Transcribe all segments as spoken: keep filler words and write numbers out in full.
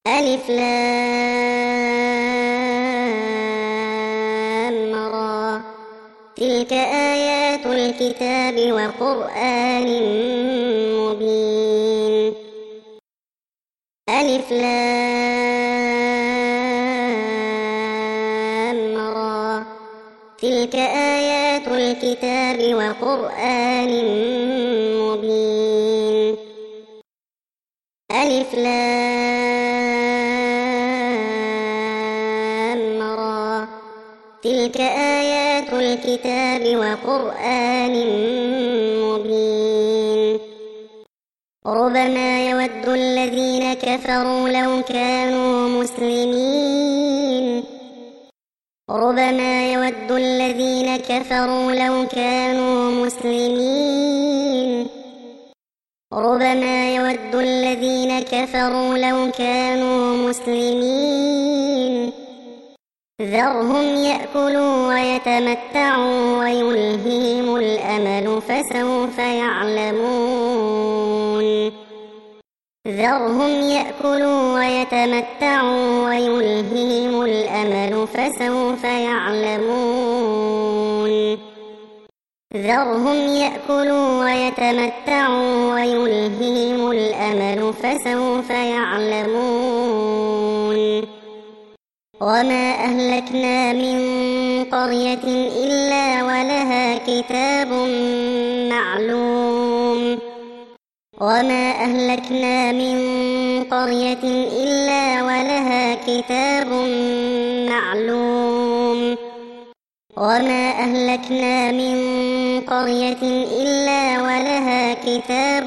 ألف لام را. تلك آيات الكتاب وقرآن مبين. ألف لام را. تلك آيات الكتاب وقرآن مبين. ألف لام را. تلك آيات الكتاب وقرآن مبين. ربما يود الذين كفروا لو كانوا مسلمين. ربما يود الذين كفروا لو كانوا مسلمين. ربما يود الذين كفروا لو كانوا مسلمين. ذرهم يأكلوا ويتمتعوا ويلهيهم الأمل فسوف يعلمون. ذرهم يأكلوا ويتمتعوا ويلهيهم الأمل فسوف يعلمون. ذرهم يأكلوا ويتمتعوا ويلهيهم الأمل فسوف يعلمون. وما أهلكنا من قرية إلا ولها كتاب معلوم. وما أهلكنا من قرية إلا ولها كتاب معلوم. وما أهلكنا من قرية إلا ولها كتاب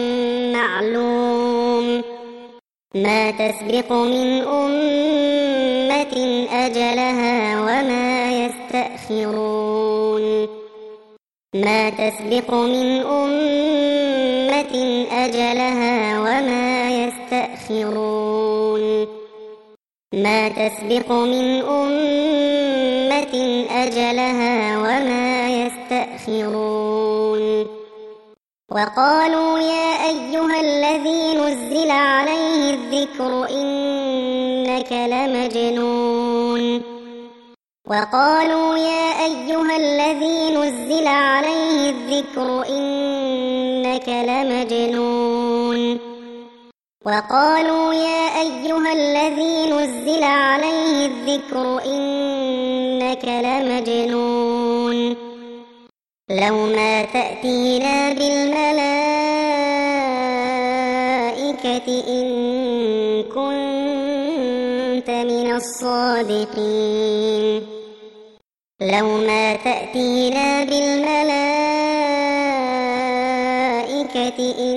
معلوم. ما تسبق من أمة أجلها وما يستأخرون. ما تسبق من أمة أجلها وما يستأخرون. ما تسبق من أمة أجلها وما يستأخرون. وقالوا يا أيها الذي نزل عليه الذكر إنك لمجنون. وقالوا يا أيها الذي نزل عليه الذكر إنك لمجنون. وقالوا يا أيها الذي نزل عليه الذكر إنك لمجنون. لو ما تأتينا بالملائكة إن كنت من الصادقين. لو ما تأتينا بالملائكة إن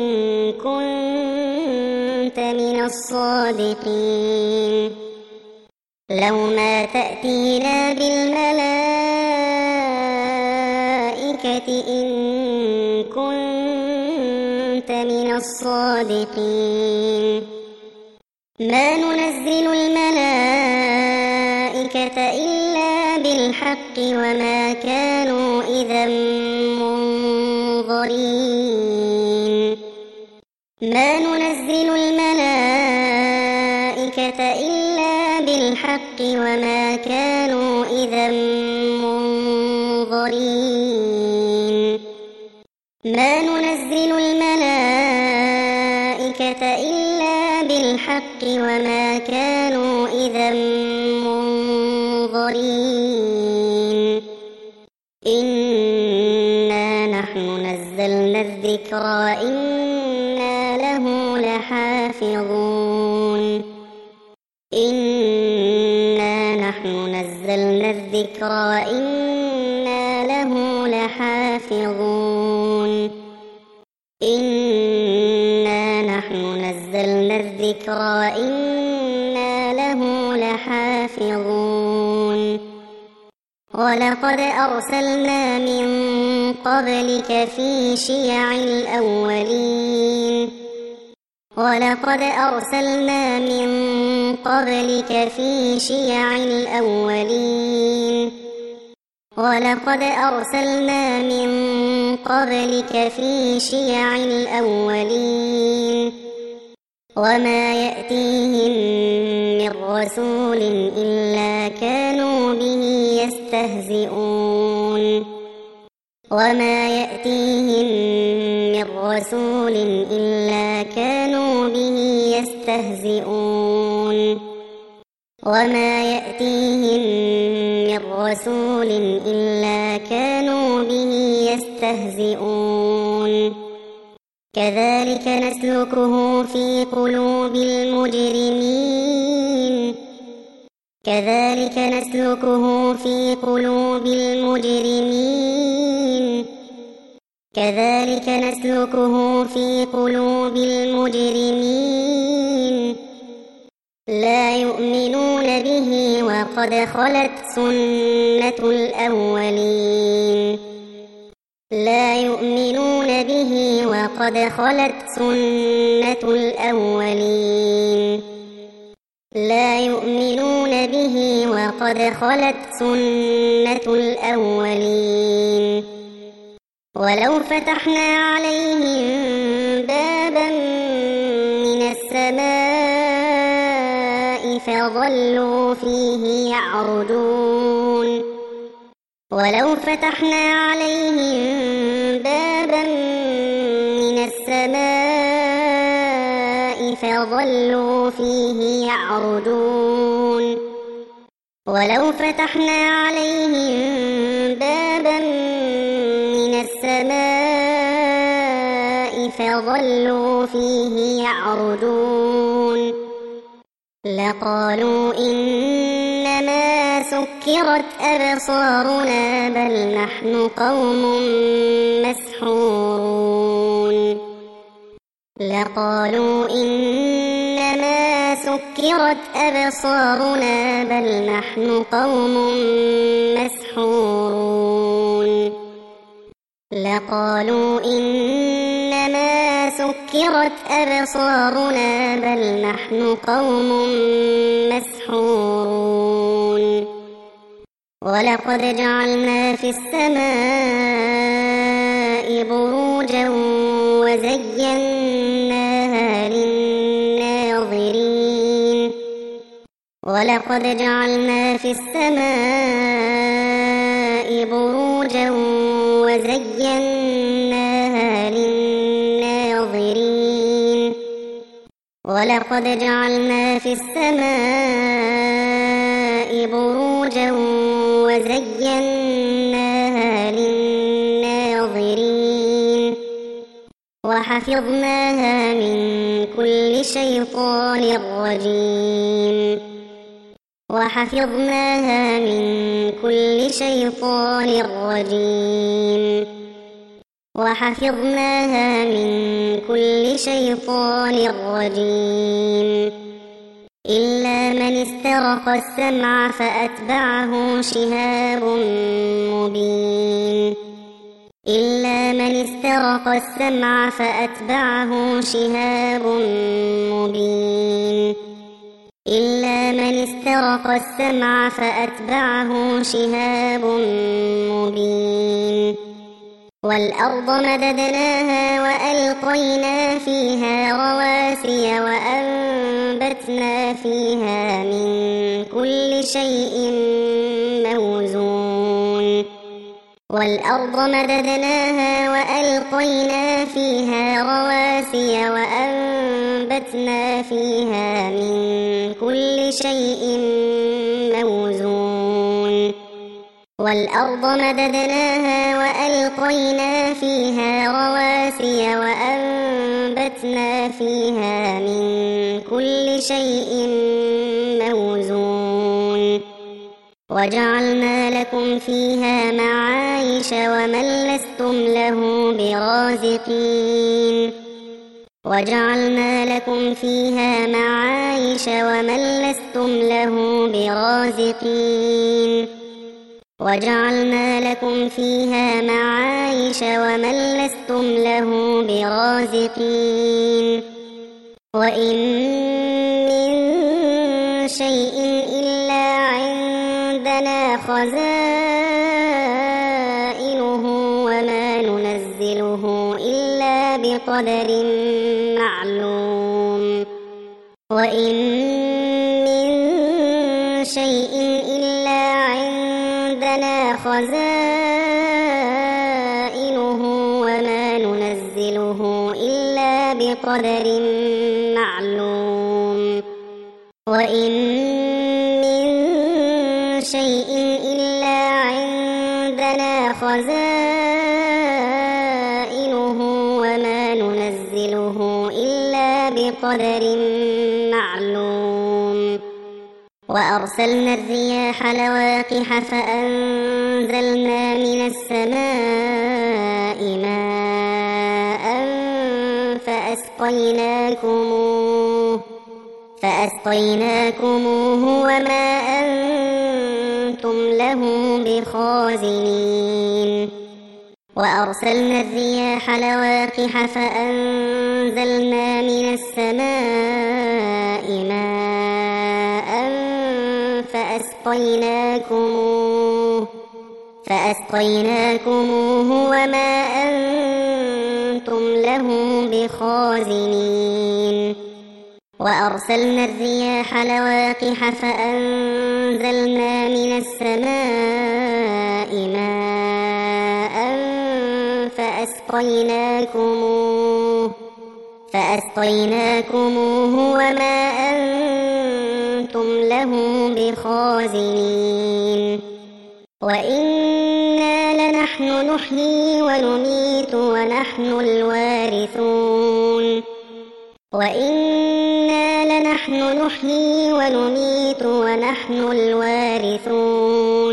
كنت من الصادقين. لو ما تأتينا بالملائكة إن كنت من الصادقين. ما ننزل الملائكة إلا بالحق وما كانوا إذا منظرين. ما ننزل الملائكة إلا بالحق وما كانوا إذا منظرين. ما ننزل الملائكة إلا بالحق وما كانوا إذا منظرين. إنا نحن نزلنا الذكر وإنا له لحافظون. إنا نحن نزلنا الذكر وإنا له لحافظون. إنا نحن نزلنا الذكر وإنا له لحافظون. ولقد أرسلنا من قبلك في شيع الأولين. ولقد أرسلنا من قبلك في شيع الأولين. ولقد أرسلنا من قبلك في شيع الأولين. وما يأتيهم من رسول إلا كانوا به يستهزئون وما يأتيهم من رسول إلا كانوا به يستهزئون وما يأتيهم من رسول إلا كانوا به يستهزئون كذلك نسلكه في قلوب المجرمين كذلك نسلكه في قلوب المجرمين كذلك نسلكه في قلوب المجرمين لا يؤمنون به وقد خلت سنة الأولين لا يؤمنون به وقد خلت سنة الأولين لا يؤمنون به وقد خلت سنة الأولين ولو فتحنا عليهم بابا من السماء فظلوا فيه يعرجون ولو فتحنا عليهم بابا من السماء فظلوا فيه يعرجون ولو فتحنا عليهم بابا من السماء فظلوا فيه يعرجون لقالوا إنما سكرت أبصارنا بل نحن قوم مسحورون لقالوا إنما سكرت أبصارنا بل نحن قوم مسحورون لقالوا إنما سكرت أبصارنا بل نحن قوم مسحورون ولقد جعلنا في السماء بروجا وزيناها للناظرين ولقد جعلنا في السماء بروجا وزيناها للناظرين ولقد جعلنا في السماء بروجا وزيناها للناظرين وحفظناها من كل شيطان رجيم وحفظناها من كل شيطان رجيم وحفظناها من كل شيطان رجيم إلا من استرق السمع فأتبعه شهاب مبين إلا من استرق السمع فأتبعه شهاب مبين إلا من استرق السمع فأتبعه شهاب مبين والأرض مددناها وألقينا فيها رواسي وأنبتنا فيها من كل شيء موزون والأرض مددناها وألقينا فيها رواسي وأنبتنا فيها من كل شيء موزون والأرض مددناها وألقينا فيها رواسي وأنبتنا فيها من كل شيء موزون وجعلنا لكم فيها معايش ومن لستم له برازقين وجعلنا لكم فيها معايش ومن لستم له برازقين وجعلنا لكم فيها معايش ومن لستم له برازقين وإن من شيء إلا عندنا خزائنه وما ننزله إلا بقدر معلوم وإن من شيء إلا عندنا خزائنه وما ننزله إلا بقدر معلوم وإن من شيء إلا عندنا خزائنه وما ننزله إلا بقدر معلوم وأرسلنا الرياح لواقح فأنزلنا من السماء ماء فأسقيناكموه فأسقيناكموه وما أنتم له بخازنين وأرسلنا الرياح لواقح فأنزلنا من السماء ماء فأسقيناكموه فأسقيناكموه وما أنتم له بخازنين وأرسلنا الرياح لواقح فأنزلنا من السماء ماء فأسقيناكموه فأسقيناكموه وما أنتم له بخازنين وإنا لنحن نحيي ونميت ونحن الوارثون وإنا لنحن نحيي ونميت ونحن الوارثون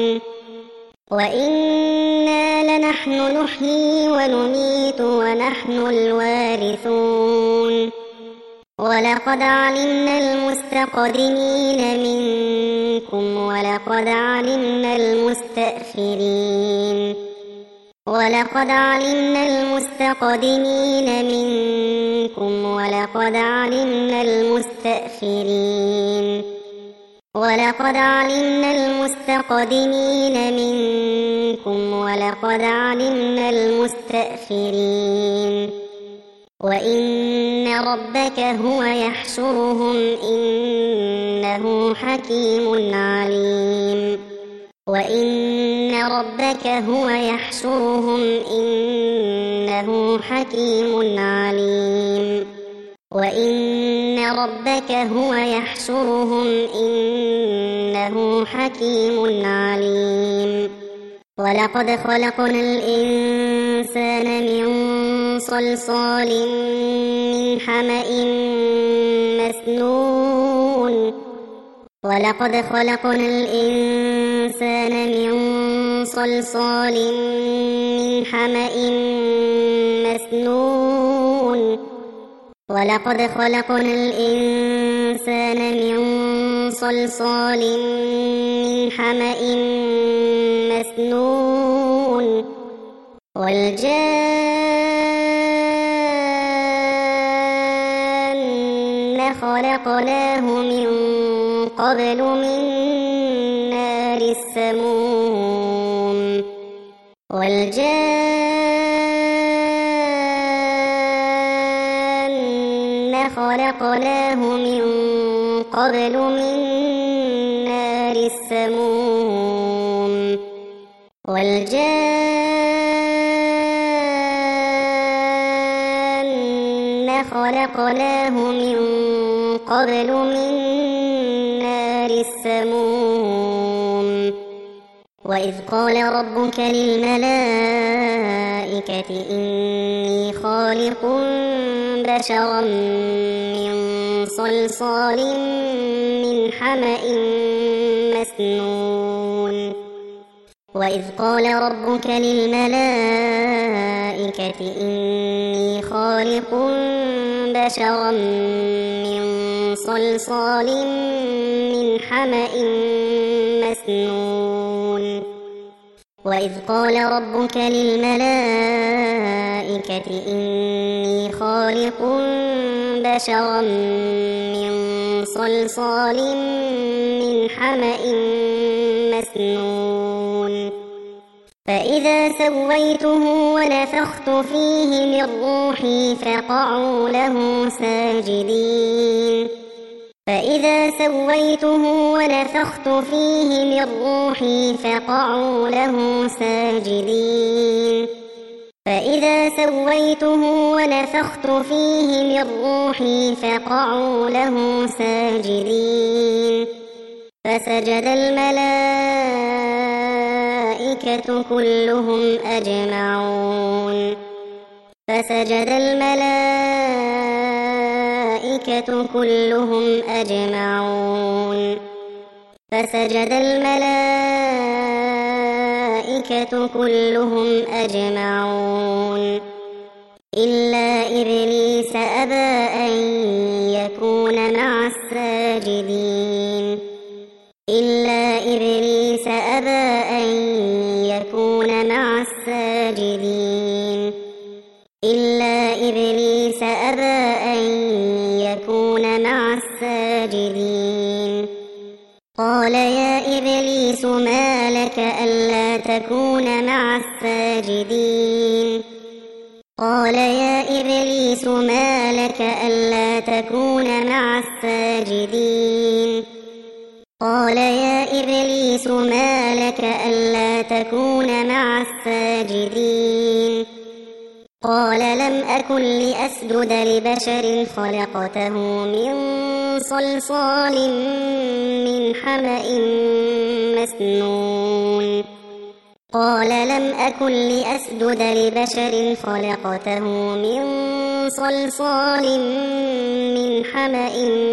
وإنا لنحن نحيي ونميت ونحن الوارثون ولقد علمنا المستقدمين منكم ولقد علمنا المستأخرين ولقد علمنا المستقدمين منكم ولقد علمنا المستأخرين ولقد علمنا المستقدمين منكم ولقد علمنا المستأخرين وإن ربك هو يحشرهم إنه حكيم عليم وإن ربك هو يحشرهم إنه حكيم عليم وإن ربك هو يحشرهم إنه حكيم عليم ولقد خلقنا الإنسان من صلصال من حمأ مسنون ولقد خلقنا الإنسان من صلصال من حمأ مسنون ولقد خلقنا الإنسان من صلصال من حمأ مسنون والجان خلقناه من قبل من نار السموم والجان خلقناه من قبل من نار السموم والجان خلقناه من قبل من نار السموم وإذ قال ربك للملائكة إني خالق بشرا من صلصال من حمأ مسنون وإذ قال ربك للملائكة إني خالق بشرا من صلصال من حمأ مسنون وإذ قال ربك للملائكة إني خالق بشرا من صلصال من حمأ مسنون فإذا سويته ونفخت فيه من روحي فقعوا له ساجدين فإذا سويته ونفخت فيه من روحي فقعوا له ساجدين فإذا سويته ونفخت فيه من روحي فقعوا له ساجدين فسجد الملائكة كلهم أجمعون فسجد الملائكة كلهم أجمعون فسجد الملائكة كلهم أجمعون إلا إبليس أبى أن يكون مع الساجدين إلا إبليس أبى أن يكون مع الساجدين إلا إبليس أبى أن يكون مع الساجدين قال يا إبليس ما لك ألا تكون مع الساجدين قال يا إبليس ما لك ألا تكون مع الساجدين قال يا إبليس ما لك ألا تكون مع الساجدين قال لم أكن لأسجد لبشر خلقته من صلصال من حمأ مسنون قال لم أكن لأسجد لبشر خلقته من صلصال من حمأ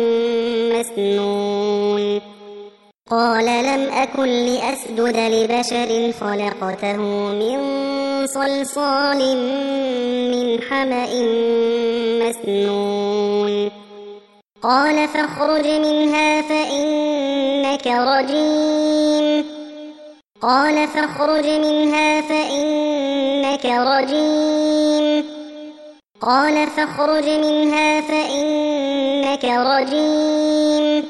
مسنون قال لم أكن لأسجد لبشر خلقته من صلصال من حمأ مسنون قال فاخرج منها فإنك رجيم قال فاخرج منها فإنك رجيم قال فاخرج منها فإنك رجيم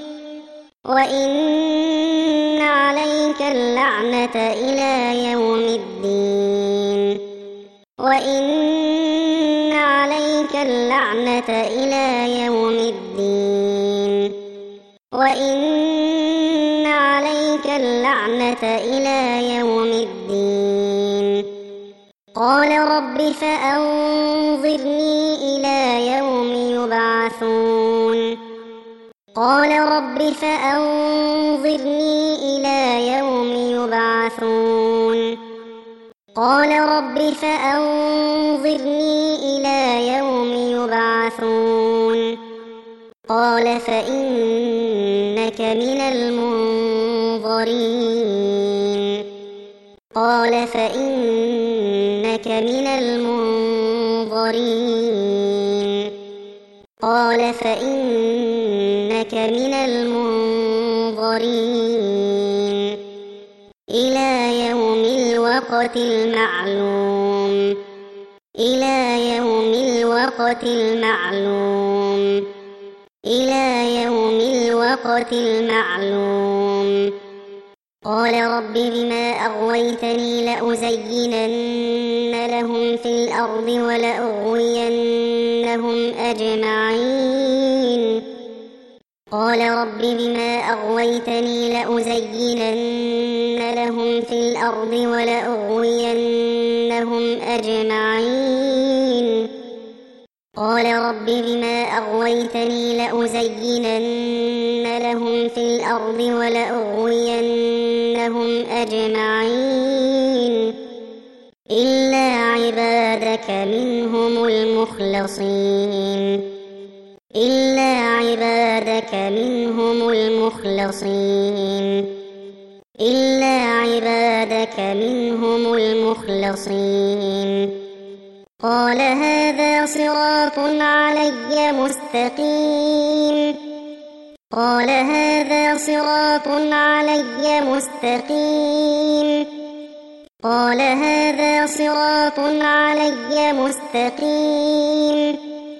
وإن عليك اللعنة إلى يوم الدين وإن عليك اللعنة إلى يوم الدين وإن عليك اللعنة إلى يوم الدين قال رب فأنظرني إلى يوم يبعثون قال رب فأنظرني إلى يوم يبعثون قال رب فأنظرني إلى يوم يبعثون قال فإنك من المنظرين قال فإنك من المنظرين قال فإنك من المنظرين إلى يوم الوقت المعلوم إلى يوم الوقت المعلوم إلى يوم الوقت المعلوم قال رب بما أغويتني لأزينن لهم في الأرض ولأغوينهم أجمعين قال رب بما أغويتني لأزينن لهم في الأرض ولأغوينهم أجمعين قال رب بما أغويتني لأزينن لهم في الأرض ولأغوينهم أجمعين إلا عبادك منهم المخلصين إلا عبادك منهم المخلصين إلا عبادك منهم المخلصين قال هذا صراط علي مستقيم قال هذا صراط علي مستقيم قال هذا صراط علي مستقيم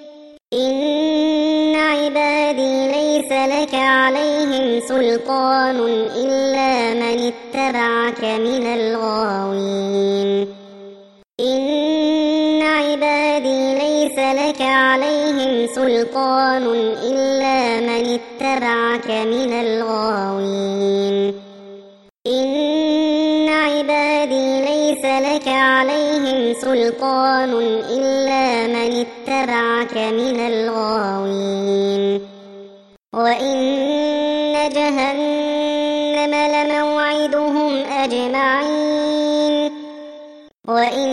إن عبادي ليس لك عليهم سلطان إلا من اتبعك من الغاوين إن عبادي ليس لك عليهم سلطان إلا من اتبعك اتبعك من الغاوين إن عبادي ليس لك عليهم سلطان إلا من اتبعك من الغاوين وإن جهنم لموعدهم أجمعين وإن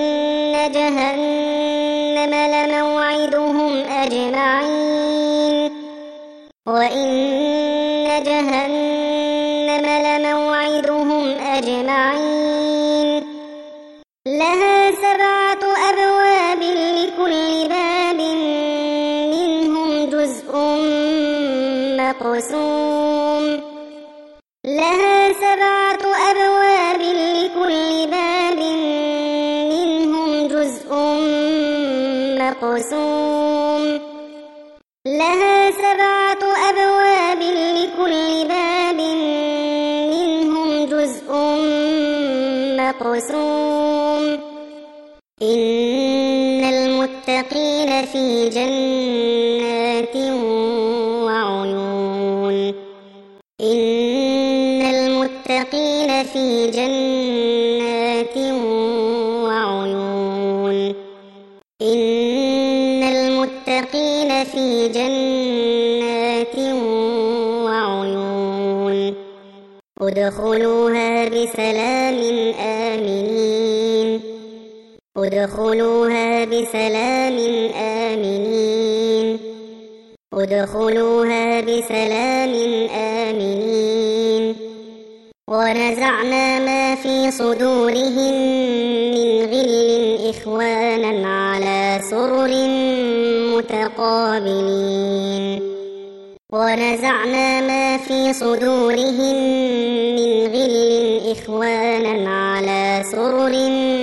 جهنم لموعدهم أجمعين وإن جهنم لموعدهم أجمعين لها سبعة أبواب لكل باب منهم جزء مقسوم لها سبعة أبواب لكل باب منهم جزء مقسوم لها سبعة أبواب لكل باب منهم جزء مقسوم إن المتقين في جنات وعيون إن المتقين في جنات وعيون إن المتقين في جنات وعيون ادخلوها بسلام آمنين ادخلوها بسلام آمنين ادخلوها بسلام آمنين ونزعنا ما في صدورهم من غل إخوانا على سرر متقابلين ونزعنا ما في صدورهم من غل إخوانا على سرر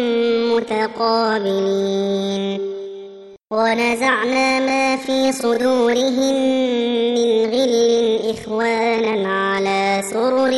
متقابلين ونزعنا ما في صدورهم من غل إخوانا على سرر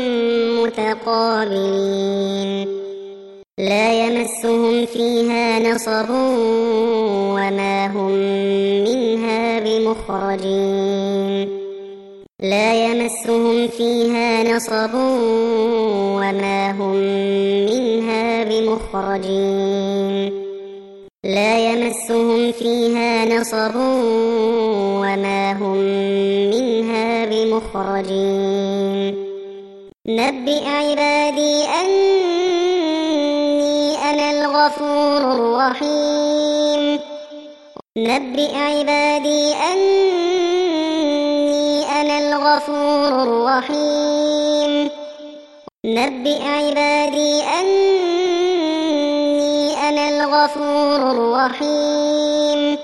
متقابلين لا يمسهم فيها نصب وما هم منها بمخرجين لا يمسهم فيها نصب وما هم منها بمخرجين لا يمسهم فيها نصب وما هم منها بمخرجين نبئ عبادي أني أنا الغفور الرحيم نبئ عبادي أني أنا الغفور الرحيم نبئ عبادي أني أنا الغفور الرحيم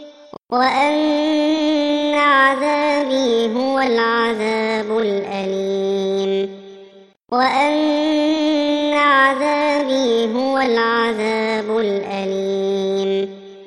وأن عذابي هو العذاب الأليم وأن عذابي هو العذاب الأليم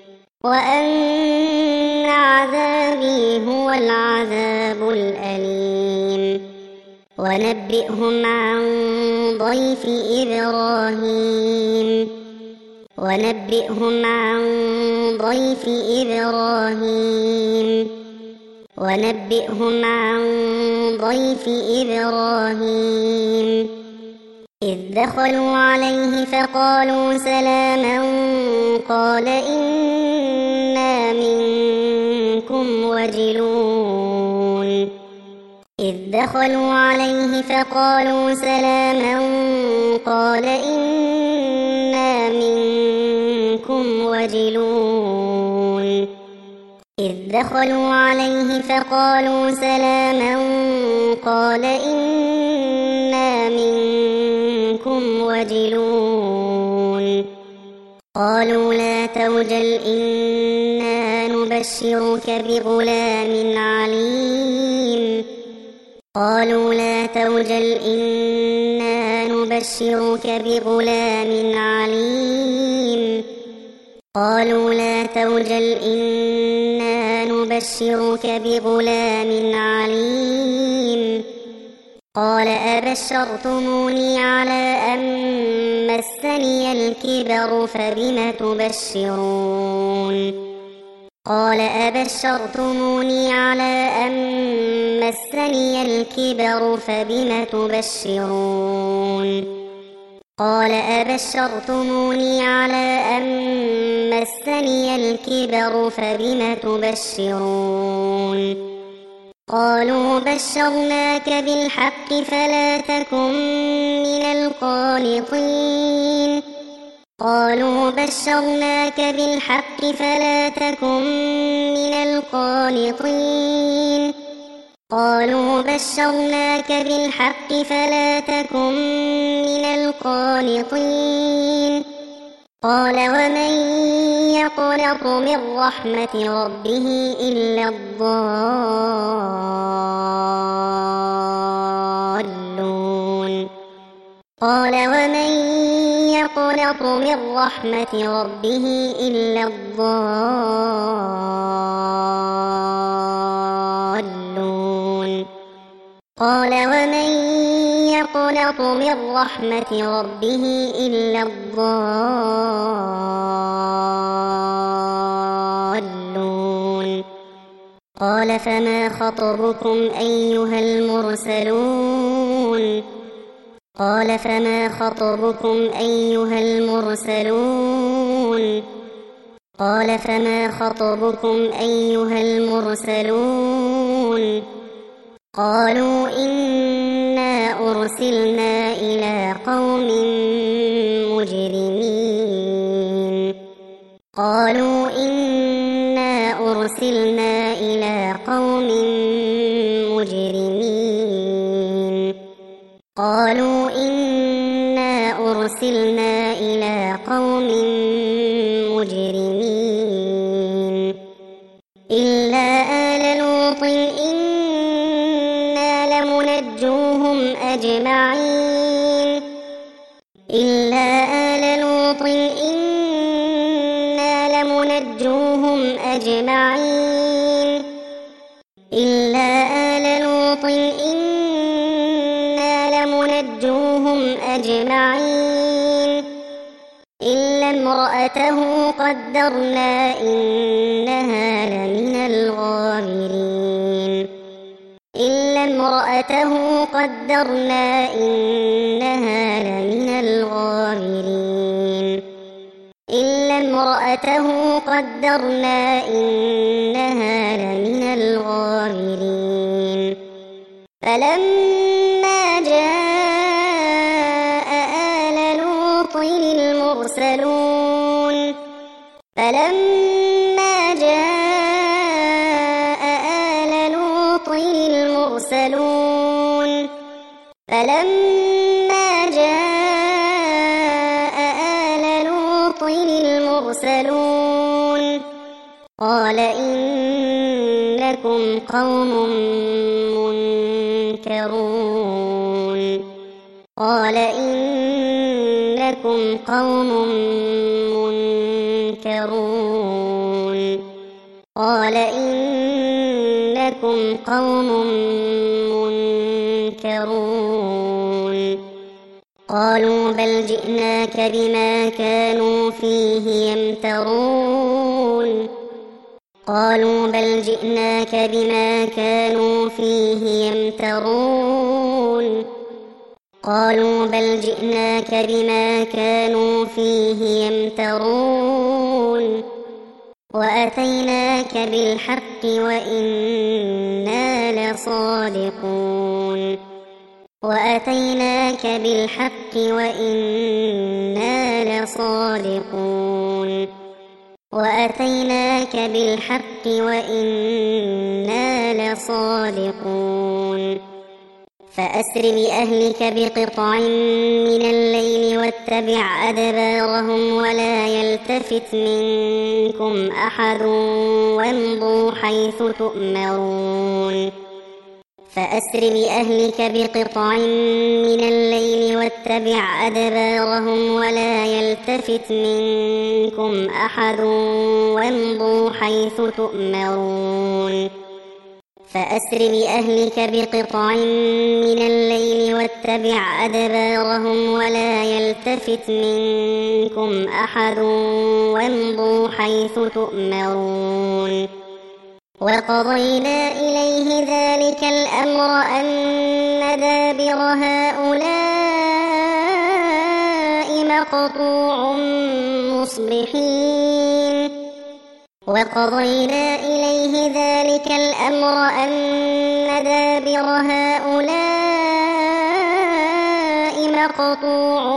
وأن عذابي هو العذاب الأليم ونبئهم عن ضيف إبراهيم ونبئهم عن ضيف إبراهيم ونبئهم عن ضيف إبراهيم إذ دخلوا عليه فقالوا سلاما قال إنا منكم وجلون إذ دخلوا عليه فقالوا سلاما قال إنا منكم وجلون إذ دخلوا عليه فقالوا سلاما قال إنا منكم وجلون قالوا لا توجل إنا نبشرك بغلام عليم قالوا لا توجل إنا نبشرك بغلام عليم قالوا لا توجل إنا نبشرك بغلام عليم قال أبشرتموني على أن مسني الكبر فبم تبشرون قال أبشرتموني على أن مسني الكبر فبم تبشرون قال أبشرتموني على أن مسني الكبر فبم تبشرون قالوا بشرناك بالحق فلا تكن من القانطين قالوا بشرناك بالحق فلا تكن من القانطين قالوا بشرناك بالحق فلا تكن من القانطين قال ومن يقنط من رحمة ربه إلا الضالون قال ومن يقنط من رحمة ربه إلا الضالون قال ومن يقنط من رحمة ربه إلا الضالون قال فما خطبكم أيها المرسلون قال فما خطبكم أيها المرسلون قال فما خطبكم أيها المرسلون قالوا إنا أرسلنا إلى قوم مجرمين قالوا إنا أرسلنا إلى قوم مجرمين قالوا إنا أرسلنا إلى قوم مجرمين إلا آل لوط إنا لمنجوهم أجمعين إلا آل لوط إنا لمنجوهم أجمعين إلا آل لوط إنا لمنجوهم أجمعين إلا امرأته قدرنا إنها لمن الغابرين إلا امرأته قدرنا إنها لمن الغابرين إلا امرأته قدرنا إنها لمن الغابرين فلما جاء آل لوط المرسلون فلما جاء آل لوط المرسلون فلما جاء آل لوط المرسلون قال إنكم قوم منكرون قال إنكم قوم منكرون قال إنكم قوم منكرون قالوا بل جئناك بما كانوا فيه يمترون قالوا بل جئناك بما كانوا فيه يمترون قالوا بل جئناك بما كانوا فيه يمترون وأتيناك بالحق وإنا لصادقون وأتيناك بالحق وإنا لصادقون وأتيناك بالحق وإنا لصادقون فأسر بأهلك بقطع من الليل واتبع أدبارهم ولا يلتفت منكم أحد وامضوا حيث تؤمرون فأسر بأهلك بقطع من الليل واتبع أدبارهم ولا يلتفت منكم أحد وامضوا حيث تؤمرون فأسر بأهلك بقطع من الليل واتبع أدبارهم ولا يلتفت منكم أحد وامضوا حيث تؤمرون وقضينا إليه ذلك الأمر أن دابر هؤلاء مقطوع مصبحين وقضينا إليه ذلك الأمر أن دابر هؤلاء مقطوع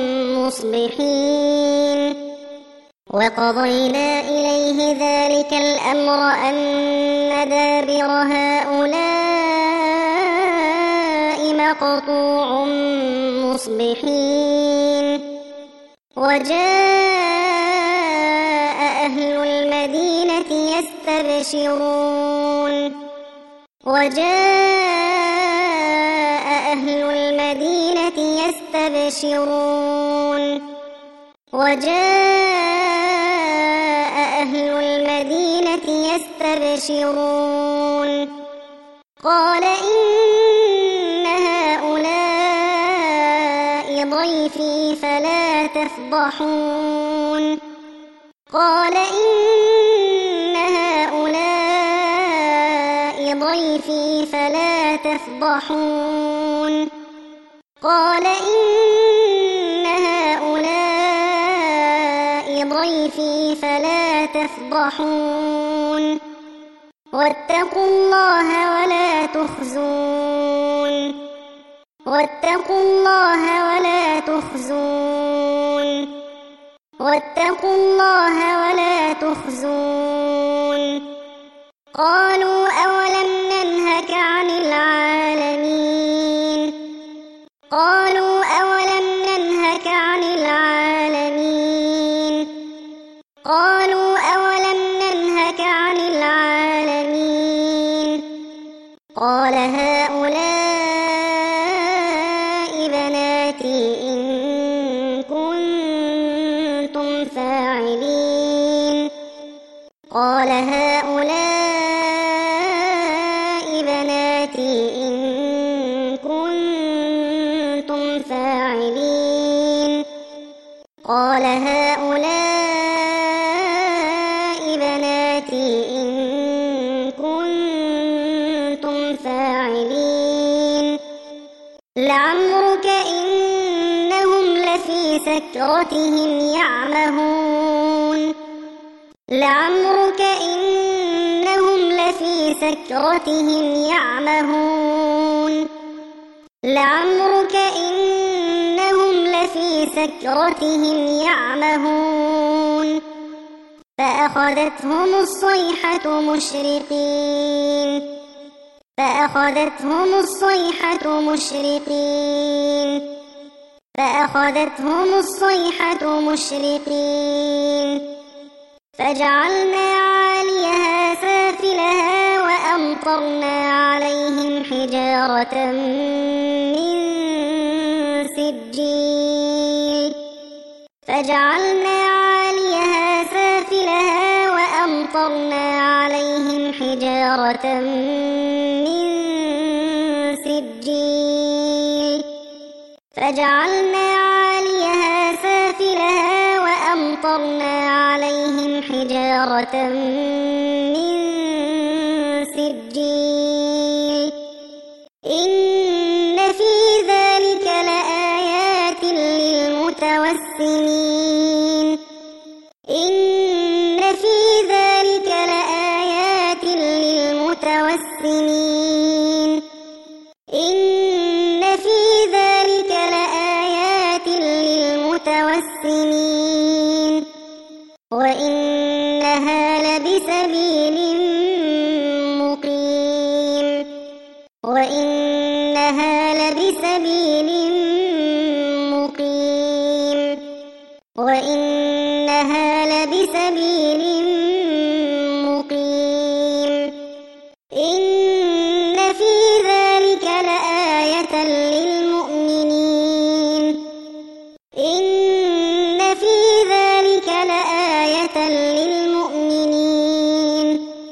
مصبحين وقضينا إليه ذلك الأمر أن دابر هؤلاء مقطوع مصبحين وجاء أهل المدينة يستبشرون وجاء أهل المدينة يستبشرون وجاء أهل المدينة يستبشرون قال إن هؤلاء ضيفي فلا تفضحون قال إن هؤلاء ضيفي فلا تفضحون قال إن هؤلاء ضيفي فلا تفضحون واتقوا الله ولا تخزون واتقوا الله ولا تخزون واتقوا الله ولا تخزون قالوا أولم ننهك عن العالمين قالوا أولم ننهك عن العالمين قالوا أولم ننهك عن العالمين قال هؤلاء بناتي إن كنتم فاعلين قال هؤلاء بناتي إن كنتم فاعلين قال هؤلاء بناتي إن كنتم فاعلين لعمرك إنهم لفي سكرتهم يعمهون لعمرك إنهم لفي سكرتهم يعمهون لعمرك إنهم لفي سكرتهم يعمهون فأخذتهم الصيحة مشرقين فأخذتهم الصيحة مشرقين فأخذتهم الصيحة مشرقين فجعلنا عاليها سافلها وأمطرنا عليهم حجارة من سجيل فجعلنا عاليها سافلها وأمطرنا عليهم حجارة من سجيل فجعلنا عاليها سافلها وأمطرنا عليهم حجارة من سجيل إن في ذلك لآيات للمتوسمين إن في ذلك لآيات للمتوسمين إن في ذلك لآيات للمتوسمين وإنها لبسبيل مقيم وإنها لبسبيل مقيم وإنها لبسبيل مقيم إن في ذلك لآية للمؤمنين إن في ذلك لآية للمؤمنين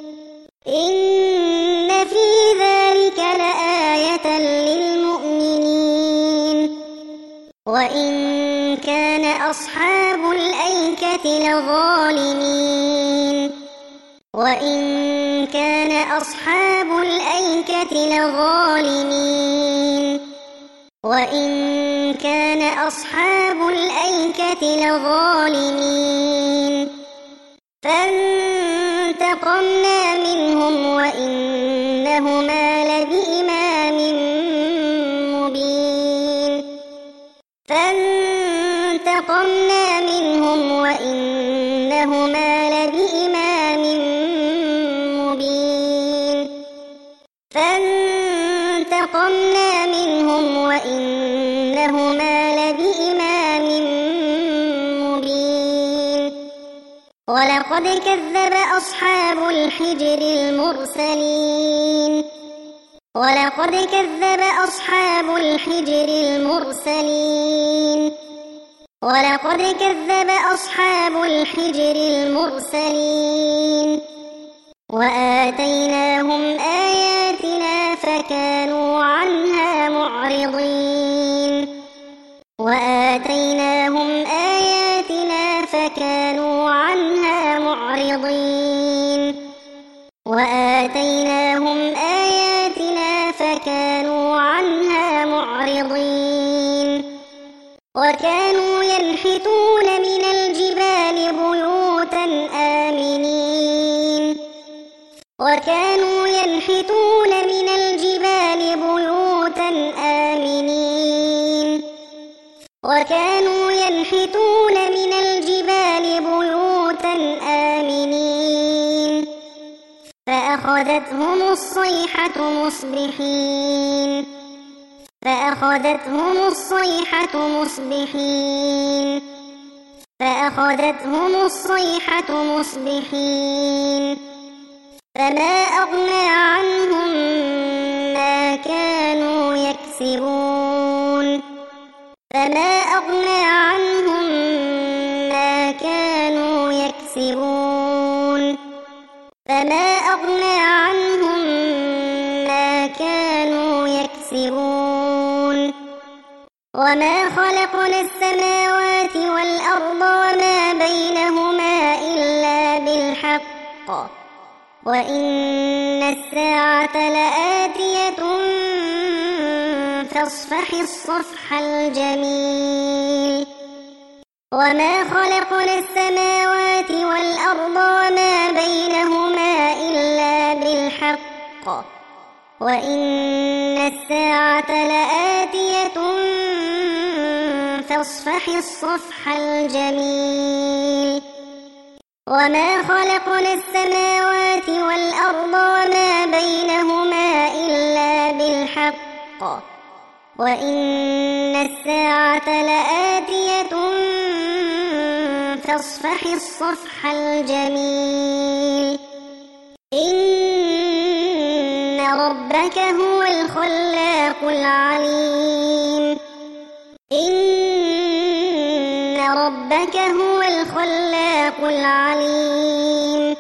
إن في ذلك لآية للمؤمنين وإن كان أصحاب الأيكة لظالمين وإن كان أصحاب الأيكة لظالمين وإن كان أصحاب الأيكة لظالمين فانتقمنا منهم وإنهما لبإمام مبين فانتقمنا منهم وإنهما لبإمام مبين فانتقمنا منهم وإنهما لبإمام مبين ولقد كذب أصحاب الحجر المرسلين ولقد كذب أصحاب الحجر المرسلين ولقد كذب أصحاب الحجر المرسلين وآتيناهم آياتنا فكانوا عنها معرضين وآتيناهم آياتنا فكانوا عنها معرضين وآتيناهم آياتنا فكانوا عنها معرضين وكانوا ينحتون من الجبال بيوتا آمنين وكانوا ينحتون من الجبال بيوتا آمنين وكانوا ينحتون من الجبال بيوتا آمنين فأخذتهم الصيحة مصبحين فأخذتهم الصيحة مصبحين فأخذتهم الصيحة مصبحين فما أغنى عنهم ما كانوا يكسبون فما أغنى عنهم ما كانوا يكسبون فما أغنى عنهم ما كانوا يكسبون وما خلقنا السماوات والأرض وما بينهما إلا بالحق وإن الساعة لآتية فاصفح الصفح الجميل وما خلقنا السماوات والأرض وما بينهما إلا بالحق وإن الساعة لآتية فاصفح الصفح الجميل وما خلقنا السماوات والأرض وما بينهما إلا بالحق وإن الساعة لآتية فاصفح الصفح الجميل إن ربك هو الخلاق العليم إن ربك هو الخلاق العليم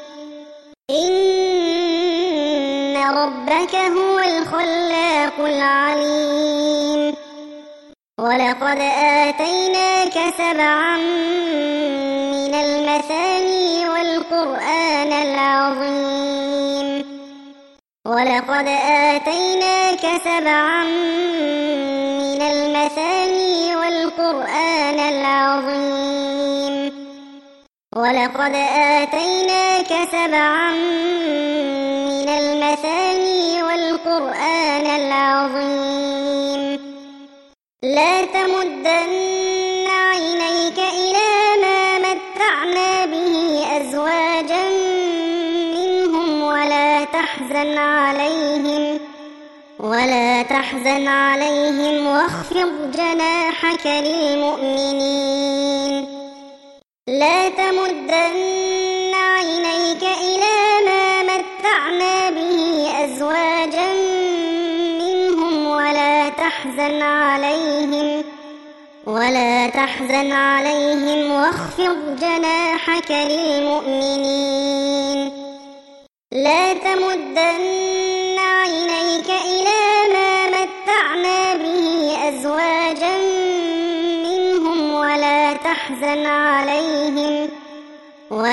إن ربك هو الخلاق العليم ولقد آتيناك سبعا من المثاني والقرآن العظيم ولقد آتيناك سبعا من المثاني والقرآن العظيم ولقد آتيناك سبعا من المثاني والقرآن العظيم لا تمدن عينيك إلى ما متعنا به أزواجا منهم ولا تحزن عليهم ولا تحزن عليهم واخفض جناحك للمؤمنين لا تمدن عينيك إلى ما متعنا به أزواجا منهم ولا تحزن عليهم ولا تحزن عليهم واخفض جناحك للمؤمنين لا تمدن عينيك إلى ما متعنا به أزواجا منهم ولا تحزن عليهم ولا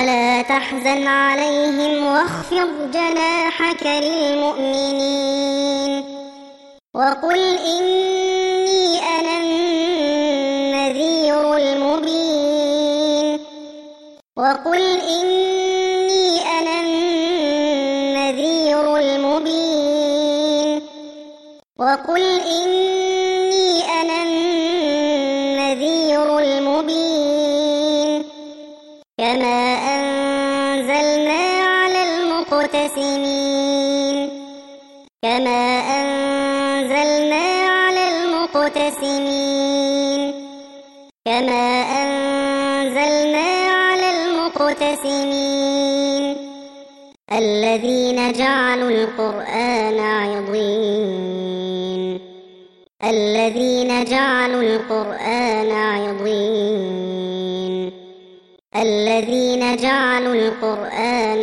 تحزن عليهم واخفض جناحك للمؤمنين وقل إني أنا النذير المبين وقل إني أنا النذير المبين وقل إني أنا النذير المبين كما أنزلنا على المقتسمين كما أنزلنا على المقتسمين كما أنزلنا على المقتسمين الذين جعلوا القرآن عضين الذين جعلوا القرآن عضين الذين جعلوا القرآن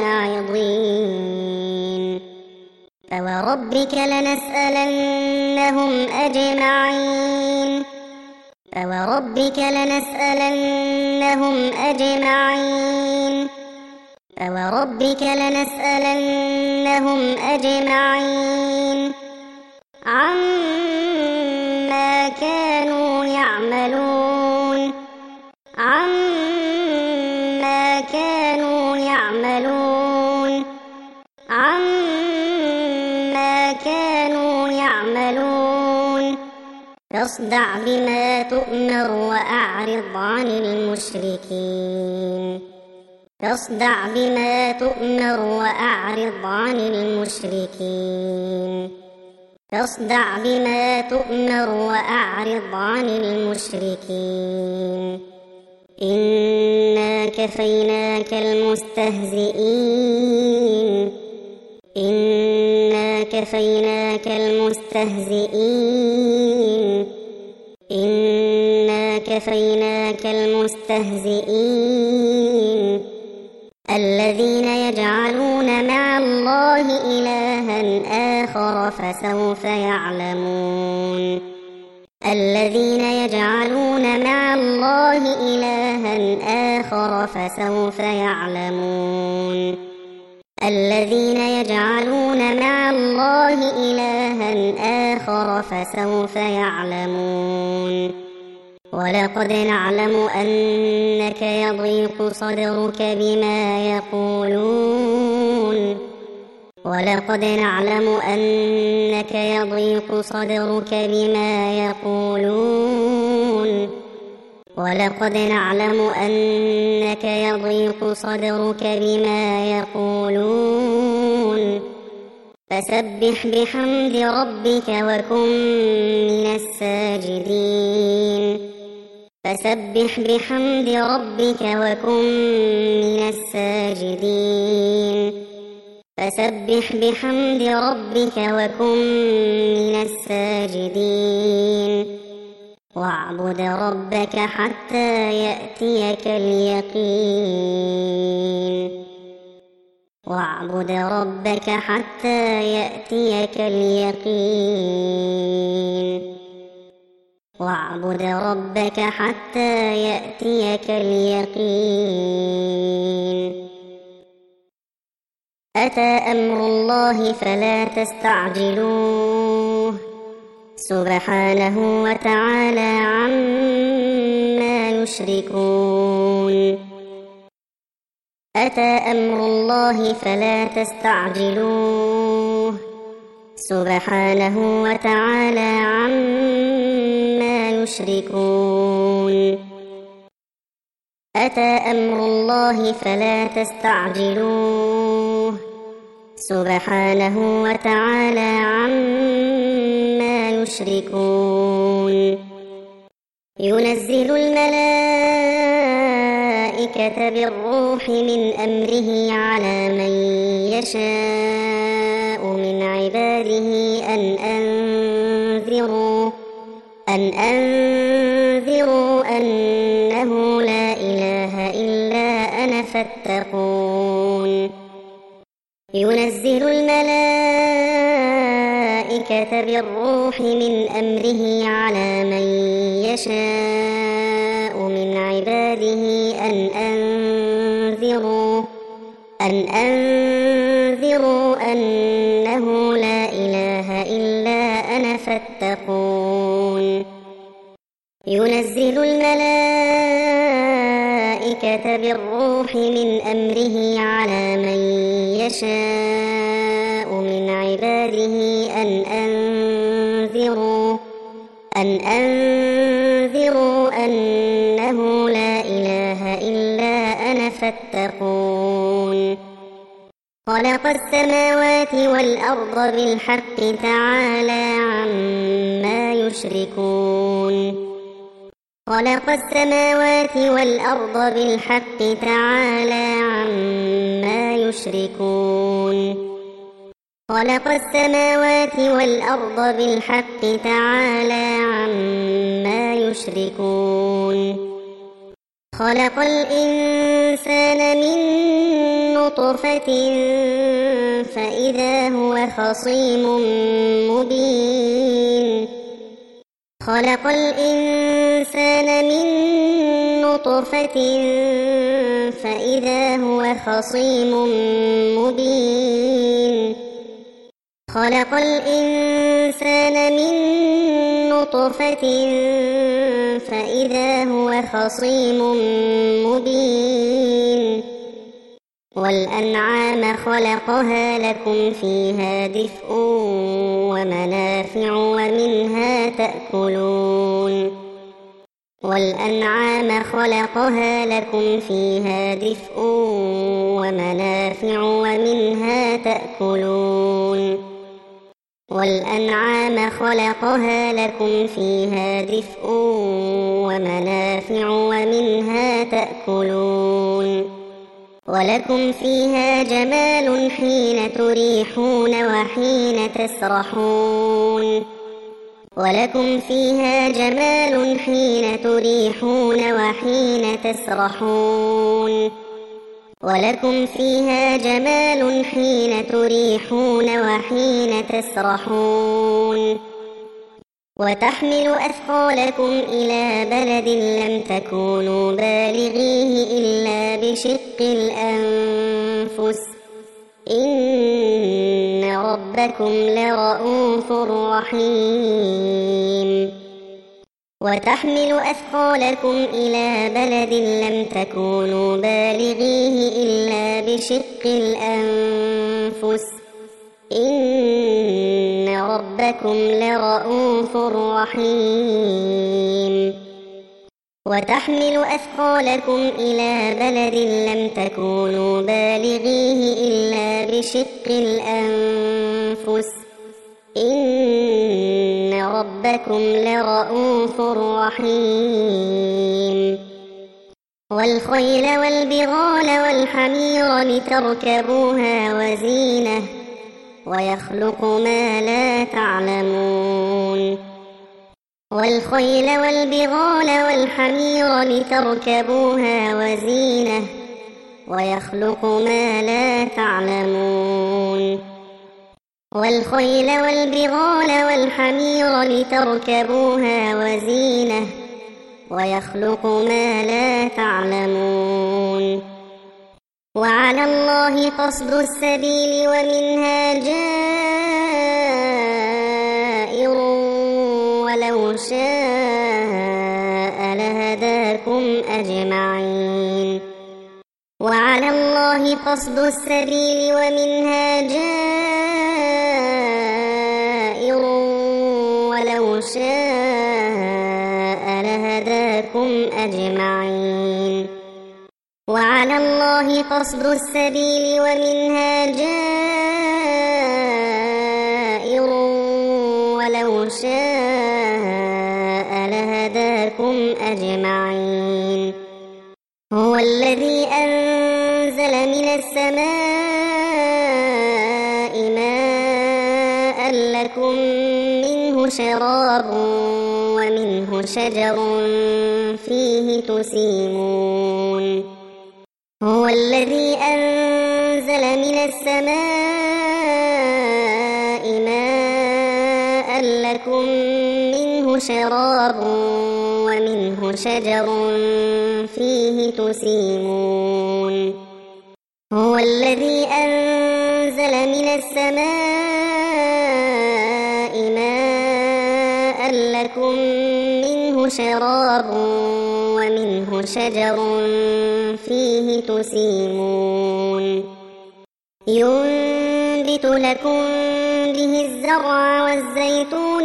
عضين فوربك لنسألنهم أجمعين فوربك لنسألنهم أجمعين فوربك لنسألنهم أجمعين عما كانوا يعملون عما كانوا يعملون عما كانوا يعملون فاصدع بما تؤمر وأعرض عن المشركين فاصدع بما تؤمر وأعرض عن المشركين فاصدع بما تؤمر وأعرض عن المشركين إنا كفيناك المستهزئين إنا كفيناك المستهزئين إنا كفيناك المستهزئين الذين يجعلون مع الله إلها آخر فسوف يعلمون الذين يجعلون مع الله إلها آخر فسوف يعلمون الذين يجعلون مع الله إلها آخر فسوف يعلمون ولقد نعلم أنك يضيق صدرك بما يقولون ولقد نعلم أنك يضيق صدرك بما يقولون ولقد نعلم أنك يضيق صدرك بما يقولون فسبح بحمد ربك وكن من الساجدين فسبح بحمد ربك وكن من الساجدين فسبح بحمد ربك وكن من الساجدين واعبد ربك حتى يأتيك اليقين واعبد ربك حتى يأتيك اليقين واعبد ربك حتى يأتيك اليقين أتى أمر الله فلا تستعجلوه سبحانه وتعالى عما يشركون أتى أمر الله فلا تستعجلوه سبحانه وتعالى عما يشركون أتى أمر الله فلا تستعجلوه سبحانه وتعالى عما يشركون ينزل الملائكة بالروح من أمره على من يشاء من عباده أن أنذروا أن أنذروا أنه لا إله إلا أنا فاتقون ينزل الملائكة بالروح من أمره على من يشاء من عباده أن أنذروا أن أنذروا أنه لا إله إلا أنا فاتقون ينزل الملائكة بالروح من أمره على من يشاء من عباده أن أنذروا أن أنذروا أنه لا إله إلا أنا فاتقون خلق السماوات والأرض بالحق تعالى عما يشركون خلق السماوات والأرض بالحق تعالى عما يشركون خلق السماوات والأرض بالحق تعالى عما يشركون خلق الإنسان من نطفة فإذا هو خصيم مبين خلق الإنسان من نطفة فإذا هو خصيم مبين خلق الإنسان من نطفة فإذا هو خصيم مبين والأنعام خلقها لكم فيها دفء ومنافع ومنها تأكلون والأنعام خلقها لكم فيها دفء ومنافع ومنها تأكلون والأنعام خلقها لكم فيها دفء ومنافع ومنها تأكلون ولكم فيها جمال حين تريحون وحين تسرحون ولكم فيها جمال حين تريحون وحين تسرحون ولكم فيها جمال حين تريحون وحين تسرحون وتحمل أثقالكم إلى بلد لم تكونوا بالغيه إلا بشق الأنفس إن ربكم لرؤوف رحيم وتحمل أثقالكم إلى بلد لم تكونوا بالغيه إلا بشق الأنفس إن ربكم لرؤوف رحيم وتحمل أثقالكم إلى بلد لم تكونوا بالغيه إلا بشق الأنفس إن ربكم لرؤوف رحيم والخيل والبغال والحمير لتركبوها وزينة ويخلق ما لا تعلمون والخيل والبغال والحمير لتركبوها وزينة ويخلق ما لا تعلمون والخيل والبغال والحمير لتركبوها وزينة ويخلق ما لا تعلمون وعلى الله قصد السبيل ومنها جائر ولو شاء لهداكم أجمعين وعلى الله قصد السبيل ومنها جائر ولو شاء لهداكم أجمعين وعلى الله قصد السبيل ومنها جائر ولو شاء لهداكم أجمعين هو الذي أنزل من السماء ماء لكم منه شراب ومنه شجر فيه تسيمون هو الذي أنزل من السماء ماء لكم منه شراب ومنه شجر فيه تسيمون هو الذي أنزل من السماء ماء لكم منه شراب ومنه شجر فيه تسيمون ينبت لكم به الزرع والزيتون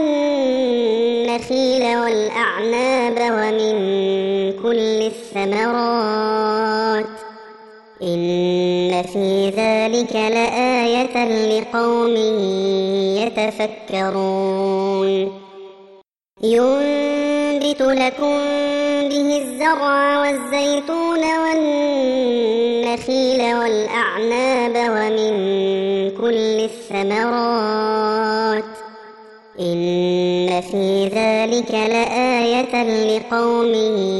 والنخيل والأعناب ومن كل الثمرات إن في ذلك لآية لقوم يتفكرون ينبت لكم به الزرع والزيتون والنخيل والأعناب ومن كل الثمرات إن في ذلك لآية لقوم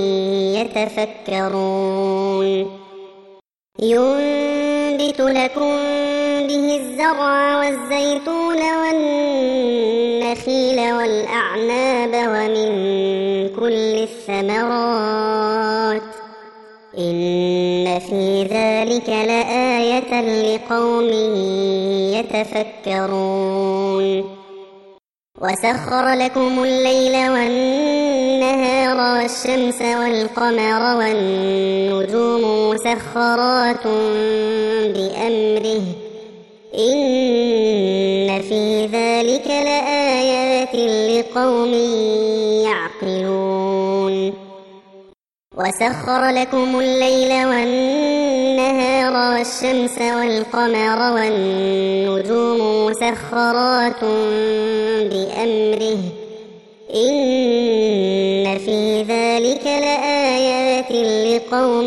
يتفكرون ينبت لكم به الزرع والزيتون والنخيل والأعناب ومن كل الثمرات إن في ذلك لآية لقوم يتفكرون وسخر لكم الليل والنهار والشمس والقمر والنجوم مسخرات بأمره إن في ذلك لآيات لقوم يعقلون وسخر لكم الليل والنهار والشمس والقمر والنجوم مسخرات بأمره إن في ذلك لآيات لقوم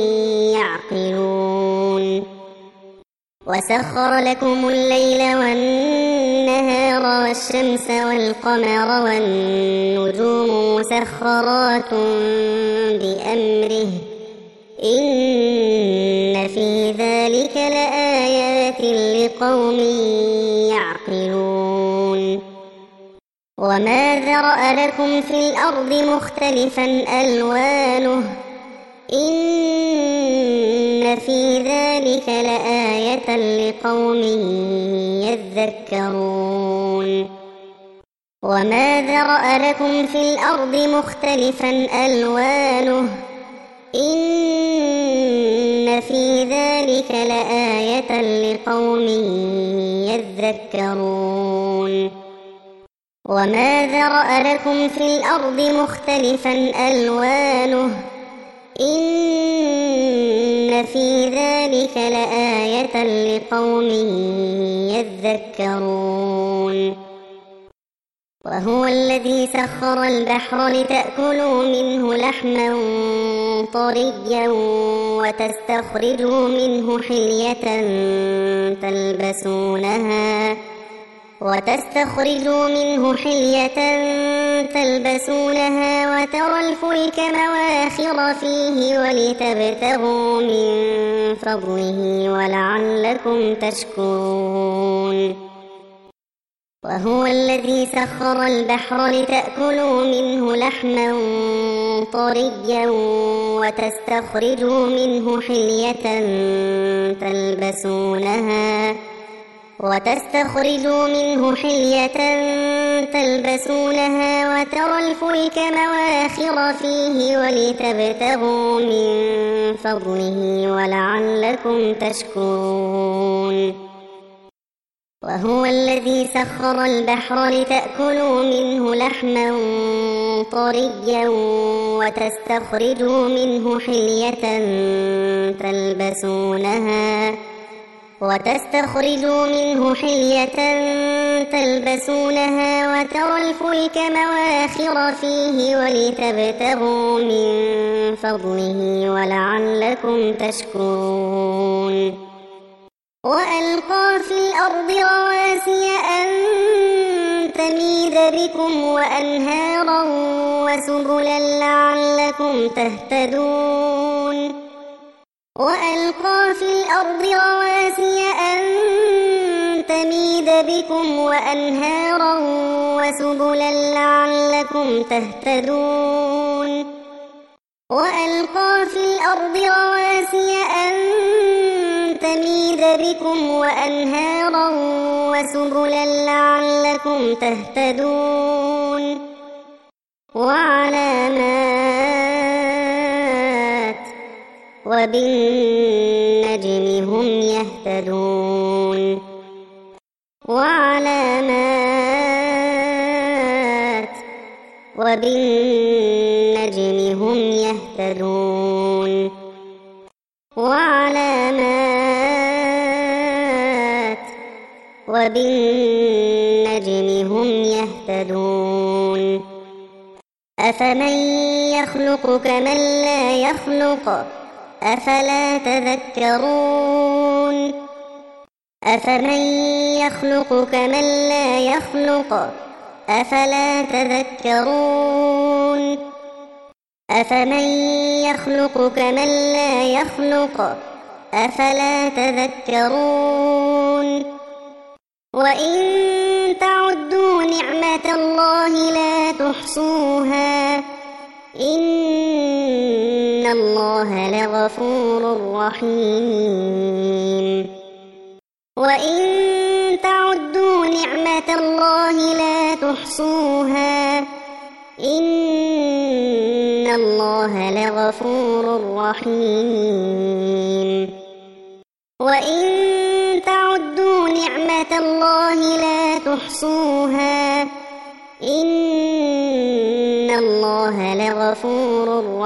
يعقلون وسخر لكم الليل والنهار والشمس والقمر والنجوم مسخرات بأمره إن في ذلك لآيات لقوم يعقلون وما ذرأ لكم في الأرض مختلفا ألوانه إن في ذلك لآية لقوم يذكرون وما ذرأ لكم في الأرض مختلفا ألوانه إن في ذلك لآية لقوم يذكرون وما ذرأ لكم في الأرض مختلفا ألوانه إن في ذلك لآية لقوم يذكرون وهو الذي سخر البحر لتأكلوا منه لحما طريا وتستخرجوا منه حلية تلبسونها وتستخرجوا منه حلية تلبسونها وترى الفلك مواخر فيه ولتبتغوا من فضله ولعلكم تشكرون وهو الذي سخر البحر لتأكلوا منه لحما طريا وتستخرجوا منه حلية تلبسونها وتستخرجوا منه حلية تلبسونها وترى الفلك مواخر فيه ولتبتغوا من فضله ولعلكم تشكرون وهو الذي سخر البحر لتأكلوا منه لحما طريا وتستخرجوا منه حلية تلبسونها وتستخرجوا منه حلية تلبسونها وترى الفلك مواخر فيه ولتبتغوا من فضله ولعلكم تشكرون وألقى في الأرض رواسي أن تميد بكم وأنهارا وسبلا لعلكم تهتدون وألقى في الأرض رواسي أن تميد بكم وأنهارا وسبلا لعلكم تهتدون وألقى في الأرض رواسي أن تميد بكم وأنهارا وسبلا لعلكم تهتدون وعلامات وبالنجم هم يهتدون وعلامات وبالنجم هم يهتدون وعلامات وبالنجم هم يهتدون أفمن يخلق كمن لا يخلق أفلا تذكرون أفمن يخلق كمن لا يخلق أفلا تذكرون أفمن يخلق كمن لا يخلق أفلا تذكرون وإن تعدوا نعمة الله لا تحصوها إن الله لغفور رحيم وإن تعدوا نعمة الله لا تحصوها إن الله لغفور رحيم وإن تعدوا نعمة الله لا تحصوها إن الله لغفور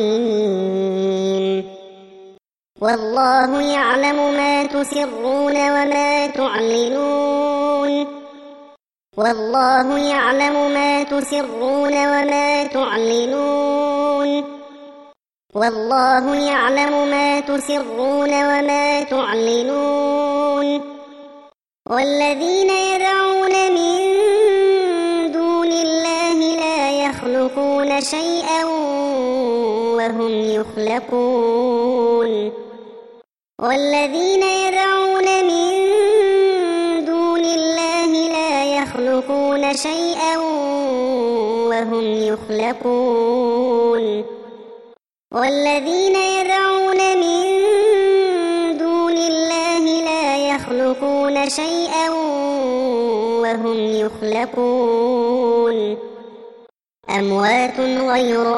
رحيم والله يعلم ما تسرون وما تعلنون والله يعلم ما تسرون وما تعلنون والله يعلم ما تسرون وما تعلنون والذين يدعون من دون الله لا يخلقون شيئا وهم يخلقون والذين يدعون من دون الله لا يخلقون شيئا وهم يخلقون والذين يدعون من دون الله لا يخلقون شيئا وهم يخلقون أموات غير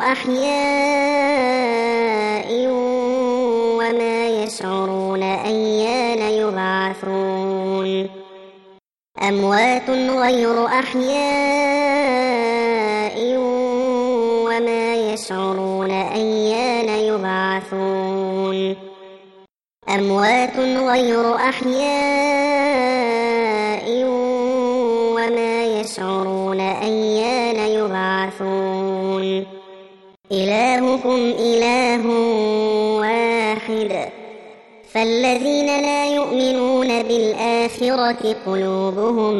أحياء وما يشعرون أيان يبعثون أموات غير أحياء وما يشعرون أيان يبعثون أموات غير أحياء وما يشعرون أيان يبعثون إلهكم إله واحد فالذين لا يؤمنون بالآخرة قلوبهم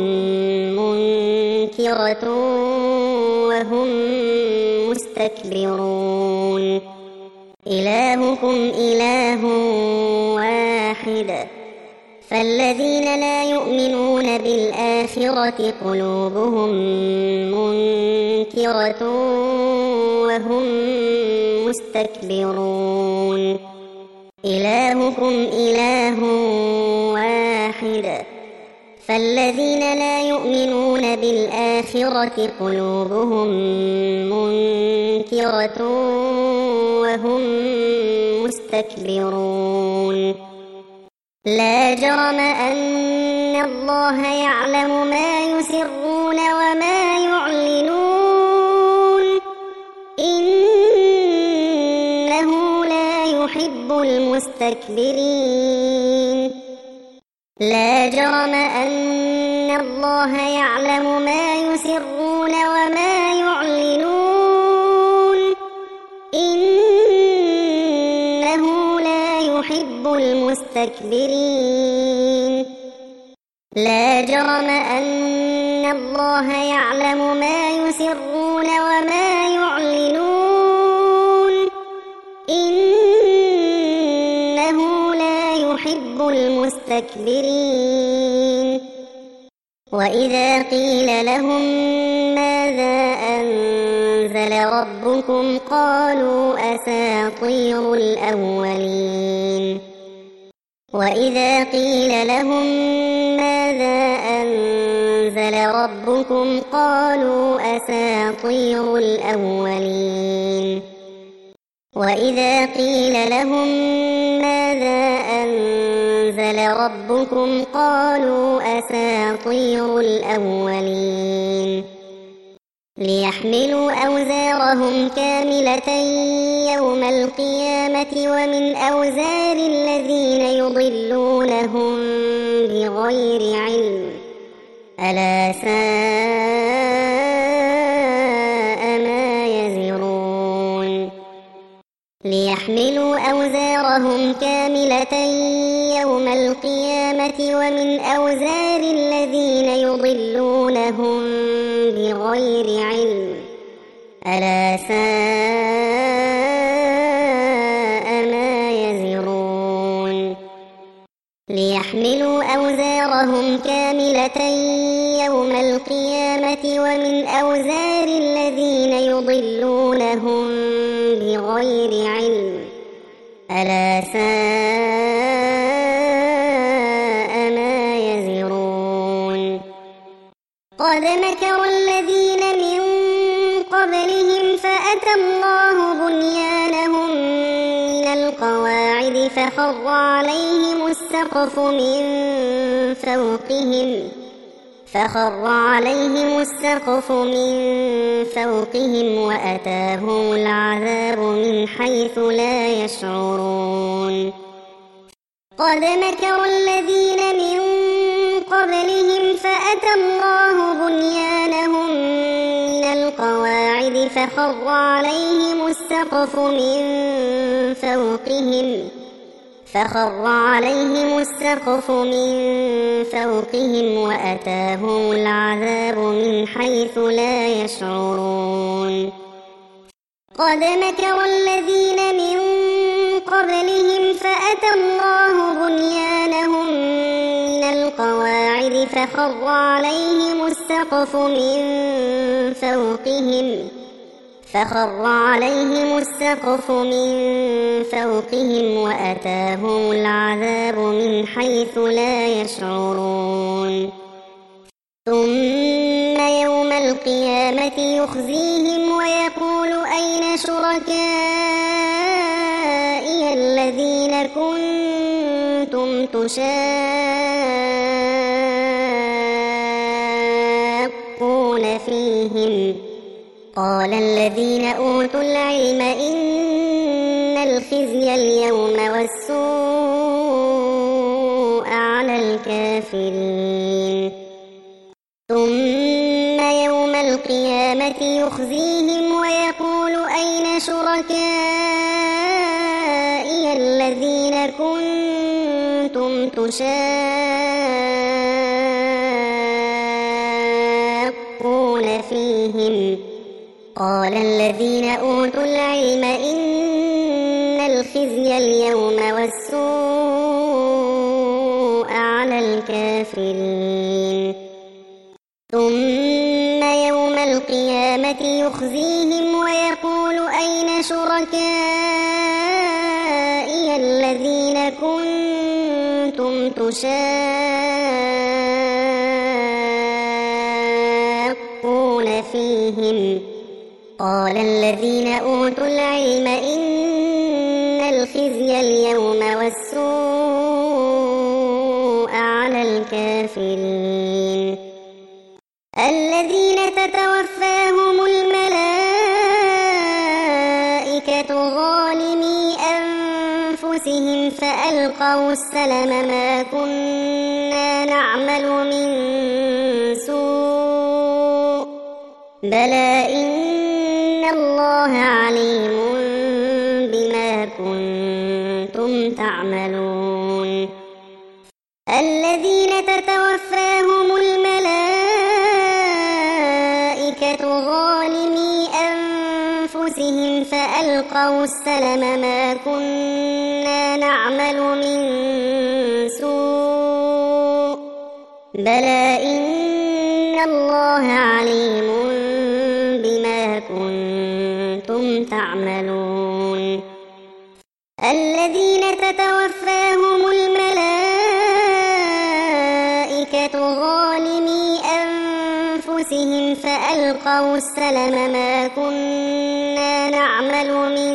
منكرة وهم مستكبرون إلهكم إله واحد فالذين لا يؤمنون بالآخرة قلوبهم منكرة وهم مستكبرون إلهكم إله واحد فالذين لا يؤمنون بالآخرة قلوبهم منكرة وهم مستكبرون لا جرم أن الله يعلم ما يسرون وما يعلنون إنه لا يحب المستكبرين لا جرم أن الله يعلم ما يسرون وما يعلنون إنه لا يحب المستكبرين لا جرم أن الله يعلم ما يسرون وما يعلنون إنه لا يحب المستكبرين وإذا قيل لهم ماذا أنزل ربكم قالوا أساطير الأولين وإذا قيل لهم ماذا أنزل ربكم قالوا أساطير الأولين وإذا قيل لهم ماذا أنزل ربكم قالوا أساطير الأولين ليحملوا أوزارهم كاملة يوم القيامة ومن أوزار الذين يضلونهم بغير علم ألا ساء ما يزرون ليحملوا أوزارهم كاملة يوم القيامة ومن أوزار الذين يضلونهم بغير علم ألا ساء ما يزرون ليحملوا أوزارهم كاملة يوم القيامة ومن أوزار الذين يضلونهم بغير علم ألا ساء ما يزرون قد مكر الذين من قبلهم فأتى الله بنيانهم من القواعد فخر عليهم السقف من فوقهم فخر عليهم السقف من فوقهم وأتاهم العذاب من حيث لا يشعرون قد مكر الذين من قبلهم فأتى الله بنيانهم من القواعد فخر عليهم السقف من فوقهم فخر عليهم السقف من فوقهم وأتاهم العذاب من حيث لا يشعرون قد مكر الذين من قبلهم فأتى الله بنيانهم من القواعد فخر عليهم السقف من فوقهم فخر عليهم السقف من فوقهم وأتاهم العذاب من حيث لا يشعرون ثم يوم القيامة يخزيهم ويقول أين شركائي الذين كنتم تشاقون فيهم قال الذين أوتوا العلم إن الخزي اليوم والسوء على الكافرين ثم يوم القيامة يخزيهم ويقول أين شركائي الذين كنتم تشاقون فيهم قال الذين أوتوا العلم إن الخزي اليوم والسوء على الكافرين ثم يوم القيامة يخزيهم ويقول أين شركائي الذين كنتم تشاقون فيهم قال الذين أوتوا العلم إن الخزي اليوم والسوء على الكافرين الذين تتوفاهم الملائكة ظالمي أنفسهم فألقوا السلم ما كنا نعمل من سوء بلى إن الله عليم بما كنتم تعملون الذين تتوفاهم الملائكة ظالمي أنفسهم فألقوا السلم ما كنا نعمل من سوء بلى إن الله عليم بما كنتم تعملون الذين تتوفاهم الملائكة أنفسهم فألقوا السلم ما كنا نعمل من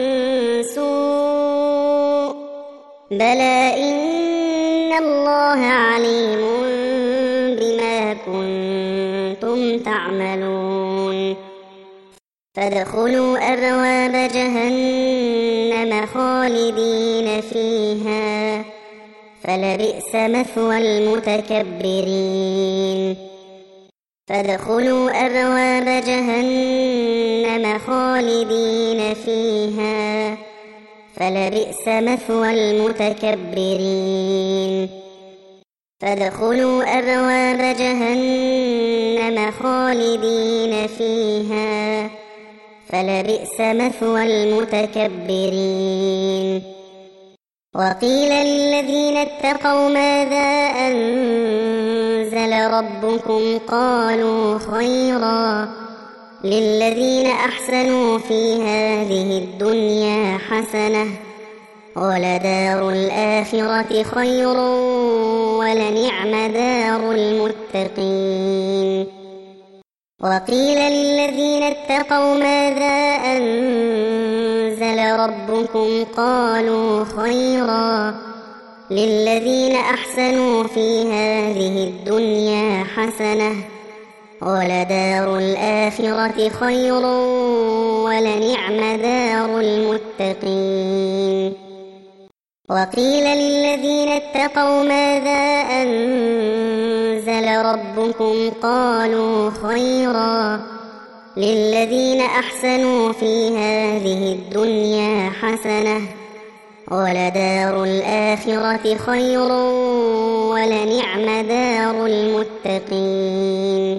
سوء بلى إن الله عليم بما كنتم تعملون فادخلوا أبواب جهنم خالدين فيها فلبئس مثوى المتكبرين فادخلوا أبواب جهنم خالدين فيها فلبئس مثوى المتكبرين فادخلوا أبواب جهنم خالدين فيها فلبئس مثوى المتكبرين وقيل للذين اتقوا ماذا أنزل ربكم قالوا خيرا للذين أحسنوا في هذه الدنيا حسنة ولدار الآخرة خير ولنعم دار المتقين وقيل للذين اتقوا ماذا أنزل ربكم قالوا خيرا للذين أحسنوا في هذه الدنيا حسنة ولدار الآخرة خير ولنعم دار المتقين وقيل للذين اتقوا ماذا أنزل ربكم قالوا خيرا للذين أحسنوا في هذه الدنيا حسنة ولدار الآخرة خير ولنعم دار المتقين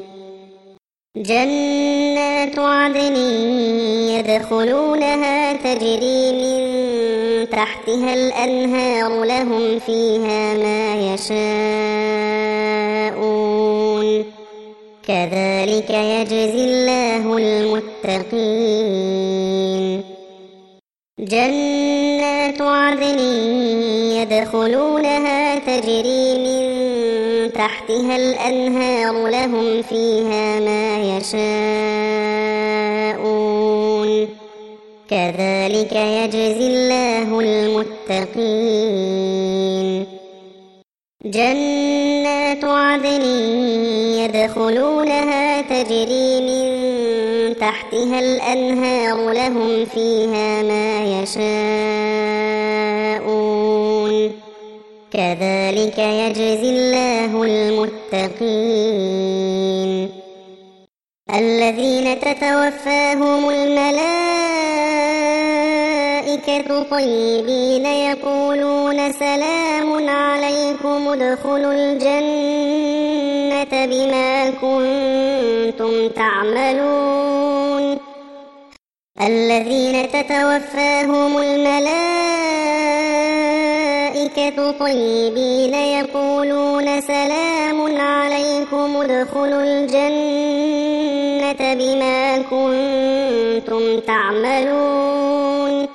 جنات عدن يدخلونها تجري من تحتها الأنهار لهم فيها ما يشاءون كذلك يجزي الله المتقين جنات عدن يدخلونها تجري من تحتها الأنهار لهم فيها ما يشاءون كذلك يجزي الله المتقين جنات عدن يدخلونها تجري من تحتها الأنهار لهم فيها ما يشاءون كذلك يجزي الله المتقين الذين تتوفاهم الملائكة طيبين يقولون سلام عليكم ادخلوا الجنة بما كنتم تعملون الذين تتوفاهم الملائكة طيبين يقولون سلام عليكم ادخلوا الجنة بما كنتم تعملون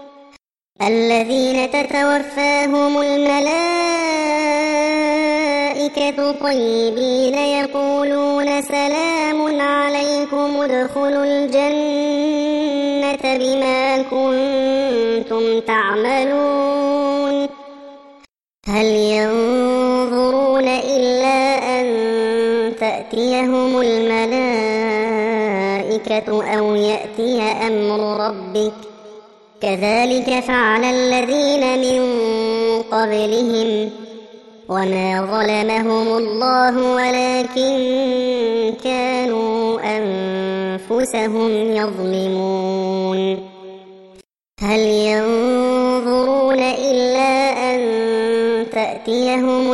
الذين تتوفاهم الملائكة طيبين يقولون سلام عليكم ادخلوا الجنة بما كنتم تعملون هل ينظرون إلا أن تأتيهم الملائكة أو يأتي أمر ربك كذلك فعل الذين من قبلهم وما ظلمهم الله ولكن كانوا أنفسهم يظلمون هل ينظرون إلا أن تأتيهم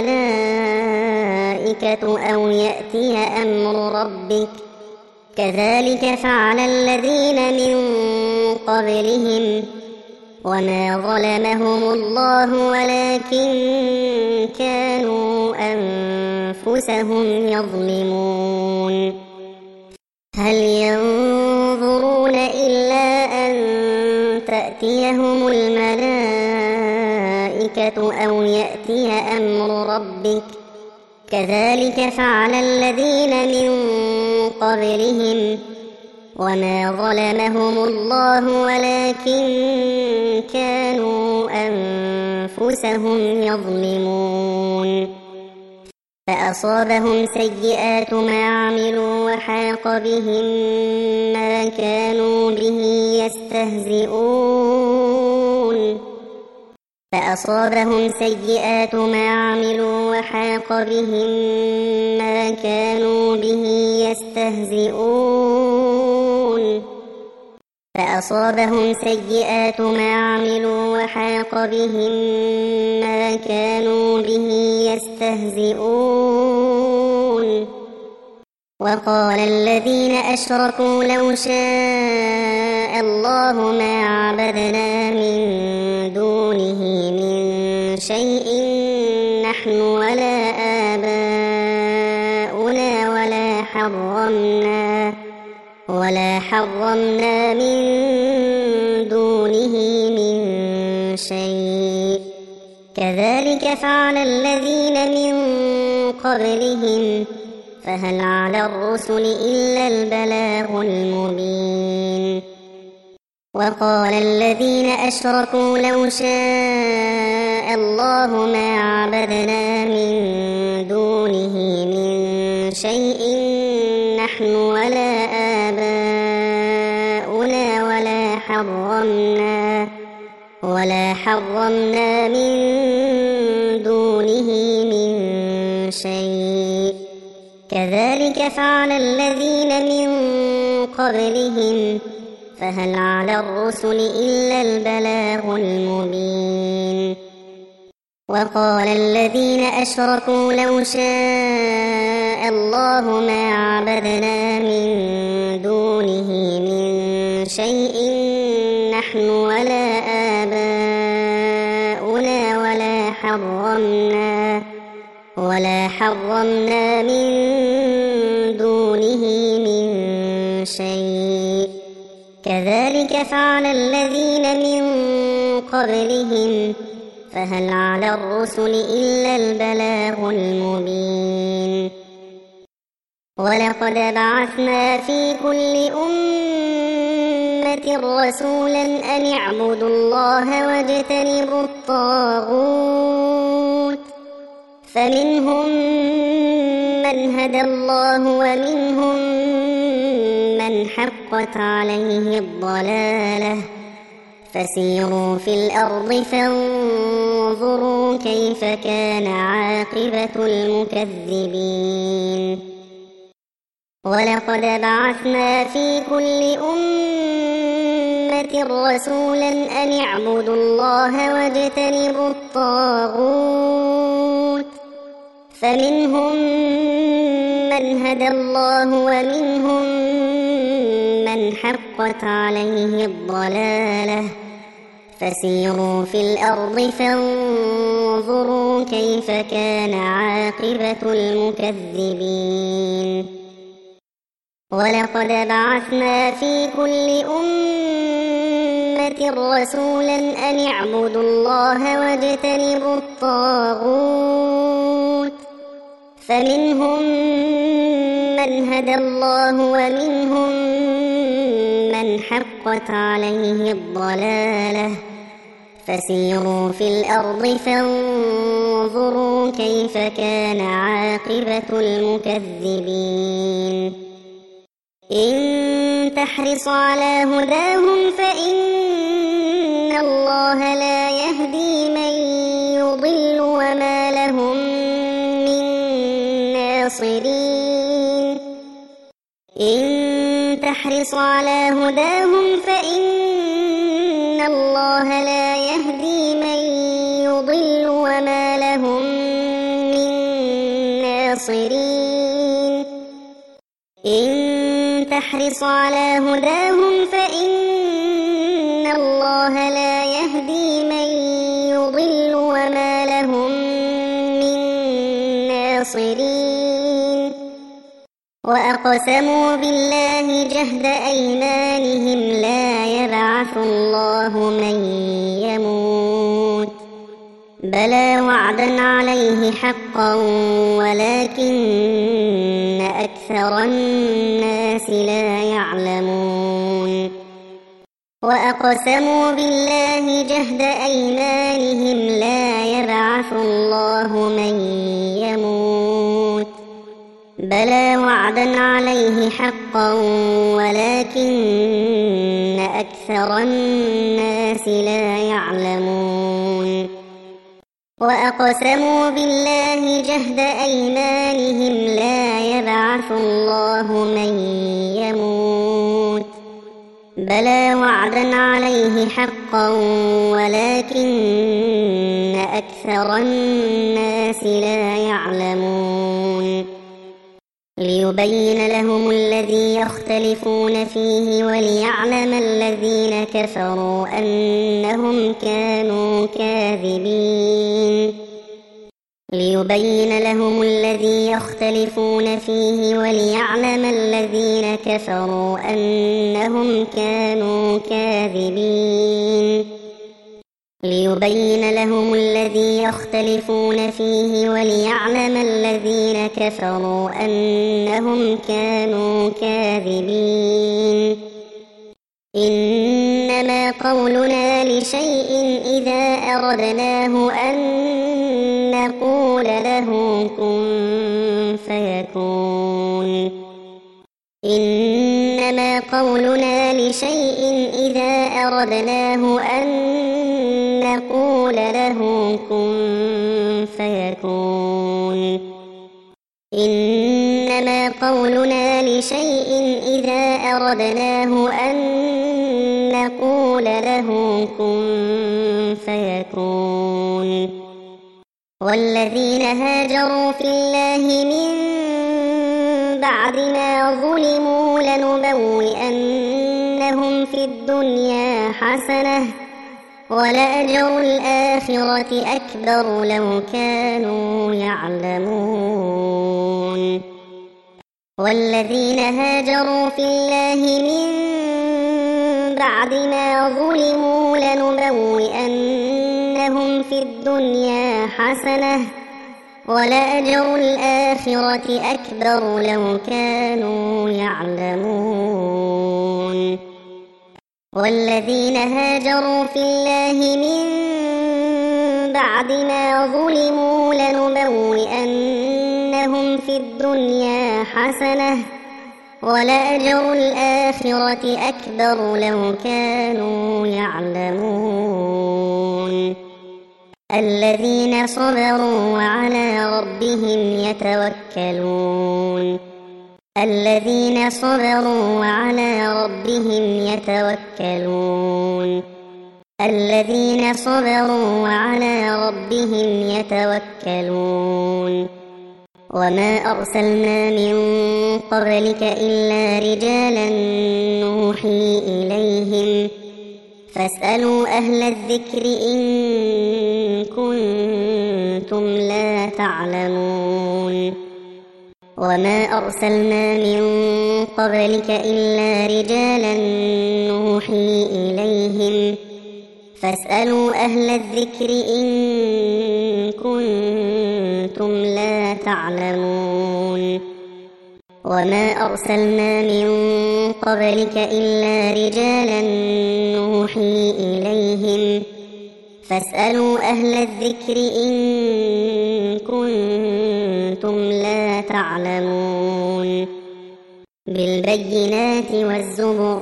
الملائكة أو يأتي أمر ربك كذلك فعل الذين من قبلهم وما ظلمهم الله ولكن كانوا أنفسهم يظلمون هل ينظرون إلا أن تأتيهم الملائكة أو يأتي أمر ربك كذلك فعل الذين من قبلهم وما ظلمهم الله ولكن كانوا أنفسهم يظلمون فأصابهم سيئات ما عملوا وحاق بهم ما كانوا به يستهزئون فأصابهم سيئات ما عملوا وحاق بهم ما كانوا به يستهزئون فأصابهم سيئات ما عملوا وحاق بهم ما كانوا به يستهزئون وقال الذين أشركوا لو شاء الله ما عبدنا من دونه من شيء نحن ولا آباؤنا ولا حرمنا ولا حرمنا من دونه من شيء كذلك فعل الذين من قبلهم فهل على الرسل إلا البلاغ المبين وقال الذين أشركوا لو شاء الله ما عبدنا من دونه من شيء نحن ولا آباؤنا ولا حرمنا ولا حرمنا من دونه من شيء كذلك فعل الذين من قبلهم فهل على الرسل إلا البلاغ المبين وقال الذين أشركوا لو شاء الله ما عبدنا من دونه من شيء نحن ولا آباؤنا ولا حرمنا ولا حرمنا من دونه من شيء كذلك فعل الذين من قبلهم فهل على الرسل إلا البلاغ المبين ولقد بعثنا في كل أمة رسولا أن اعبدوا الله واجتنبوا الطاغوت فمنهم من هدى الله ومنهم من حقت عليه الضلالة فسيروا في الأرض فانظروا كيف كان عاقبة المكذبين ولقد بعثنا في كل أمة رسولا أن اعبدوا الله واجتنبوا الطاغوت فمنهم من هدى الله ومنهم من حقت عليه الضلالة فسيروا في الأرض فانظروا كيف كان عاقبة المكذبين ولقد بعثنا في كل أمة رسولا أن اعبدوا الله واجتنبوا الطاغوت فمنهم من هدى الله ومنهم من حقت عليه الضلالة فسيروا في الأرض فانظروا كيف كان عاقبة المكذبين إن تحرص على هداهم فإن الله لا يهدي من يضل وما لهم من ناصرين إن تحرص على هداهم فإن الله لا يهدي من يضل وما لهم من ناصرين إن تحرص على هداهم فإن الله لا يهدي من يضل وما لهم من ناصرين وأقسموا بالله جهد أيمانهم لا يبعث الله من يموت بلى وعدا عليه حقا ولكن أكثر الناس لا يعلمون وأقسموا بالله جهد أيمانهم لا يبعث الله من يموت بلى وعدا عليه حقا ولكن أكثر الناس لا يعلمون وأقسموا بالله جهد أيمانهم لا يبعث الله من يموت بلى وعدا عليه حقا ولكن أكثر الناس لا يعلمون ليبين لهم الذي يختلفون فيه وليعلم الذين كفروا أنهم كانوا كاذبين ليبين لهم الذي يختلفون فيه وليعلم الذين كفروا أنهم كانوا كاذبين ليبين لهم الذي يختلفون فيه وليعلم الذين كفروا أنهم كانوا كاذبين إنما قولنا لشيء إذا أردناه أن نقول له كن فيكون إنما قولنا لشيء إذا أردناه أن نقول له كن فيكون إنما قولنا لشيء إذا أردناه أن نقول له كن فيكون والذين هاجروا في الله من بعد ما ظلموا لنبوئنهم في الدنيا حسنة ولأجر الآخرة أكبر لو كانوا يعلمون والذين هاجروا في الله من بعد ما ظلموا لنبوئنهم في الدنيا حسنة ولأجر الآخرة أكبر لو كانوا يعلمون والذين هاجروا في الله من بعد ما ظلموا لنبوئنهم في الدنيا حسنة ولأجر الآخرة أكبر لو كانوا يعلمون الذين صبروا وعلى ربهم يتوكلون الذين صبروا وعلى ربهم يتوكلون الذين صبروا وعلى ربهم يتوكلون وما أرسلنا من قبلك إلا رجالا نوحي إليهم فاسألوا أهل الذكر إن كنتم لا تعلمون وما أرسلنا من قبلك إلا رجالا نوحي إليهم فاسألوا أهل الذكر إن كنتم لا تعلمون وما أرسلنا من قبلك إلا رجالا نوحي إليهم فاسألوا أهل الذكر إن كنتم لا تعلمون بالبينات والزبر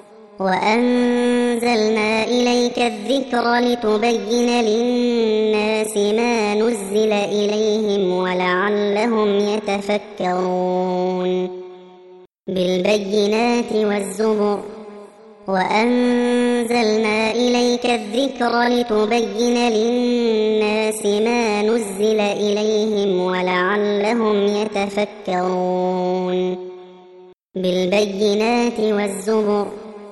وأنزلنا إليك الذكر لتبين للناس ما نزل إليهم ولعلهم يتفكرون بالبينات والزبر وأنزلنا إليك الذكر لتبين للناس ما نزل إليهم ولعلهم يتفكرون بالبينات والزبر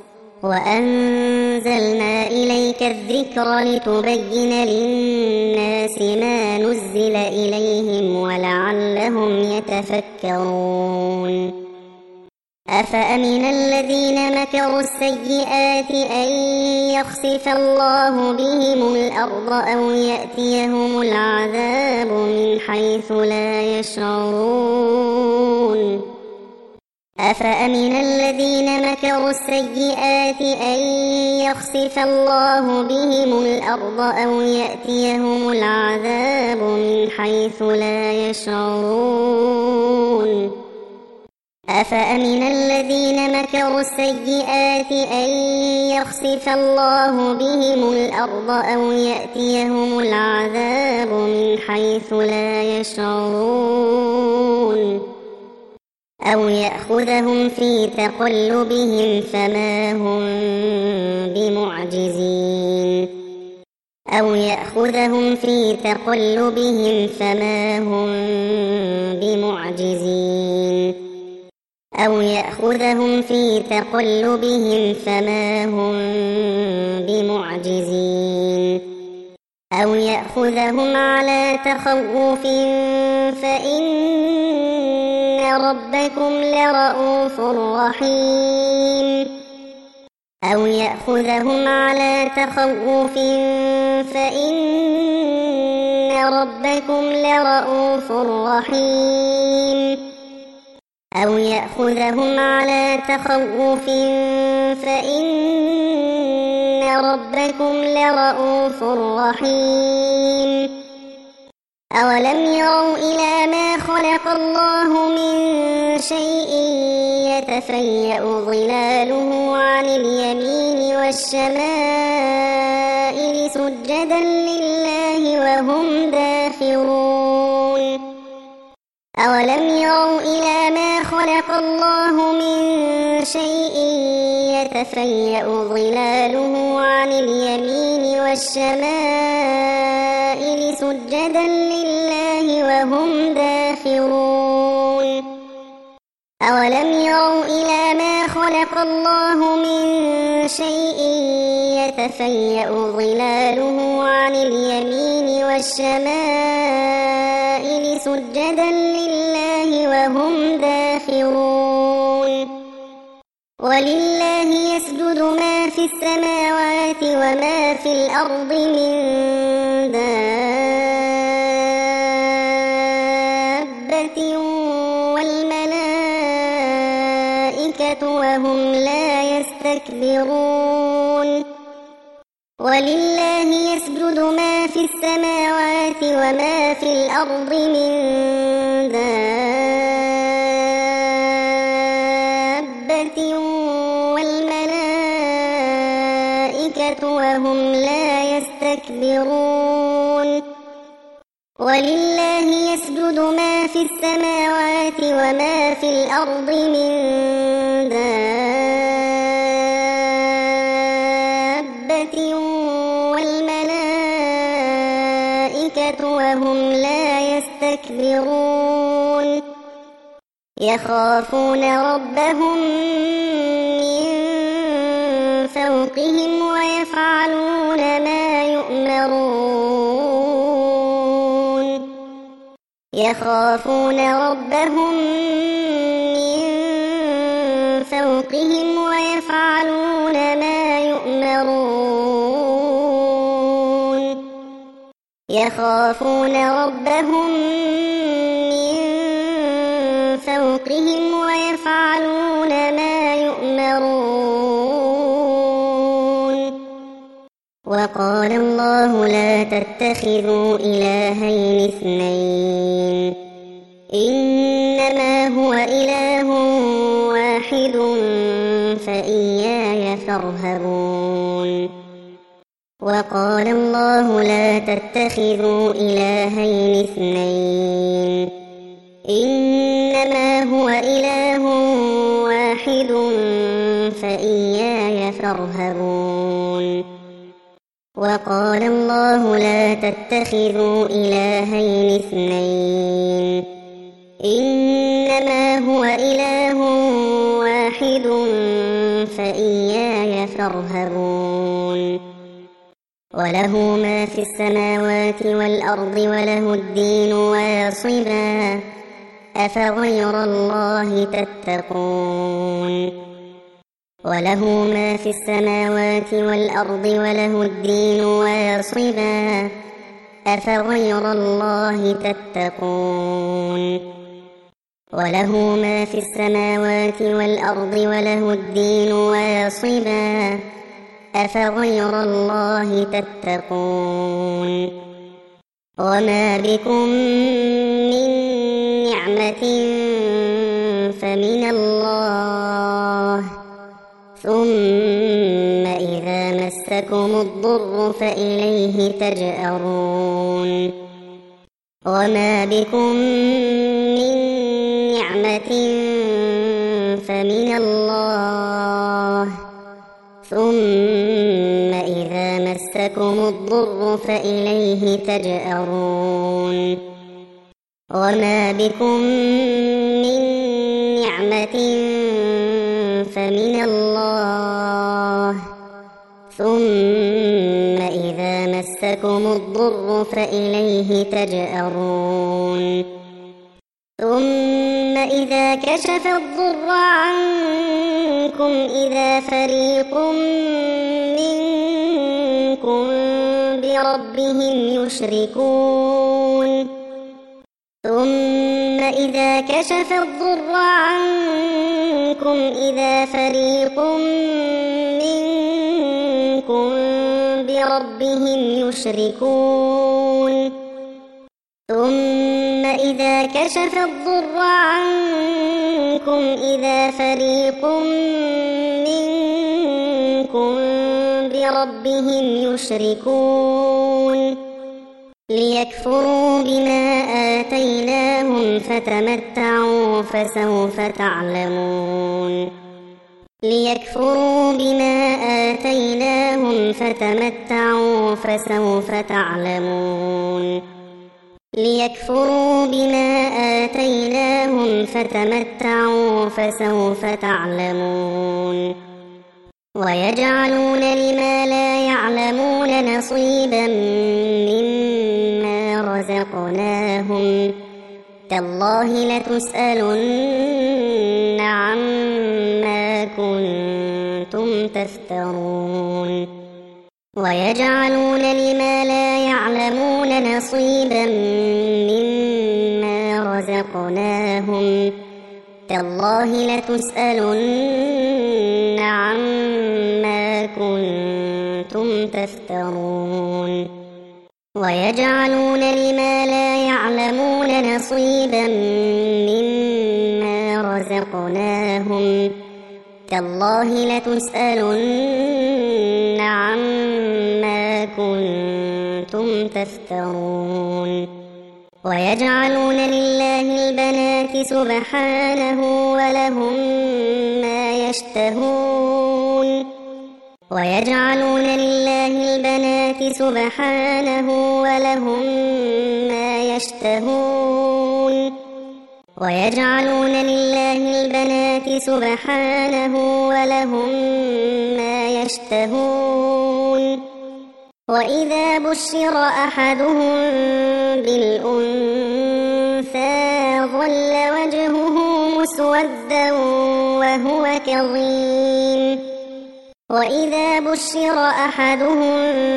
وأنزلنا إليك الذكر لتبين للناس ما نزل إليهم ولعلهم يتفكرون أفأمن الذين مكروا السيئات أن يخسف الله بهم الأرض أو يأتيهم العذاب من حيث لا يشعرون أفأمن الذين مكروا السيئات أن يخسف الله بهم الأرض أو يأتيهم العذاب من حيث لا يشعرون أفأمن الذين مكروا السيئات أن يخسف الله بهم الأرض أو يأتيهم العذاب من حيث لا يشعرون أو يأخذهم في تقلبهم فما هم بمعجزين أو يأخذهم في تقلبهم فما هم بمعجزين أو يأخذهم في تقلبهم فما هم بمعجزين أو يأخذهم على تخوف فإن ربكم لرؤوف رحيم أو يأخذهم على تخوف فإن ربكم لرؤوف رحيم أو يأخذهم على تخوف فإن ربكم لرؤوف رحيم أولم يروا إلى ما خلق الله من شيء يتفيأ ظلاله عن اليمين والشمائل سجدا لله وهم داخرون أولم يروا إلى ما خلق الله من شيء يتفيأ ظلاله عن اليمين والشمائل سجدا لله وهم داخرون أولم يروا إلى ما خلق الله من شيء يتفيأ ظلاله عن اليمين والشمائل سجدا لله وهم داخرون ولله يسجد ما في السماوات وما في الأرض من دابة والملائكة وهم لا يستكبرون ولله يسجد ما في السماوات وما في الأرض من دابة والملائكة وهم لا يستكبرون ولله يسجد ما في السماوات وما في الأرض من دابة والملائكة وهم لا يستكبرون يخافون ربهم من فوقهم ويفعلون ما يؤمرون يخافون ربهم من فوقهم ويفعلون ما يؤمرون يخافون ربهم من فوقهم ويفعلون ما يؤمرون وقال الله لا تتخذوا إلهين اثنين إنما هو إله واحد فإياي فارهبون وقال الله لا تتخذوا إلهين اثنين إنما هو إله واحد فإياي فارهبون وقال الله لا تتخذوا إلهين اثنين إنما هو إله واحد فإياي فارهبون وله ما في السماوات والأرض وله الدين واصبا أفغير الله تتقون وله ما في السماوات والأرض وله الدين واصبا أفغير الله تتقون وله ما في السماوات والأرض وله الدين واصبا أفغير الله تتقون وما بكم من نعمة فمن الله ثم إذا مسكم الضر فإليه تجأرون وما بكم من نعمة فمن الله ثم إذا مسكم الضر فإليه تجأرون وما بكم من نعمة فمن الله ثم إذا مسكم الضر فإليه تجأرون ثم إذا كشف الضر عنكم إذا فريق منكم بربهم يشركون ثم إذا كشف الضر عنكم إذا فريق منكم بربهم يشركون ثم إذا كشف الضر عنكم إذا فريق منكم بربهم يشركون ليكفروا بما آتيناهم فتمتعوا فسوف تعلمون ليكفروا بما آتيناهم فتمتعوا فسوف تعلمون ليكفروا بما آتيناهم فتمتعوا فسوف تعلمون ويجعلون لما لا يعلمون نصيبا مما رزقناهم تالله لتسألن عما كنتم تفترون ويجعلون لما لا يعلمون نصيبا مما رزقناهم تالله لتسألن عما كنتم تفترون ويجعلون لما لا يعلمون نصيبا مما رزقناهم تالله لتسألن عما كنتم تفترون ويجعلون لله البنات سبحانه ولهم ما يشتهون ويجعلون لله البنات سبحانه ولهم ما يشتهون ويجعلون لله البنات سبحانه ولهم ما يشتهون وإذا بشر أحدهم بالأنثى ظل وجهه مسودا وهو كظيم وإذا بشر أحدهم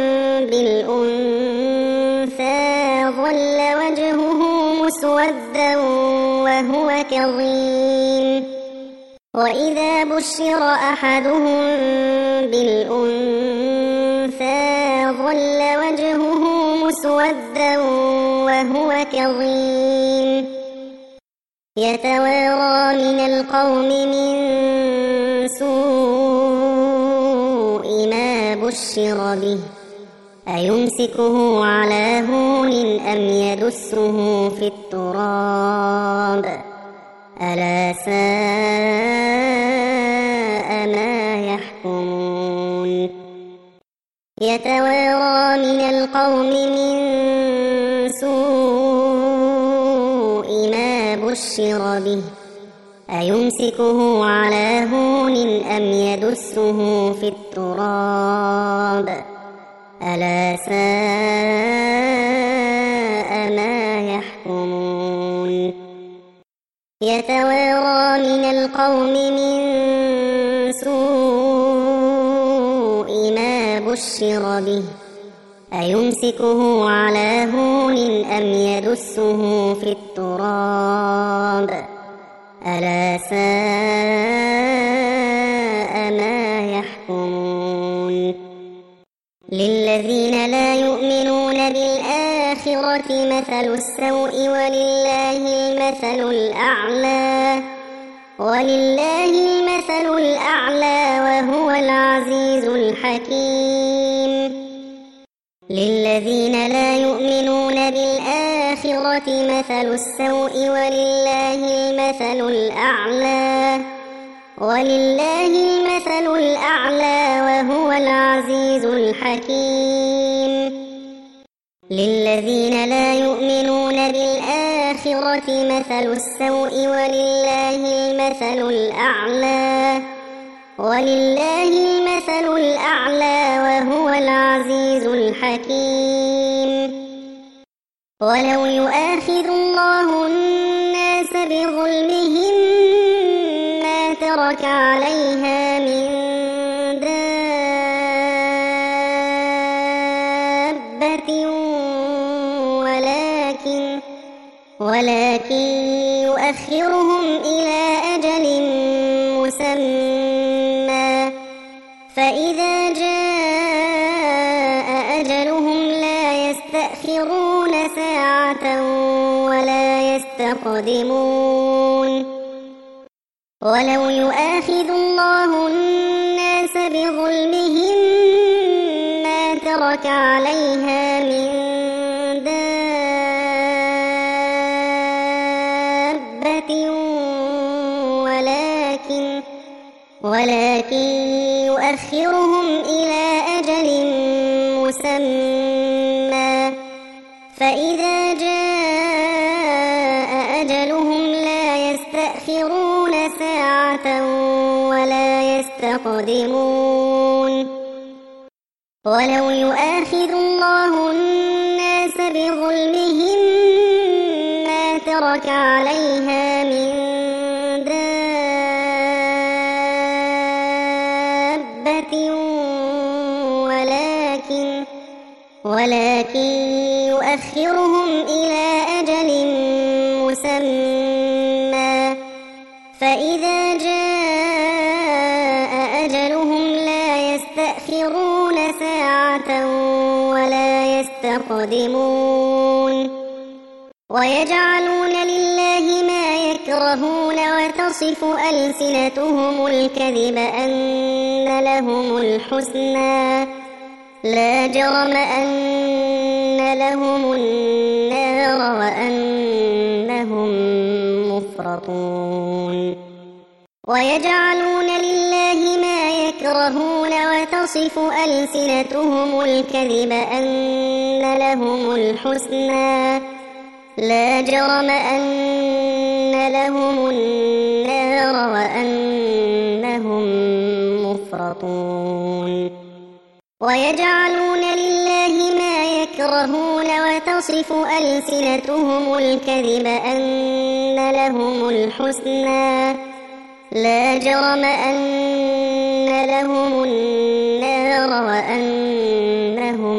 بالأنثى ظل وجهه مسودا وهو كظيم وإذا بشر أحدهم بالأنثى ظل وجهه مسودا وهو كظيم يتوارى من القوم من سوء ما بشر به أيمسكه على هون أم يدسه في التراب ألا ساء ما يحكمون يتوارى من القوم من سوء ما بشر به أيمسكه على هون أم يدسه في التراب ألا ساء ما يحكمون يتوارى من القوم من سوء ما بشر به أيمسكه على هون أم يدسه في التراب ألا ساء ما يحكمون للذين لا يؤمنون بالآخرة مثل السوء ولله المثل الأعلى ولله المثل الأعلى وهو العزيز الحكيم للذين لا يؤمنون بالآخرة مثل السوء ولله المثل الأعلى ولله المثل الأعلى وهو العزيز الحكيم للذين لا يؤمنون بالآخرة مثل السوء ولله المثل الأعلى ولله المثل الأعلى وهو العزيز الحكيم ولو يؤاخذ الله الناس بظلمهم ما ترك عليها من دابة ولكن ولكن يؤخرهم إلى أجل مسمى فإذا جاء أجلهم لا يستأخرون ساعة ولا يستقدمون ولو يؤاخذ الله الناس بظلمهم ما ترك عليها من دابة ولكن ولكن يؤخرهم إلى أجل مسمى فإذا جاء أجلهم لا يستأخرون ساعة ولا يستقدمون ولو يؤاخذ الله الناس بظلمهم ما ترك عليها من دابة ولكن ولكن يؤخرهم إلى أجل مسمى فإذا جاء أجلهم لا يستأخرون ساعة ولا يستقدمون ويجعلون لله ما يكرهون وتصف ألسنتهم الكذب أن لهم الحسنى لا جرم أن لهم النار وأنهم مفرطون ويجعلون لله ما يكرهون وتصف ألسنتهم الكذب أن لهم الحسنى لا جرم أن لهم النار وأنهم مفرطون ويجعلون لله ما يكرهون وتصف ألسنتهم الكذب أن لهم الحسنى لا جرم أن لهم النار وأنهم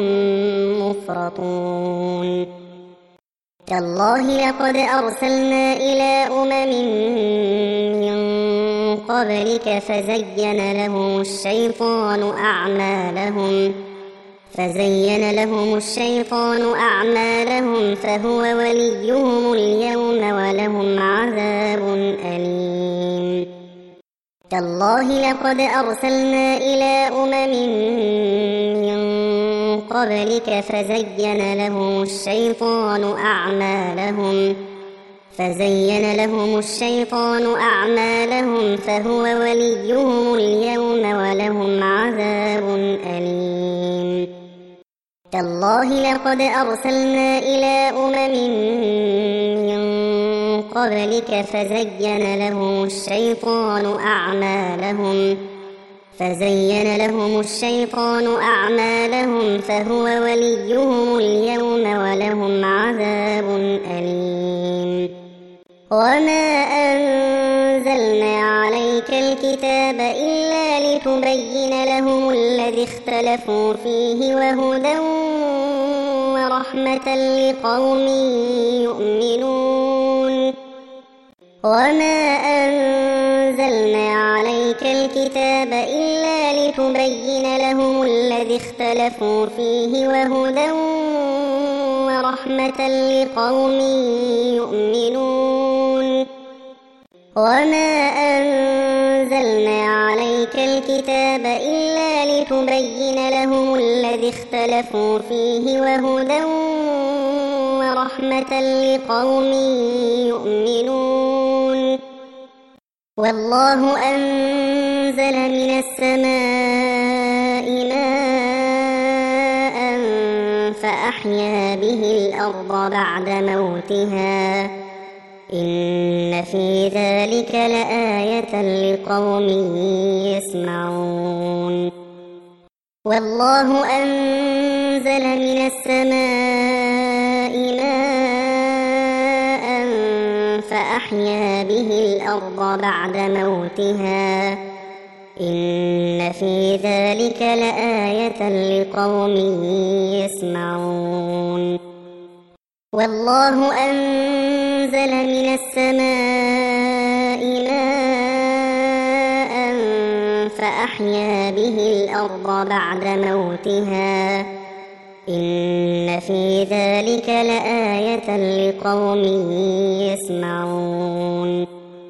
مفرطون تالله لقد أرسلنا إلى أمم من قبلك فزين لهم الشيطان أعمالهم فزين لهم الشيطان أعمالهم فهو وليهم اليوم ولهم عذاب أليم تالله لقد أرسلنا إلى أمم من قبلك فزين لهم الشيطان أعمالهم فزين لهم الشيطان أعمالهم فهو وليهم اليوم ولهم عذاب أليم تالله لقد أرسلنا إلى أمم من قبلك فزين لهم الشيطان أعمالهم فزين لهم الشيطان أعمالهم فهو وليهم اليوم ولهم عذاب أليم وما أنزلنا عليك الكتاب إلا لتبين لهم الذي اختلفوا فيه وهدى ورحمة لقوم يؤمنون وما أنزلنا عليك الكتاب إلا لتبين لهم الذي اختلفوا فيه وهدى ورحمة لقوم يؤمنون وما أنزلنا عليك الكتاب إلا لتبين لهم الذي اختلفوا فيه وهدى ورحمة لقوم يؤمنون والله أنزل من السماء ماء فأحيا به الأرض بعد موتها إن في ذلك لآية لقوم يسمعون والله أنزل من السماء ماء فأحيا به الأرض بعد موتها إن في ذلك لآية لقوم يسمعون والله أنزل من السماء ماء فأحيا به الأرض بعد موتها إن في ذلك لآية لقوم يسمعون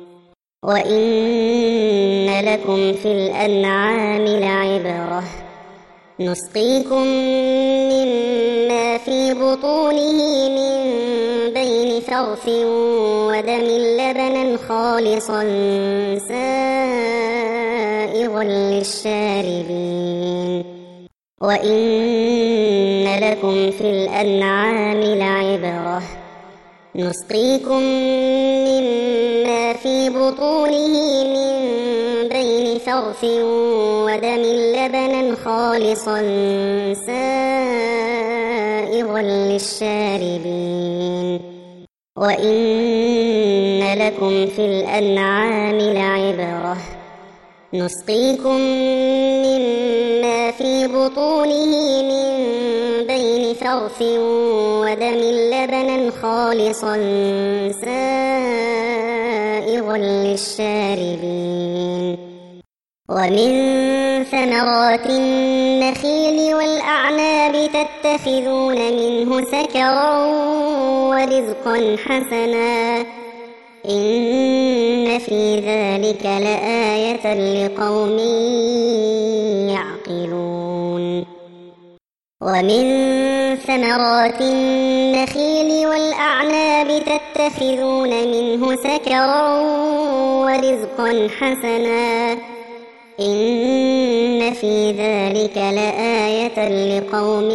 وإن لكم في الأنعام لعبرة نسقيكم مما في بطونه من بين فرث ودم لبنا خالصا سائغا للشاربين وإن لكم في الأنعام لعبرة نسقيكم مما في بطونه من بين فرث ودم لبنا خالصا سائغا للشاربين وإن لكم في الأنعام لعبرة نسقيكم مما في بطونه من بين فرث ودم لبنا خالصا سائغا للشاربين ومن ثمرات النخيل والأعناب تتخذون منه سكرا ورزقا حسنا إن في ذلك لآية لقوم يعقلون ومن ثمرات النخيل والأعناب تتخذون منه سكرا ورزقا حسنا إن في ذلك لآية لقوم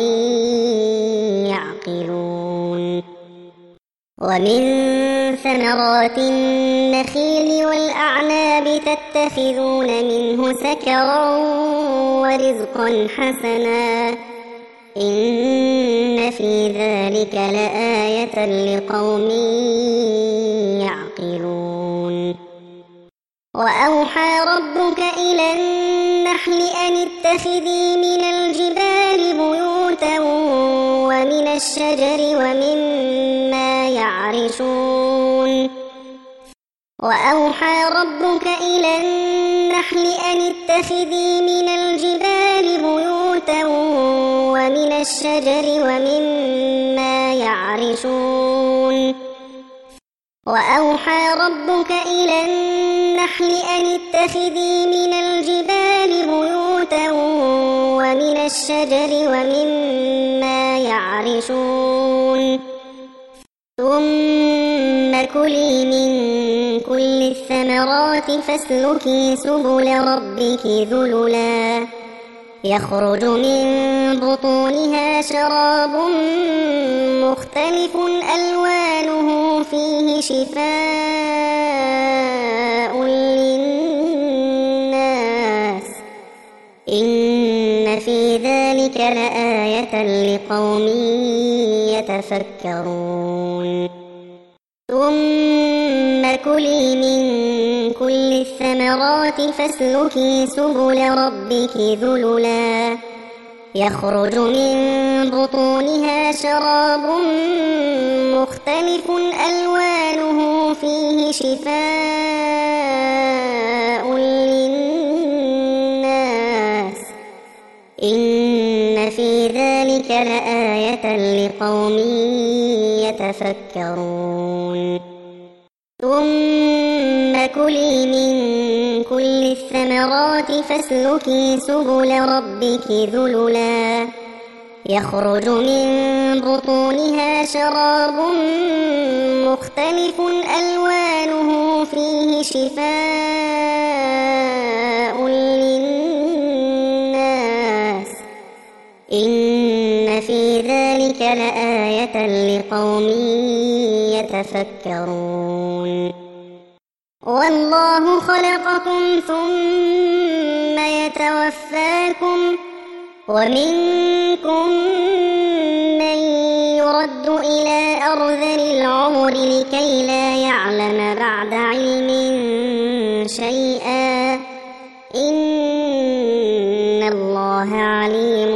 يعقلون ومن ثمرات النخيل والأعناب تتخذون منه سكرا ورزقا حسنا إن في ذلك لآية لقوم يعقلون وأوحى ربك إلى النحل أن اتخذي من الجبال بيوتا ومن الشجر ومما يعرشون وأوحى ربك إلى النحل أن اتخذي من الجبال بيوتا ومن الشجر ومما يعرشون وأوحى ربك إلى النحل أن اتخذي من الجبال بيوتا ومن الشجر ومما يعرشون ثم كلي من كل الثمرات فاسلكي سبل ربك ذللا يخرج من بطونها شراب مختلف ألوانه فيه شفاء للناس إن في ذلك لآية لقوم يتفكرون ثم كلي من كل الثمرات فاسلكي سبل ربك ذللا يخرج من بطونها شراب مختلف ألوانه فيه شفاء للناس إن في ذلك لآية لقوم يتفكرون ثم كلي من كل الثمرات فاسلكي سبل ربك ذللا يخرج من بطونها شراب مختلف ألوانه فيه شفاء للناس إن في ذلك لآية لقوم يتفكرون والله خلقكم ثم يتوفاكم ومنكم من يرد إلى أرذل العمر لكي لا يعلم بعد علم شيئا إن الله عليم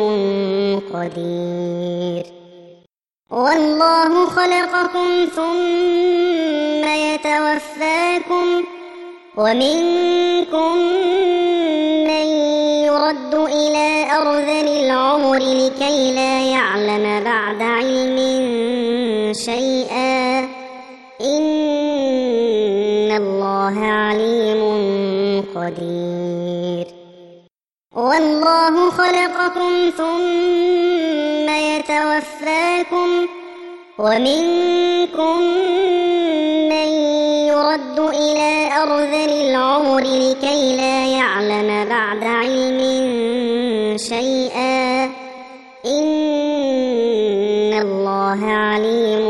قدير والله خلقكم ثم يتوفاكم ومنكم من يرد إلى أرذل العمر لكي لا يعلم بعد علم شيئا إن الله عليم قدير والله خلقكم ثم يتوفاكم ومنكم من يرد إلى أرذل العمر لكي لا يعلم بعد علم شيئا إن الله عليم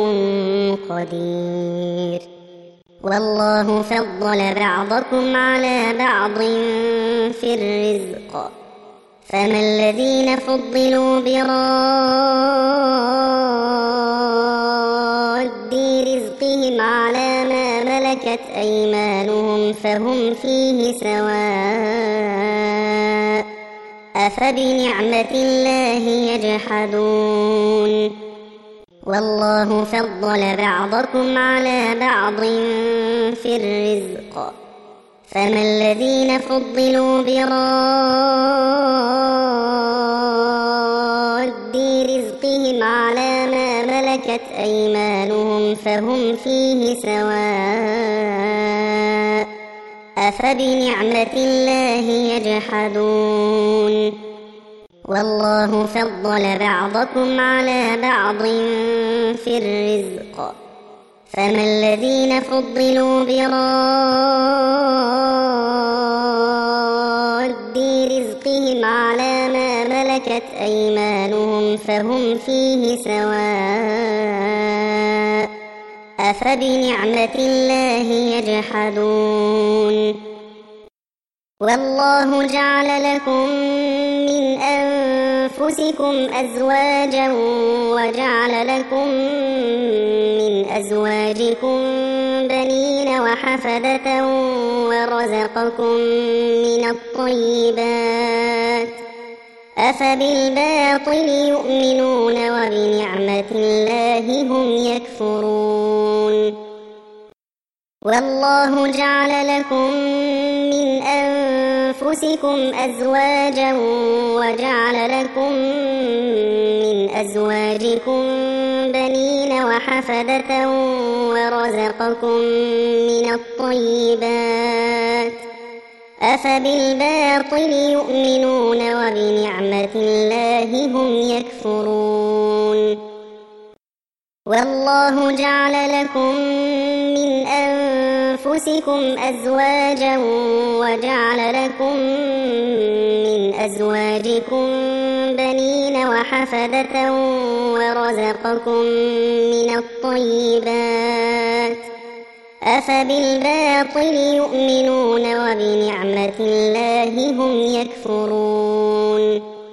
قدير والله فضل بعضكم على بعض في الرزق فما الذين فضلوا براد رزقهم على ما ملكت أيمانهم فهم فيه سواء أفبنعمة الله يجحدون والله فضل بعضكم على بعض في الرزق فما الذين فضلوا براد رزقهم على ما ملكت أيمانهم فهم فيه سواء أفبنعمة الله يجحدون والله فضل بعضكم على بعض في الرزق فما الذين فضلوا براد رزقهم على ما ملكت أيمانهم فهم فيه سواء أفبنعمة الله يجحدون والله جعل لكم من أنفسكم أزواجا وجعل لكم من أزواجكم بنين وحفدة ورزقكم من الطيبات أفبالباطل يؤمنون وبنعمة الله هم يكفرون والله جعل لكم من أنفسكم أزواجا وجعل لكم من أزواجكم بنين وحفدة ورزقكم من الطيبات أفبالباطل يؤمنون وبنعمة الله هم يكفرون والله جعل لكم من أنفسكم أزواجا وجعل لكم من أزواجكم بنين وحفدة ورزقكم من الطيبات أفبالباطل يؤمنون وبنعمة الله هم يكفرون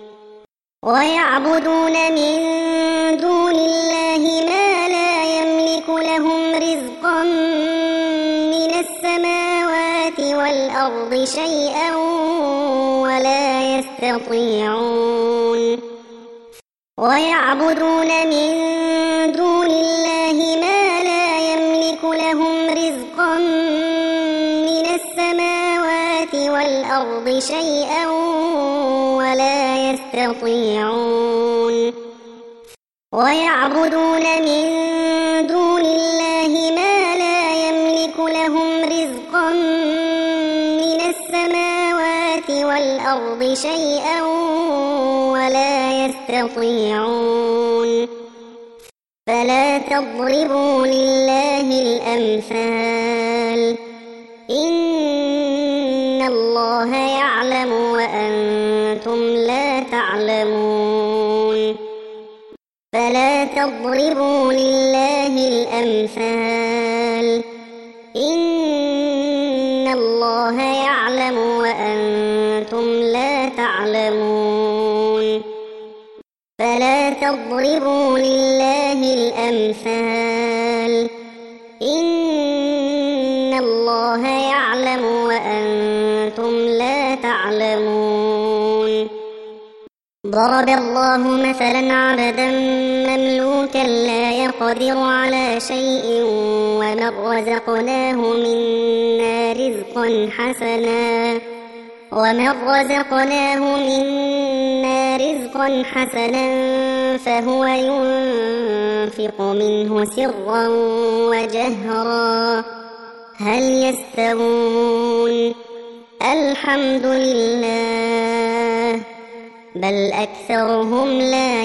ويعبدون من دون الله ما لا يملك لهم رزقا من السماوات والأرض شيئا ولا يستطيعون ويعبدون من دون الله ما لا يملك لهم رزقا من السماوات والأرض شيئا ولا يستطيعون ويعبدون من دون الله ما لا يملك لهم رزقا من السماوات والأرض شيئا ولا يستطيعون فلا تضربوا لله الأمثال إن الله يعلم وأنتم لا تعلمون فلا تضربوا لله الأمثال إن الله يعلم وأنتم لا تعلمون فلا تضربوا لله الأمثال إن الله يعلم وأنتم لا تعلمون ضرب الله مثلا عبدا مملوكا لا يقدر على شيء ومن رزقناه منا رزقا حسنا ومن رزقناه منا رزقا حسنا فهو ينفق منه سرا وجهرا هل يستوون الحمد لله بل أكثرهم لا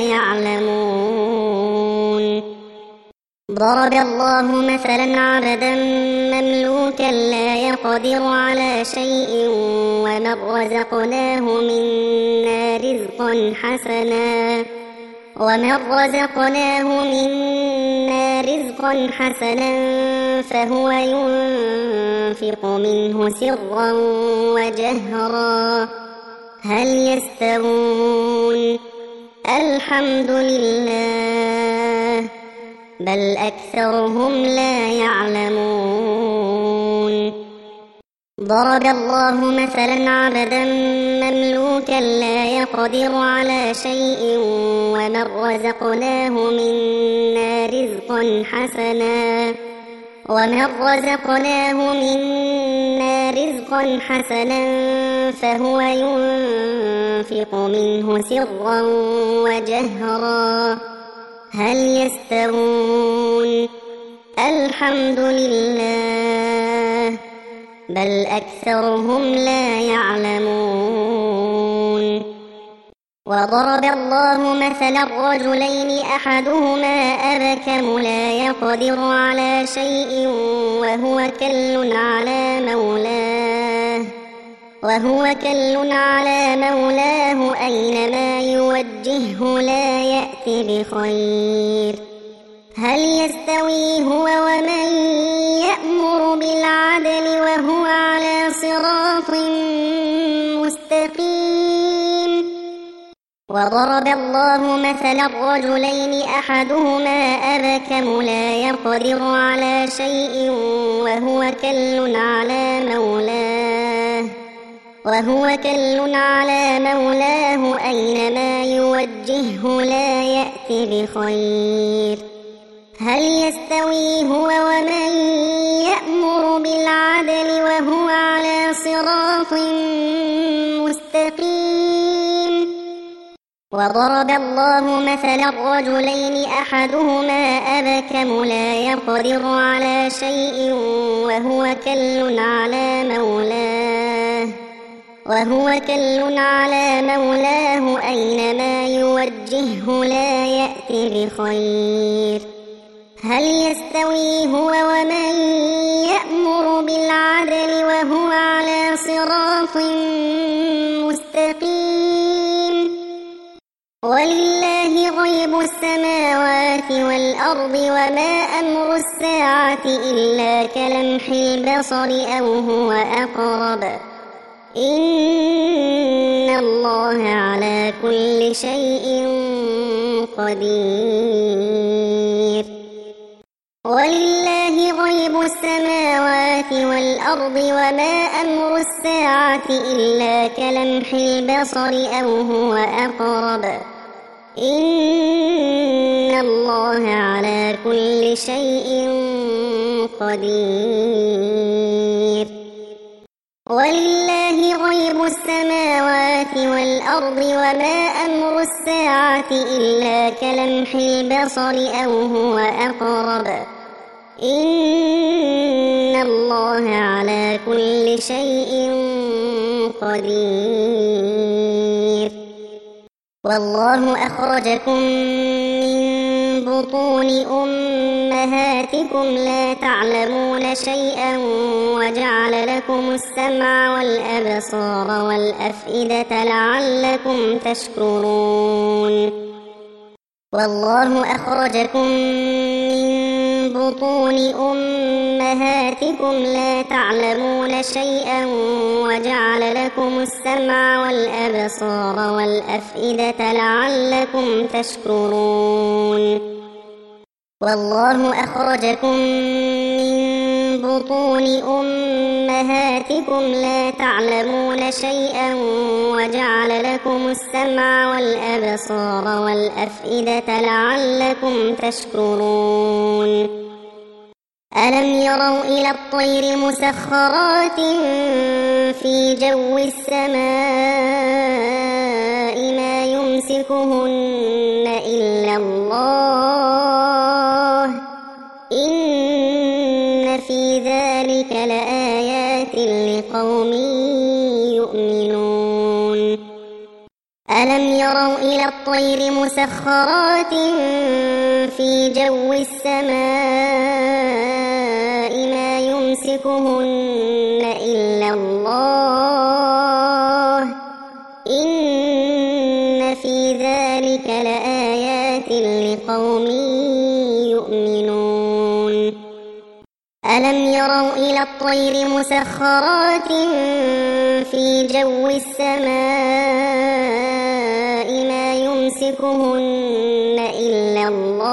يعلمون ضرب الله مثلا عبدا مملوكا لا يقدر على شيء ومن رزقناه منا رزقا حسنا ومن رزقناه منا رزقا حسنا فهو ينفق منه سرا وجهرا هل يستوون الحمد لله بل أكثرهم لا يعلمون ضرب الله مثلا عبدا مملوكا لا يقدر على شيء ومن رزقناه منا رزقا حسنا ومن رزقناه منا رزقا حسنا فهو ينفق منه سرا وجهرا هل يستوون الحمد لله بل أكثرهم لا يعلمون وضرب الله مثلا رجلين أحدهما أبكم لا يقدر على شيء وهو كل على مولاه وهو كل على مولاه أينما يوجهه لا يأتي بخير هل يستوي هو ومن يأمر بالعدل وهو على صراط مستقيم وضرب الله مثلا رجلين أحدهما أبكم لا يقدر على شيء وهو كل على مولاه وهو كل على مولاه أينما يوجهه لا يأتي بخير هل يستوي هو ومن يأمر بالعدل وهو على صراط مستقيم وضرب الله مثلا رجلين أحدهما أبكم لا يقدر على شيء وهو كل على مولاه وهو كل على مولاه أينما يوجهه لا يأتي بخير هل يستوي هو ومن يأمر بالعدل وهو على صراط مستقيم ولله غيب السماوات والأرض وما أمر الساعة إلا كلمح البصر أو هو أقرب إن الله على كل شيء قدير ولله غيب السماوات والأرض وما أمر الساعة إلا كلمح البصر أو هو أقرب إن الله على كل شيء قدير ولله غيب السماوات والأرض وما أمر الساعة إلا كلمح البصر أو هو أقرب إن الله على كل شيء قدير والله أخرجكم من بطون أمهاتكم لا تعلمون شيئا وجعل لكم السمع والأبصار والأفئدة لعلكم تشكرون والله أخرجكم من بطون أمهاتكم لا تعلمون شيئا وجعل لكم السمع والأبصار والأفئدة لعلكم تشكرون والله أخرجكم من بطون أمهاتكم لا تعلمون شيئا وجعل لكم السمع والأبصار والأفئدة لعلكم تشكرون ألم يروا إلى الطير مسخرات في جو السماء ما يمسكهن إلا الله إن في ذلك لآيات لقوم يؤمنون ألم يروا إلى الطير مسخرات في جو السماء ما يمسكهن إلا الله إن في ذلك لآيات لقوم يؤمنون ألم يروا إلى الطير مسخرات في جو السماء ما يمسكهن إلا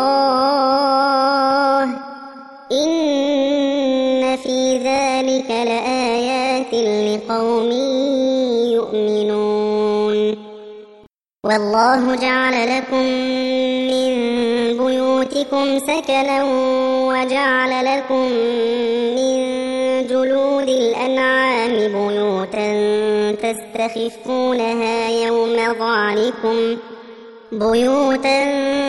الله إن في ذلك لآيات لقوم يؤمنون والله جعل لكم من بيوتكم سكنا وجعل لكم من جلود الأنعام بيوتا تستخفونها يوم ظعنكم بيوتا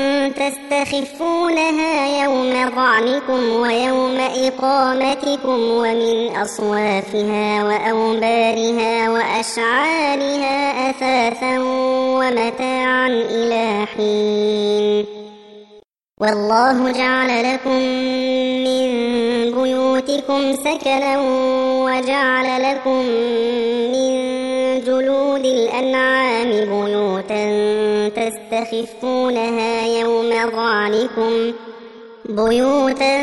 تستخفونها يوم ظعنكم ويوم إقامتكم ومن أصوافها وأوبارها وأشعارها أثاثا ومتاعا إلى حين والله جعل لكم من بيوتكم سكنا وجعل لكم من جلود الأنعام بيوتا تستخفونها يوم ظعنكم بيوتا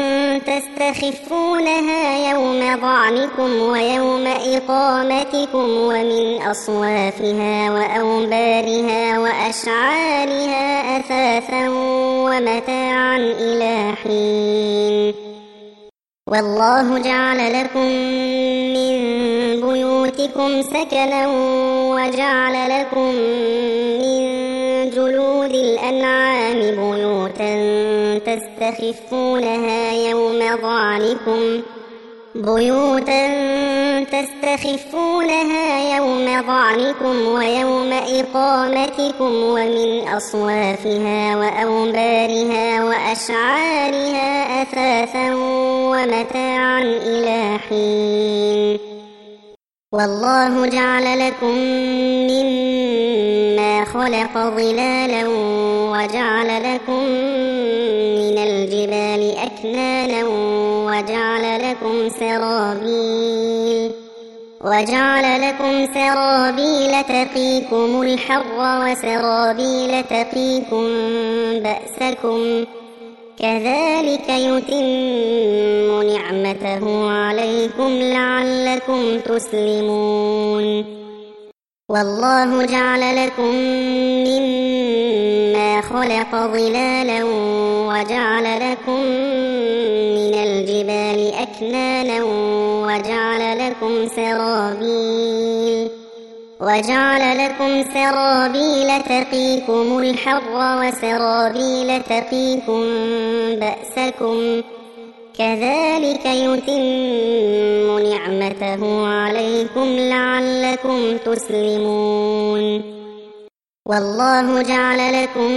تستخفونها يوم ظعنكم ويوم إقامتكم ومن أصوافها وأوبارها وأشعارها أثاثا ومتاعا إلى حين والله جعل لكم من بيوتكم سكنا وجعل لكم من جلود الأنعام بيوتا تستخفونها يوم ظعنكم بيوتا تستخفونها يوم ظعنكم ويوم إقامتكم ومن أصوافها وأوبارها وأشعارها أثاثا ومتاعا إلى حين والله جعل لكم مما خلق ظلالا وجعل لكم من الجبال أكنانا وجعل لكم سرابيل وجعل لكم سرابيل تقيكم الحر وسرابيل تقيكم بأسكم كذلك يتم نعمته عليكم لعلكم تسلمون والله جعل لكم مما خلق ظلالا وجعل لكم من الجبال أكنانا وجعل لكم سرابيل وجعل لكم سرابيل تقيكم الحر وسرابيل تقيكم بأسكم كذلك يتم نعمته عليكم لعلكم تسلمون والله جعل لكم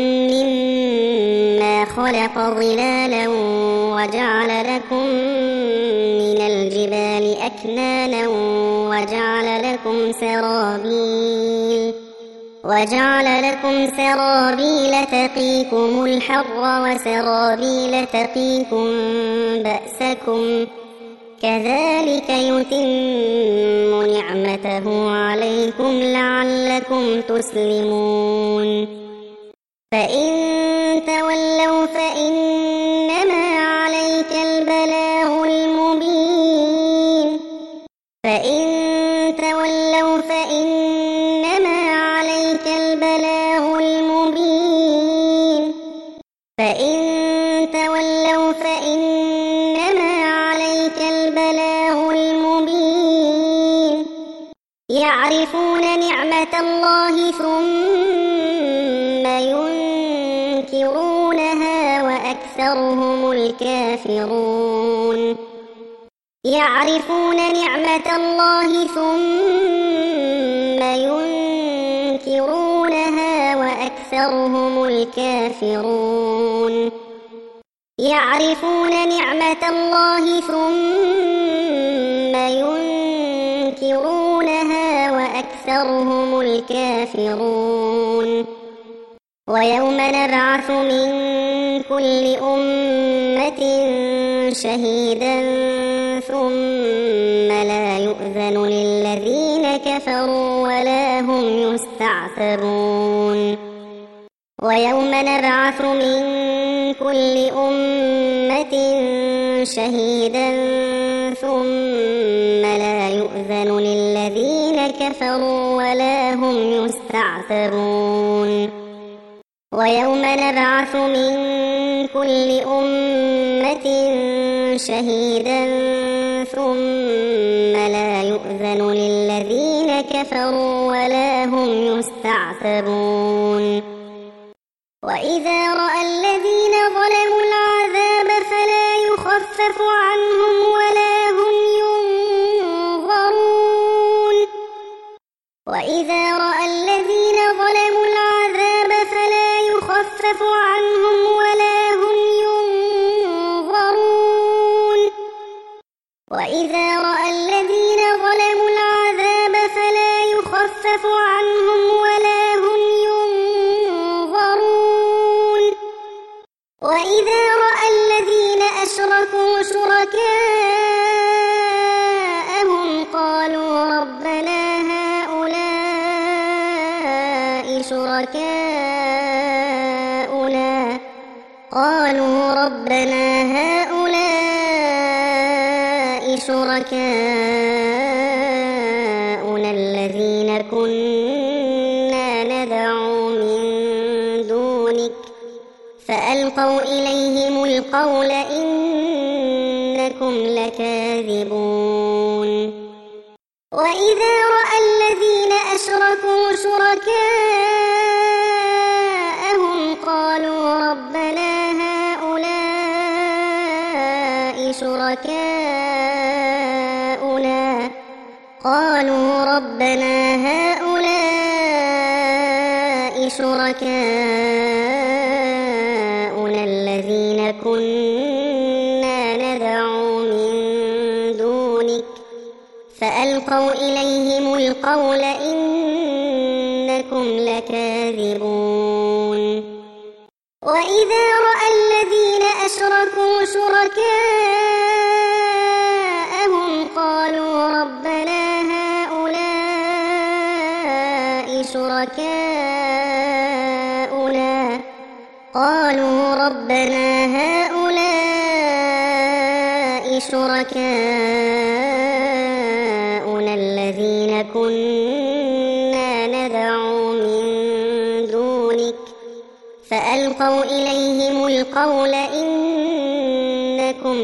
مما خلق ظلالا وجعل لكم من الجبال أكنانا وجعل لكم سرابيل وجعل لكم سرابيل تقيكم الحر وسرابيل تقيكم بأسكم كذلك يتم نعمته عليكم لعلكم تسلمون فإن تولوا فإنما عليك البلاغ المبين فإن تولوا فإنما عليك البلاغ المبين فإن تولوا فإنما عليك البلاغ المبين يعرفون نعمة الله ثم ينكرونها وأكثرهم الكافرون يعرفون نعمة الله ثم ينكرونها وأكثرهم الكافرون يعرفون نعمة الله ثم ينكرونها وأكثرهم الكافرون ويوم نبعث من كل أمة شهيدا ثم لا يؤذن للذين كفروا ولا هم يستعتبون ويوم نبعث من كل أمة شهيدا ثم لا يؤذن للذين كفروا ولا هم يستعتبون ويوم نبعث من كل أمة شهيدا ثم لا يؤذن للذين كفروا ولا هم يستعتبون وإذا رأى الذين ظلموا العذاب فلا يخفف عنهم ولا هم ينظرون وإذا رأى الذين ظلموا العذاب فلا يخفف عنهم ولا هم ينظرون وإذا رأى الذين ظلموا العذاب فلا يخفف عنهم ولا هم ينظرون وإذا رأى الذين أشركوا شركاءهم قالوا ربنا هؤلاء شركاؤنا قالوا ربنا هؤلاء شركاؤنا الذين كنا ندعو من دونك فألقوا إليهم القول إنكم لكاذبون وإذا رأى الذين أشركوا شركاءهم قالوا ربنا هؤلاء شركاؤنا قالوا ربنا هؤلاء شركاؤنا الذين كنا ندعو من دونك فألقوا إليهم القول إنكم لكاذبون وإذا رأى الذين أشركوا شركاءهم قالوا ربنا هؤلاء شركاؤنا قالوا ربنا هؤلاء شركاؤنا الذين كنا فألقوا إليهم القول إنكم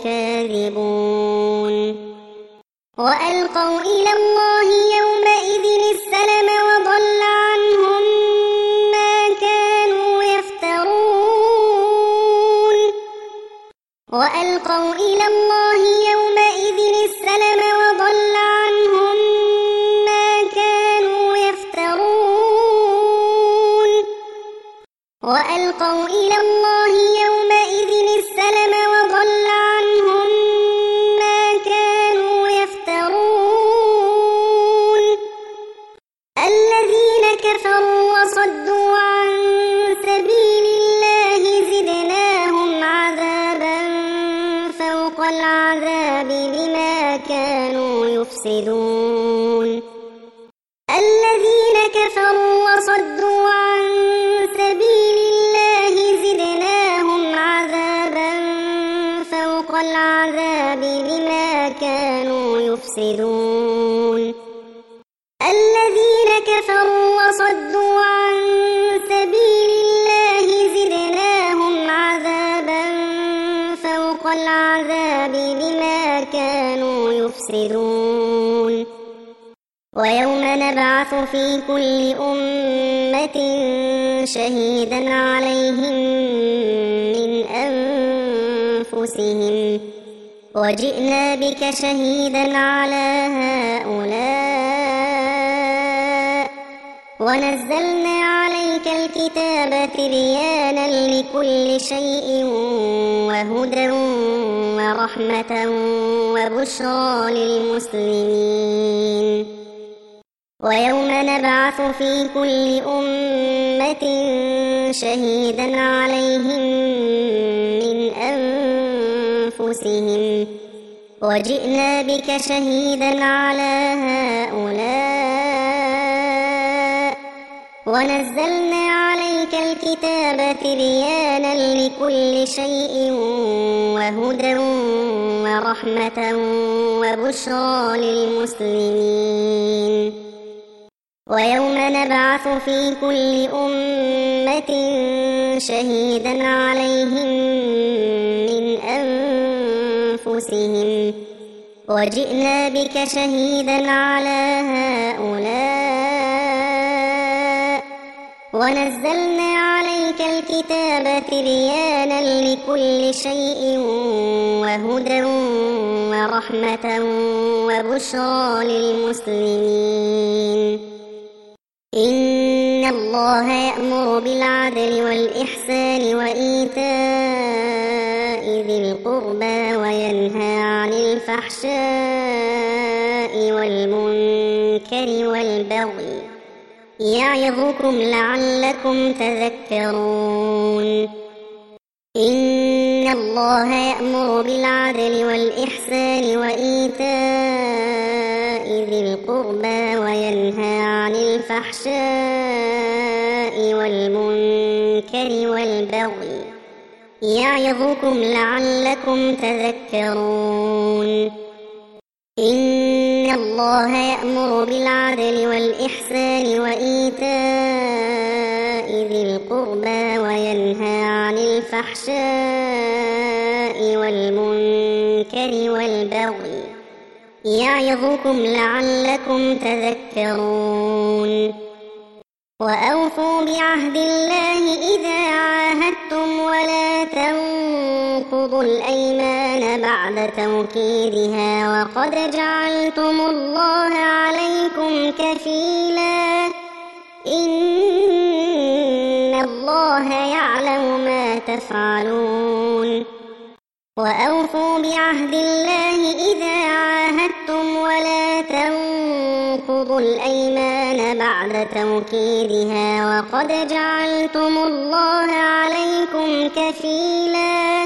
لكاذبون وألقوا إلى الله يومئذ السلم وضل عنهم ما كانوا يفترون وألقوا إلى الله يومئذ السلم وضل عنهم ما كانوا يفترون وألقوا إلى الله يومئذ السلم وضل عنهم ما كانوا يفترون الذين كفروا وصدوا عن سبيل الله زدناهم عذابا فوق العذاب بما كانوا يفسدون الذين كفروا وصدوا عن سبيل الله زدناهم عذابا فوق العذاب بما كانوا يفسدون الذين كفروا وصدوا عن سبيل الله زدناهم عذابا فوق العذاب بما كانوا يفسدون ويوم نبعث في كل أمة شهيدا عليهم من أنفسهم وجئنا بك شهيدا على هؤلاء ونزلنا عليك الكتاب تبيانا لكل شيء وهدى ورحمة وبشرى للمسلمين ويوم نبعث في كل أمة شهيدا عليهم من أنفسهم وجئنا بك شهيدا على هؤلاء ونزلنا عليك الكتاب تبيانا لكل شيء وهدى ورحمة وبشرى للمسلمين ويوم نبعث في كل أمة شهيدا عليهم من أنفسهم وجئنا بك شهيدا على هؤلاء ونزلنا عليك الكتاب تبيانا لكل شيء وهدى ورحمة وبشرى للمسلمين إن الله يأمر بالعدل والإحسان وإيتاء ذي القربى وينهى عن الفحشاء والمنكر والبغي يعظكم لعلكم تذكرون إن الله يأمر بالعدل والإحسان وإيتاء ذي القربى وينهى عن الفحشاء والمنكر والبغي يعظكم لعلكم تذكرون إن الله يأمر بالعدل والإحسان وإيتاء ذي القربى وينهى عن الفحشاء والمنكر والبغي يعظكم لعلكم تذكرون وأوفوا بعهد الله إذا عاهدتم ولا تنقضوا الأيمان بعد توكيدها وقد جعلتم الله عليكم كفيلا إن الله يعلم ما تفعلون وأوفوا بعهد الله إذا عاهدتم ولا تنقضوا الأيمان بعد توكيدها وقد جعلتم الله عليكم كفيلا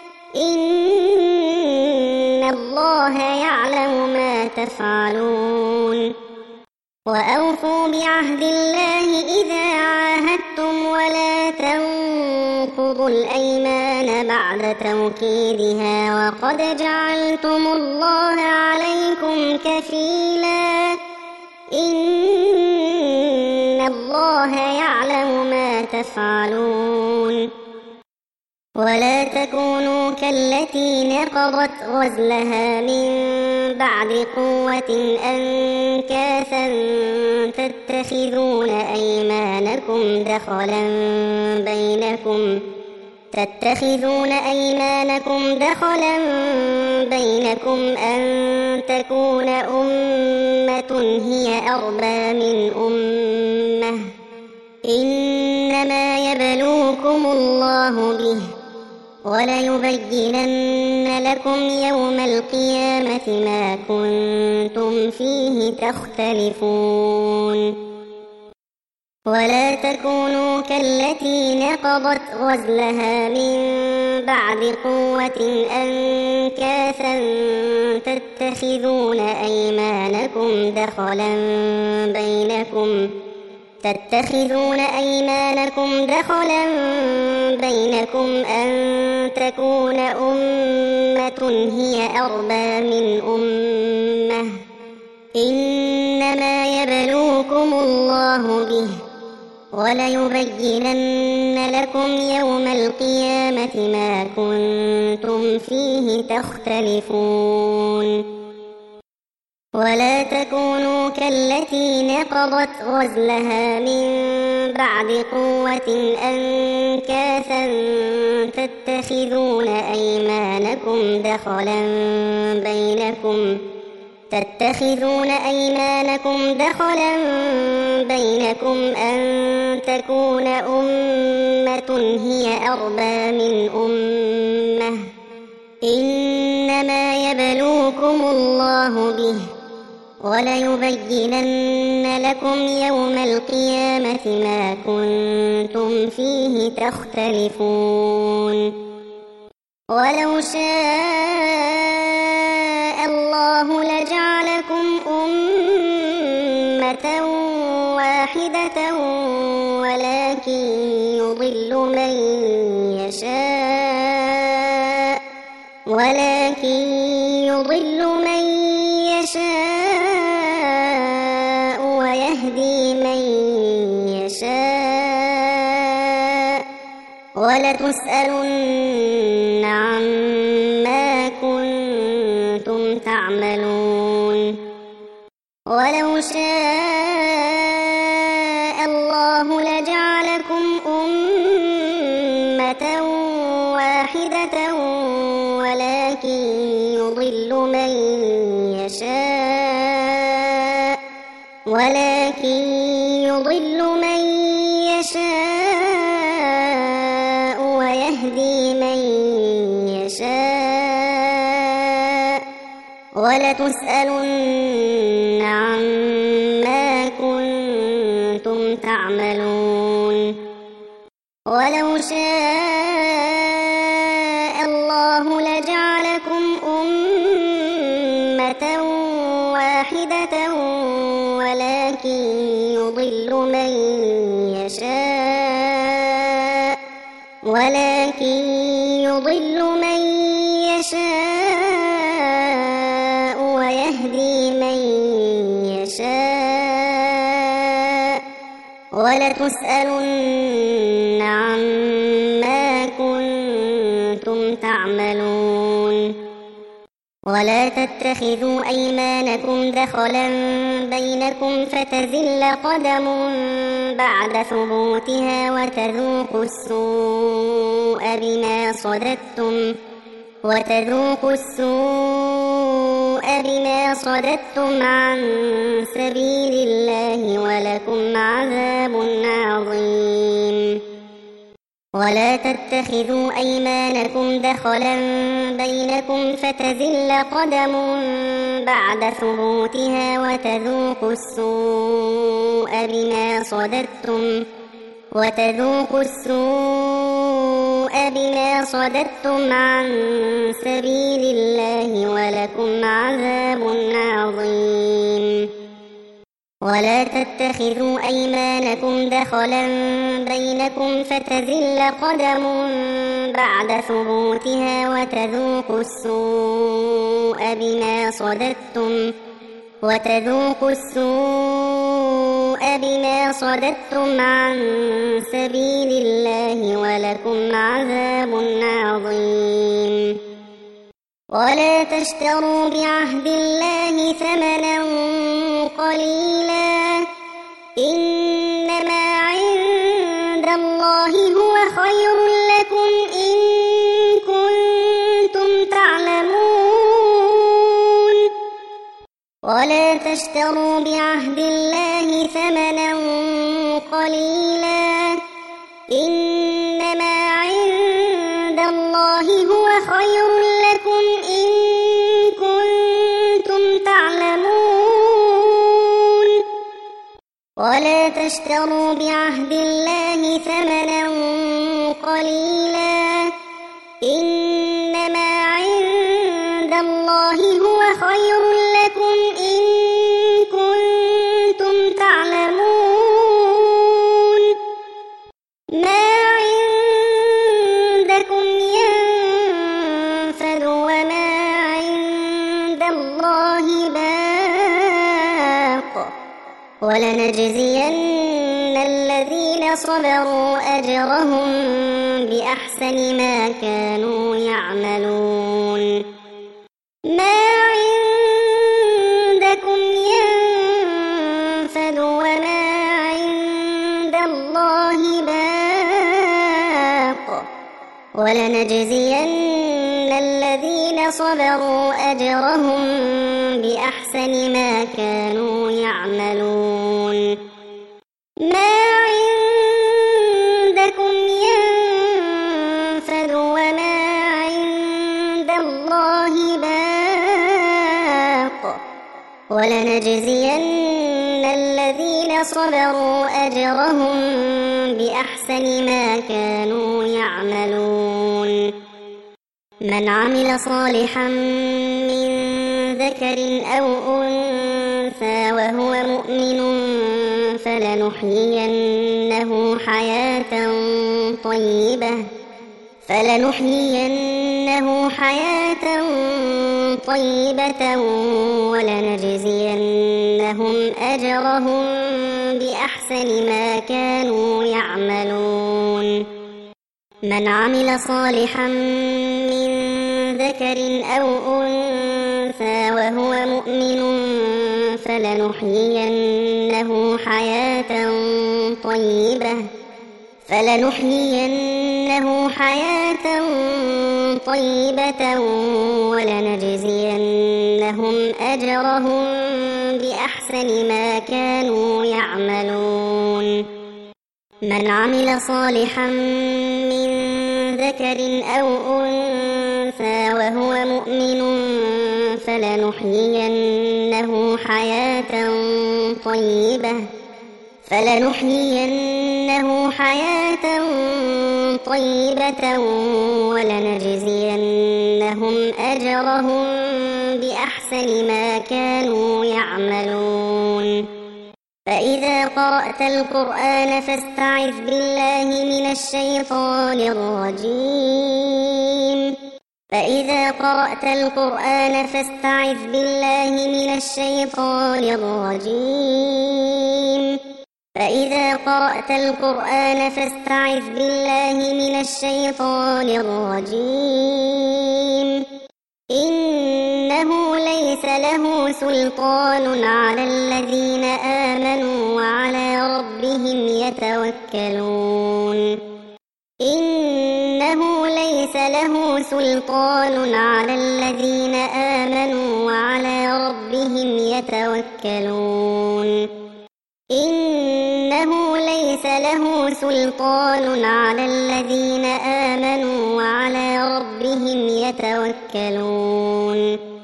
إن الله يعلم ما تفعلون وأوفوا بعهد الله إذا عاهدتم ولا تنقضوا الأيمان بعد توكيدها وقد جعلتم الله عليكم كفيلا إن الله يعلم ما تفعلون ولا تكونوا كالتي نقضت غزلها من بعد قوة أنكاثا تتخذون أيمانكم دخلا بينكم تتخذون أيمانكم دخلا بينكم أن تكون أمة هي أربى من أمة إنما يبلوكم الله به وليبينن لكم يوم القيامة ما كنتم فيه تختلفون ولا تكونوا كالتي نقضت غزلها من بعد قوة أنكاثا تتخذون أيمانكم دخلا بينكم تتخذون أيمانكم دخلا بينكم أن تكون أمة هي أربى من أمة إنما يبلوكم الله به وليبينن لكم يوم القيامة ما كنتم فيه تختلفون ولا تكونوا كالتي نقضت غزلها من بعد قوة أنكاثا تتخذون أيمانكم دخلا بينكم تتخذون أيمانكم دخلا بينكم أن تكون أمة هي أربى من أمة إنما يبلوكم الله به وليبينن لكم يوم القيامة ما كنتم فيه تختلفون ولو شاء الله لجعلكم أمة واحدة ولكن يضل من يشاء ولكن يضل من يشاء ويهدي من يشاء ولتسألن عما كنتم تعملون ولو شاء الله لجعلكم أمة واحدة ولكن يضل من يشاء ولكن يضل من يشاء ويهدي من يشاء ولتسألن عما كنتم تعملون ولو شاء الله لجعلكم أمة واحدة ولكن يضل من يشاء ولكن يضل من يشاء ويهدي من يشاء ولتسألن عما كنتم تعملون ولا تتخذوا أيمانكم دخلا بينكم فتزل قدم بعد ثبوتها وتذوقوا السوء بما صددتم وتذوقوا السوء بما صددتم عن سبيل الله ولكم عذاب عظيم ولا تتخذوا أيمانكم دخلا بينكم فتزل قدم بعد ثبوتها وتذوقوا السوء بما صددتم وتذوقوا السوء بما صددتم عن سبيل الله ولكم عذاب عظيم ولا تتخذوا أيمانكم دخلا بينكم فتزل قدم بعد ثبوتها وتذوقوا السوء بما صددتم وتذوقوا السوء بما صددتم عن سبيل الله ولكم عذاب عظيم. ولا تشتروا بعهد الله ثمنا قليلا إنما عند الله هو خير لكم إن كنتم تعلمون. ولا تشتروا بعهد الله ثمنا قليلا إنما عند الله هو خير لكم إن كنتم تعلمون. ولا تشتروا بعهد الله ثمنا قليلا إنما عند الله هو خير لكم إن كنتم تعلمون. ما عندكم ينفد وما عند الله باق ولنجزين الذين صبروا أجرهم بأحسن ما كانوا يعملون. ما عندكم ينفد وما عند الله باق ولنجزين الذين صبروا أجرهم بأحسن ما كانوا يعملون. ما عندكم ينفد وما عند الله باق ولنجزين الذين صبروا أجرهم بأحسن ما كانوا يعملون. من عمل صالحا من ذكر أو أنثى وهو مؤمن فلنحيينه حياة طيبة فلنحيينه حياة طيبة ولنجزينهم أجرهم بأحسن ما كانوا يعملون. من عمل صالحا من ذكر أو أنثى وهو مؤمن فلنحيينه حياة طيبة فلنحيينه حياة طيبة ولنجزينهم أجرهم بأحسن ما كانوا يعملون. من عمل صالحا من ذكر أو أنثى وهو مؤمن فلنحيينه حياة طيبة فلنحيينه حياة طيبة ولنجزينهم أجرهم بأحسن ما كانوا يعملون. فإذا قرأت القرآن فاستعذ بالله من الشيطان الرجيم. فإذا قرأت القرآن فاستعذ بالله من الشيطان الرجيم. فإذا قرأت القرآن فاستعذ بالله من الشيطان الرجيم. إنه ليس له سلطان على الذين آمنوا وعلى ربهم يتوكلون. إنه ليس له سلطان على الذين آمنوا وعلى ربهم يتوكلون. إنه ليس له سلطان على الذين آمنوا وعلى ربهم يتوكلون.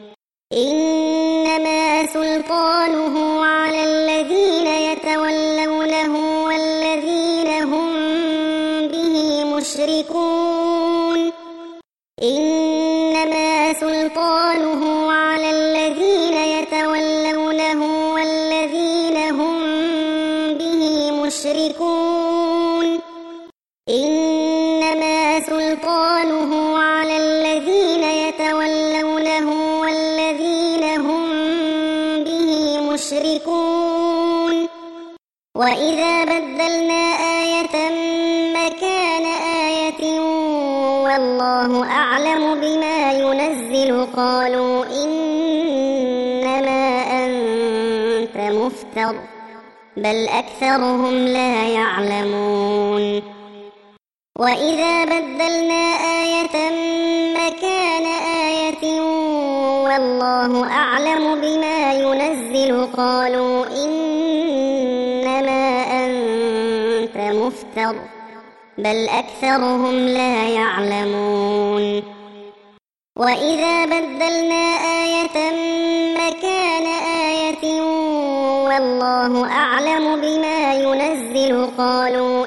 إنما سلطانه على الذين يتولونه والذين هم به مشركون. إنما سلطانه على الذين يتولونه والذين هم به مشركون. إنما سلطانه على الذين يتولونه والذين هم به مشركون وإذا بدلنا آية مكان آية والله أعلم بما ينزل قالوا إنما أنت مفتر بل أكثرهم لا يعلمون وإذا بدلنا آية مكان آية والله أعلم بما ينزل قالوا إنما أنت مفتر بل أكثرهم لا يعلمون وإذا بدلنا آية مكان آية والله أعلم بما ينزل قالوا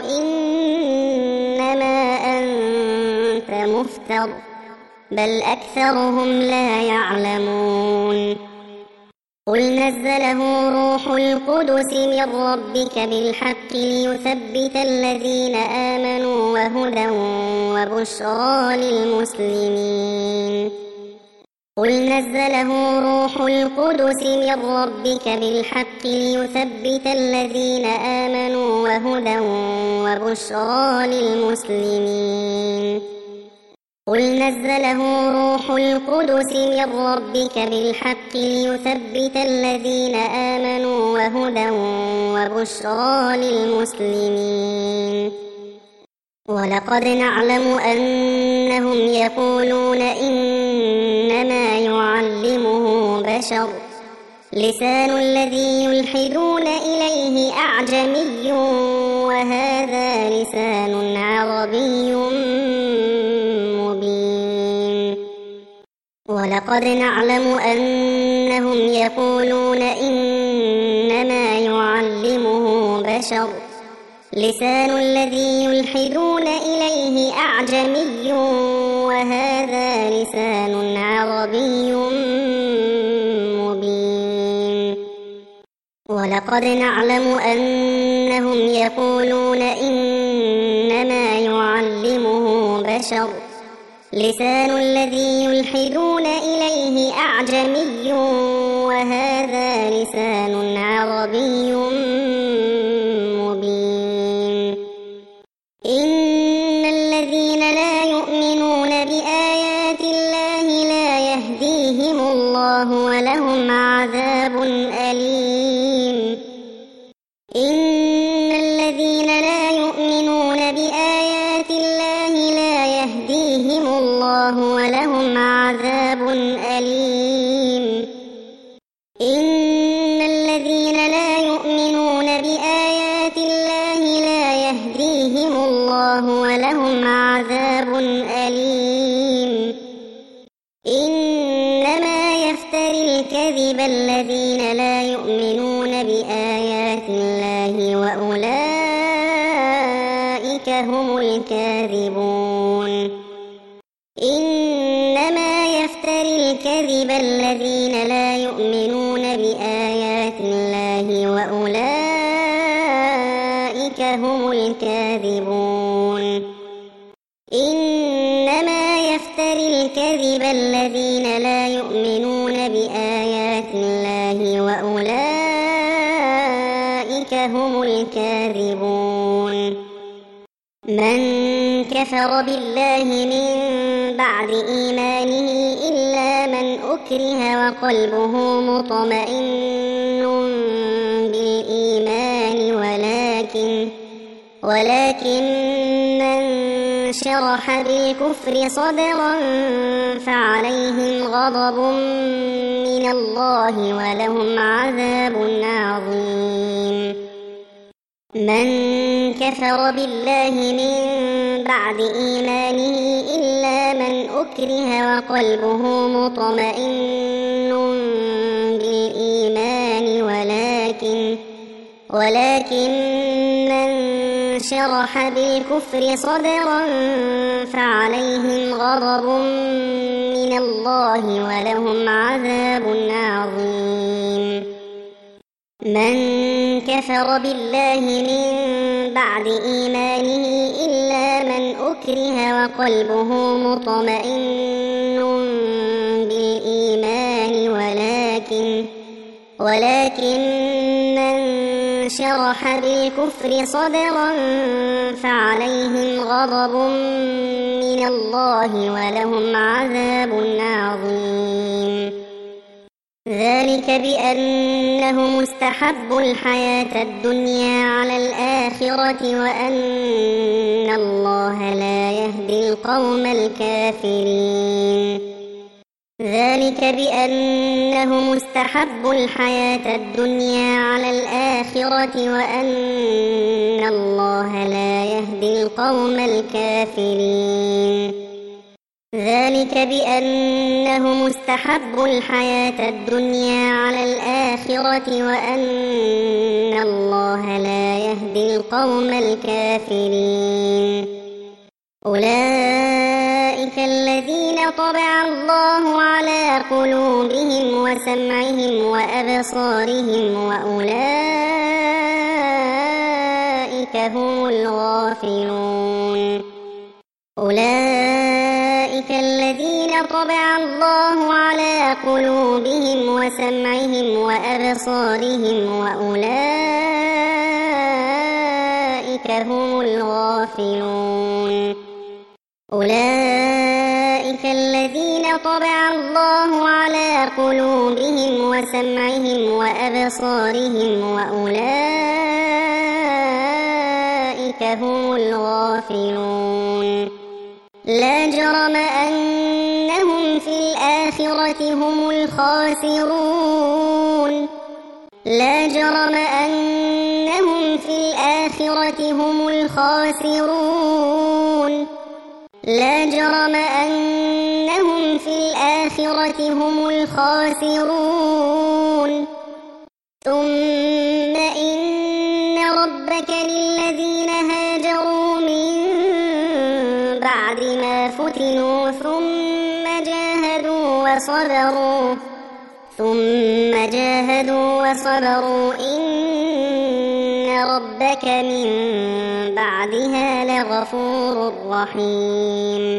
إنما أنت مفتر بل أكثرهم لا يعلمون قل نزله روح القدس من ربك بالحق ليثبت الذين آمنوا وهدى وبشرى للمسلمين قل نزله روح القدس من ربك بالحق ليثبت الذين آمنوا وهدى وبشرى للمسلمين قل نزله روح القدس من ربك بالحق ليثبت الذين آمنوا وهدى وبشرى للمسلمين ولقد نعلم أنهم يقولون إنما يعلمه بشر لسان الذي يلحدون إليه أعجمي وهذا لسان عربي مبين ولقد نعلم أنهم يقولون إنما يعلمه بشر لسان الذي يلحدون إليه أعجمي وهذا لسان عربي مبين ولقد نعلم أنهم يقولون إنما يعلمه بشر لسان الذي يلحدون إليه أعجمي وهذا لسان عربي مبين إن الذين لا يؤمنون بآيات الله لا يهديهم الله ولهم عذاب أليم إن الذين لا يؤمنون بآيات الله لا يهديهم الله ولهم عذاب أليم إن الذين لا يؤمنون بآيات الله لا يهديهم الله ولهم عذاب أليم إنما يفتري الكذب الذين لا يؤمنون بآيات الله وأولئك هم الكاذبون إنما يفتري الكذب الذين لا يؤمنون بآيات الله وأولئك هم الكاذبون إنما يفتري الكذب الذين لا يؤمنون بآيات الله وأولئك هم الكاذبون من كفر بالله من بعد إيمانه إلا من أكره وقلبه مطمئن بالإيمان ولكن ولكن من شرح بالكفر صدرا فعليهم غضب من الله ولهم عذاب عظيم من كفر بالله من بعد إيمانه إلا من أكره وقلبه مطمئن بالإيمان ولكن ولكن من شرح بالكفر صدرا فعليهم غضب من الله ولهم عذاب عظيم من كفر بالله من بعد إيمانه إلا من أكره وقلبه مطمئن بالإيمان ولكن ولكن من شرح بالكفر صدرا فعليهم غضب من الله ولهم عذاب عظيم. ذلك بأنهم استحبوا الحياة الدنيا على الآخرة وأن الله لا يهدي القوم الكافرين. ذلك بأنهم استحبوا الحياة الدنيا على الآخرة وأن الله لا يهدي القوم الكافرين. ذلك بأنهم استحبوا الحياة الدنيا على الآخرة وأن الله لا يهدي القوم الكافرين. أولئك الذين طبع الله على قلوبهم وسمعهم وأبصارهم وأولئك هم الغافلون. أولئك الذين طبع الله على قلوبهم وسمعهم وأبصارهم وأولئك هم الغافلون. أولئك الذين طبع الله على قلوبهم وسمعهم وأبصارهم وأولئك هم الغافلون. لا جرم أنهم في الآخرة هم الخاسرون. لا جرم أنهم في الآخرة هم الخاسرون. لا جرم أنهم في الآخرة هم الخاسرون. ثم إن ربك للذين هاجروا من بعد ما فتنوا ثم جاهدوا وصبروا ثم جاهدوا وصبروا إن ربك من بعدها لغفور رحيم.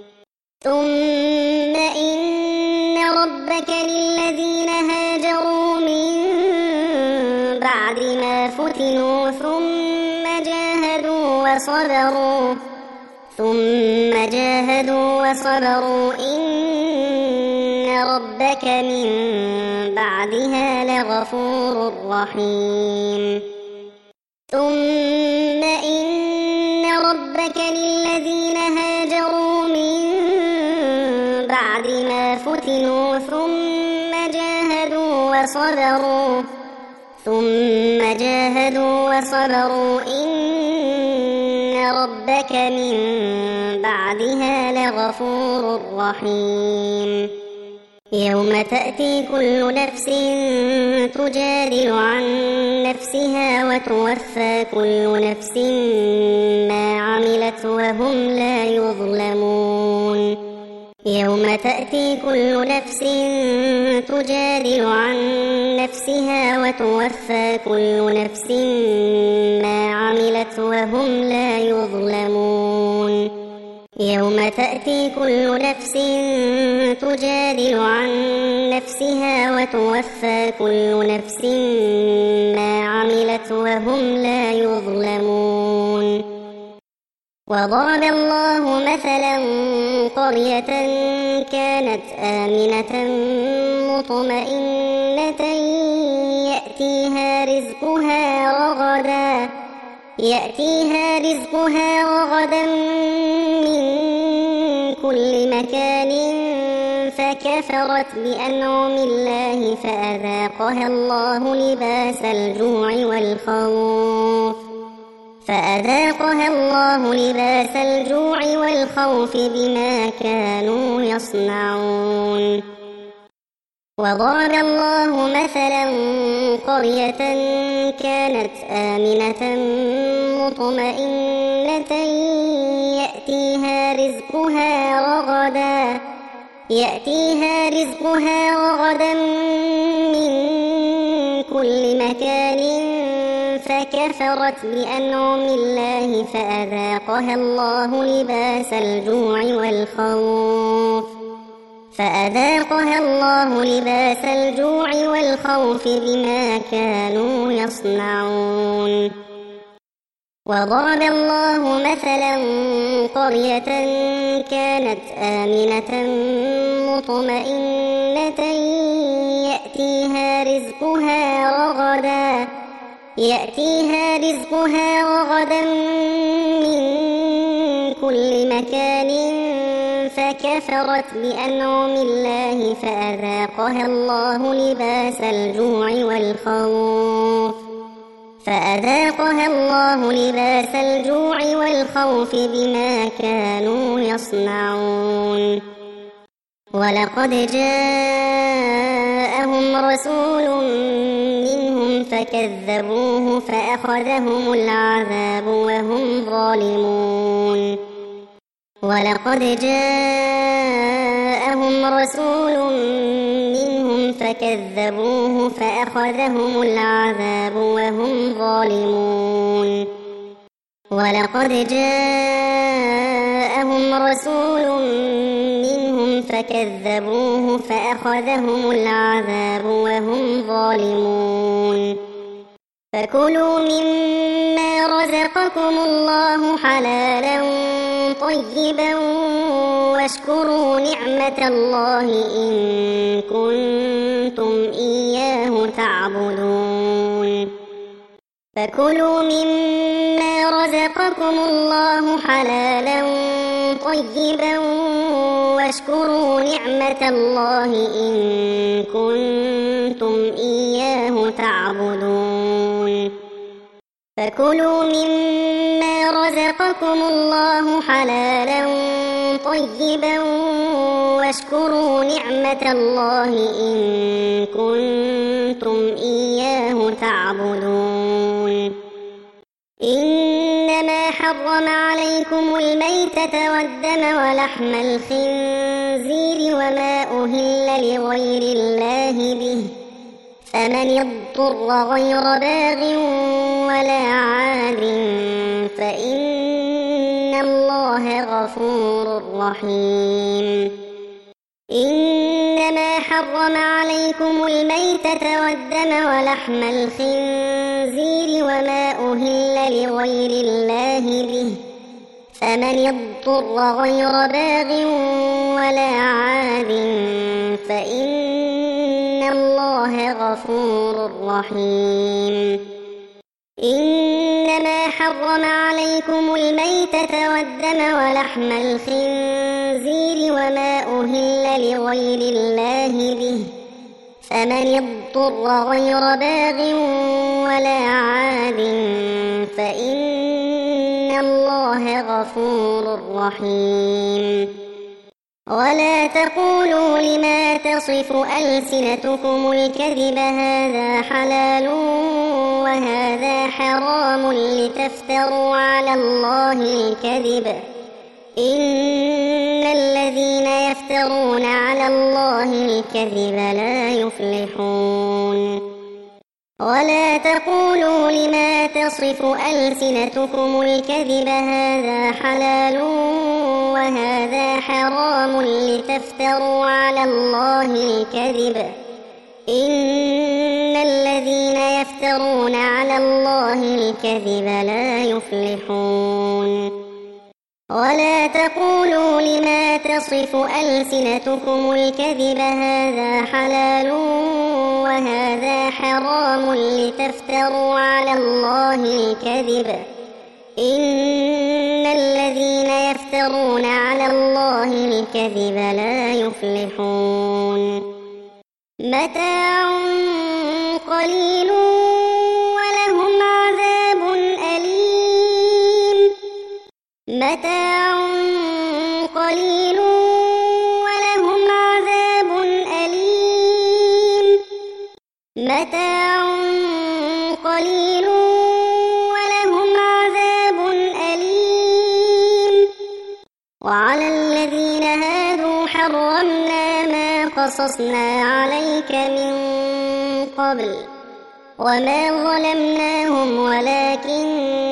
ثم إن ربك للذين هاجروا من بعد ما فتنوا ثم جاهدوا وصبروا ثم جاهدوا وصبروا إن ربك من بعدها لغفور رحيم. ثم إن ربك للذين هاجروا من بعد ما فتنوا ثم جاهدوا وصبروا ثم جاهدوا وصبروا إن ربك من بعدها لغفور رحيم. يوم تأتي كل نفس تجادل عن نفسها وتوفى كل نفس ما عملت وهم لا يظلمون. يوم تأتي كل نفس تجادل عن نفسها وتوفى كل نفس ما عملت وهم لا يظلمون. يوم تأتي كل نفس تجادل عن نفسها وتوفى كل نفس ما عملت وهم لا يظلمون. وضرب الله مثلا قرية كانت آمنة مطمئنة يأتيها رزقها رغدا يأتيها رزقها رغدا من كل مكان فكفرت بأنعم الله فأذاقها الله لباس الجوع والخوف فأذاقها الله لباس الجوع والخوف بما كانوا يصنعون. وضرب الله مثلا قرية كانت آمنة مطمئنة يأتيها رزقها رغدا يأتيها رزقها رغدا من كل مكان فكفرت بأنعم الله فأذاقها الله لباس الجوع والخوف فأذاقها الله لباس الجوع والخوف بما كانوا يصنعون. وضرب الله مثلا قرية كانت آمنة مطمئنة يأتيها رزقها رغدا يأتيها رزقها رغدا من كل مكان فكفرت بأنعم الله فأذاقها الله لباس الجوع والخوف فأذاقها الله لباس الجوع والخوف بما كانوا يصنعون. ولقد جاءهم رسول منهم فكذبوه فأخذهم العذاب وهم ظالمون. ولقد جاءهم رسول منهم فكذبوه فأخذهم العذاب وهم ظالمون. ولقد جاءهم رسول منهم فكذبوه فأخذهم العذاب وهم ظالمون. فكلوا مما رزقكم الله حلالا طيبا واشكروا نعمة الله إن كنتم إياه تعبدون. فكلوا مما رزقكم الله حلالا طيبا واشكروا نعمة الله إن كنتم إياه تعبدون. فكلوا مما رزقكم الله حلالا طيبا واشكروا نعمة الله إن كنتم إياه تعبدون. إنما حرم عليكم الميتة والدم ولحم الخنزير وما أهل لغير الله به فمن اضطر غير باغ ولا عاد فإن الله غفور رحيم. إنما حرم عليكم الميتة والدم ولحم الخنزير وما أهل لغير الله به فمن اضطر غير باغ ولا عاد فإن الله غفور رحيم. إنما حرم عليكم الميتة والدم ولحم الخنزير وما أهل لغير الله به فمن اضطر غير باغ ولا عاد فإن الله غفور رحيم. ولا تقولوا لما تصف ألسنتكم الكذب هذا حلال وهذا حرام لتفتروا على الله الكذب إن الذين يفترون على الله الكذب لا يفلحون. ولا تقولوا لما تصف ألسنتكم الكذب هذا حلال وهذا حرام لتفتروا على الله الكذب إن الذين يفترون على الله الكذب لا يفلحون. ولا تقولوا لما تصف ألسنتكم الكذب هذا حلال وهذا حرام لتفتروا على الله الكذب إن الذين يفترون على الله الكذب لا يفلحون. متاع قليل ولهم عذاب أليم. متاع قليل ولهم عذاب أليم. متاع قليل ولهم عذاب أليم. وعلى الذين هادوا حرمنا ما قصصنا عليك من قبل وما ظلمناهم ولكن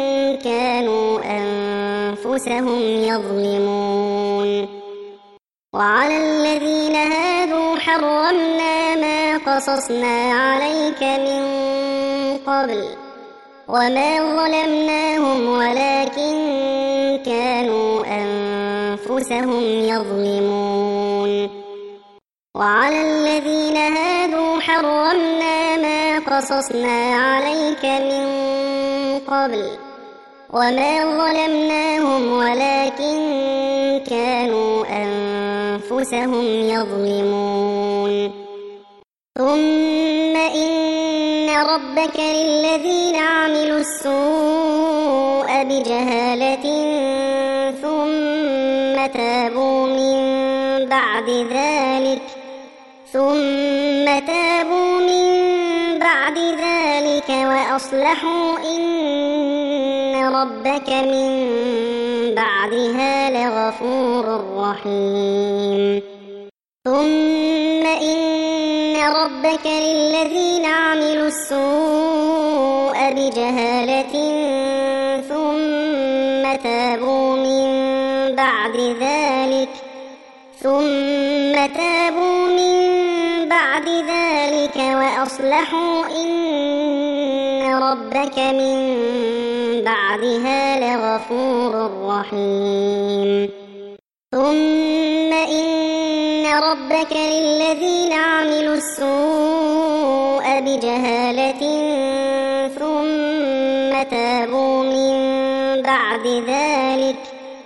كانوا أنفسهم يظلمون. وعلى الذين هادوا حرمنا ما قصصنا عليك من قبل وما ظلمناهم ولكن كانوا أنفسهم يظلمون وعلى الذين هادوا حرمنا ما قصصنا عليك من قبل وما ظلمناهم ولكن كانوا أنفسهم يظلمون ثم إن ربك للذين عملوا السوء بجهالة ثم تابوا من بعد ذلك ثم تابوا من بعد ذلك وأصلحوا إن ربك من بعدها لغفور رحيم ثم إن ربك للذين عملوا السوء بجهالة ثم تابوا من بعد ذلك ثم تابوا من بعد ذلك وأصلحوا إن ربك من بعدها لغفور رحيم ثم إن ربك للذين عملوا السوء بجهالة ثم تابوا من بعد ذلك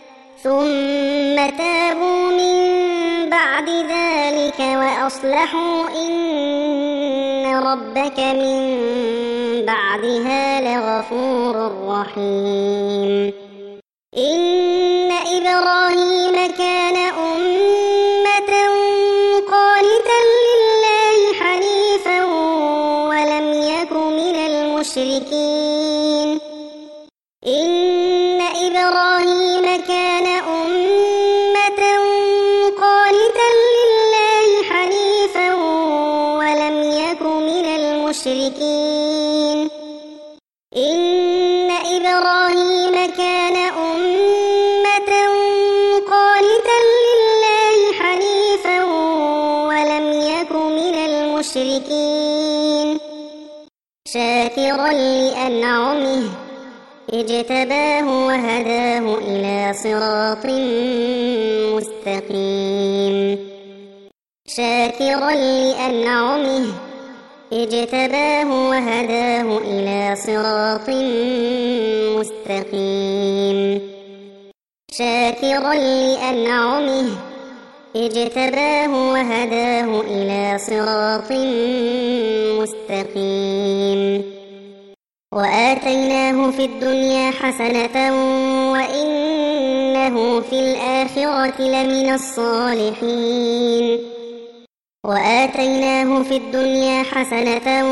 ثم تابوا من بعد ذلك وأصلحوا إن ربك من بعدها لغفور رحيم إن إبراهيم كان أمة قانتا لله حنيفا ولم يك من المشركين إن إبراهيم كان أمة قانتا لله حنيفا ولم يك من المشركين إن إبراهيم كان أمة قانتا لله حنيفا ولم يك من المشركين شاكرا لأنعمه اجتباه وهداه إلى صراط مستقيم شاكرا لأنعمه اجتباه وهداه إلى صراط مستقيم شاكرا لأنعمه اجتباه وهداه إلى صراط مستقيم وآتيناه في الدنيا حسنة وإنه في الآخرة لمن الصالحين وآتيناه في الدنيا حسنة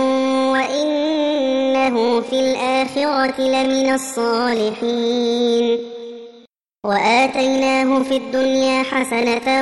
وإنه في الآخرة لمن الصالحين وآتيناه في الدنيا حسنة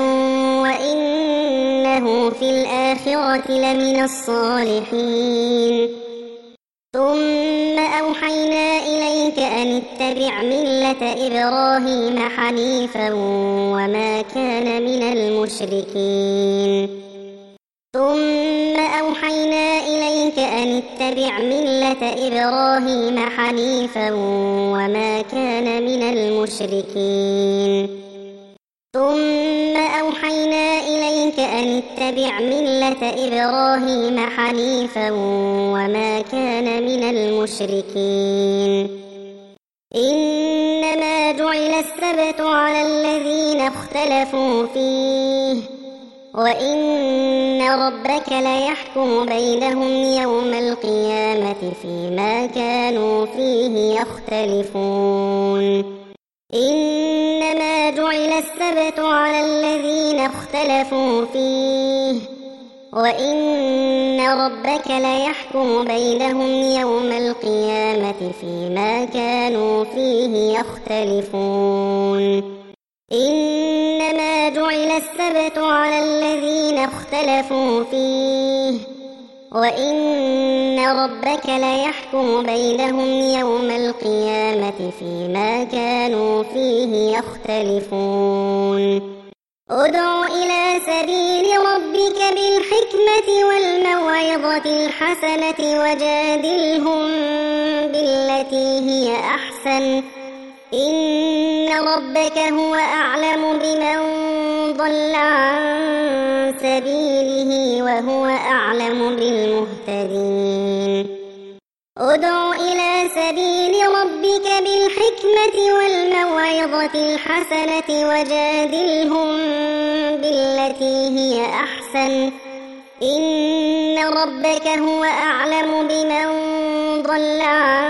وإنه في الآخرة لمن الصالحين ثم أوحينا إليك أن اتبع ملة إبراهيم حنيفا وما كان من المشركين ثم أوحينا إليك أن اتبع ملة إبراهيم حنيفا وما كان من المشركين ثم أوحينا إليك أن اتبع ملة إبراهيم حنيفا وما كان من المشركين إنما جعل السبت على الذين اختلفوا فيه وإن ربك ليحكم بينهم يوم القيامة فيما كانوا فيه يختلفون إنما جعل السبت على الذين اختلفوا فيه وإن ربك ليحكم بينهم يوم القيامة فيما كانوا فيه يختلفون إنما جعل السبت على الذين اختلفوا فيه وإن ربك ليحكم بينهم يوم القيامة فيما كانوا فيه يختلفون ادع إلى سبيل ربك بالحكمة والموعظة الحسنة وجادلهم بالتي هي أحسن إن ربك هو أعلم بمن ضل عن سبيله وهو أعلم بالمهتدين ادع إلى سبيل ربك بالحكمة والموعظة الحسنة وجادلهم بالتي هي أحسن إن ربك هو أعلم بمن ضل عن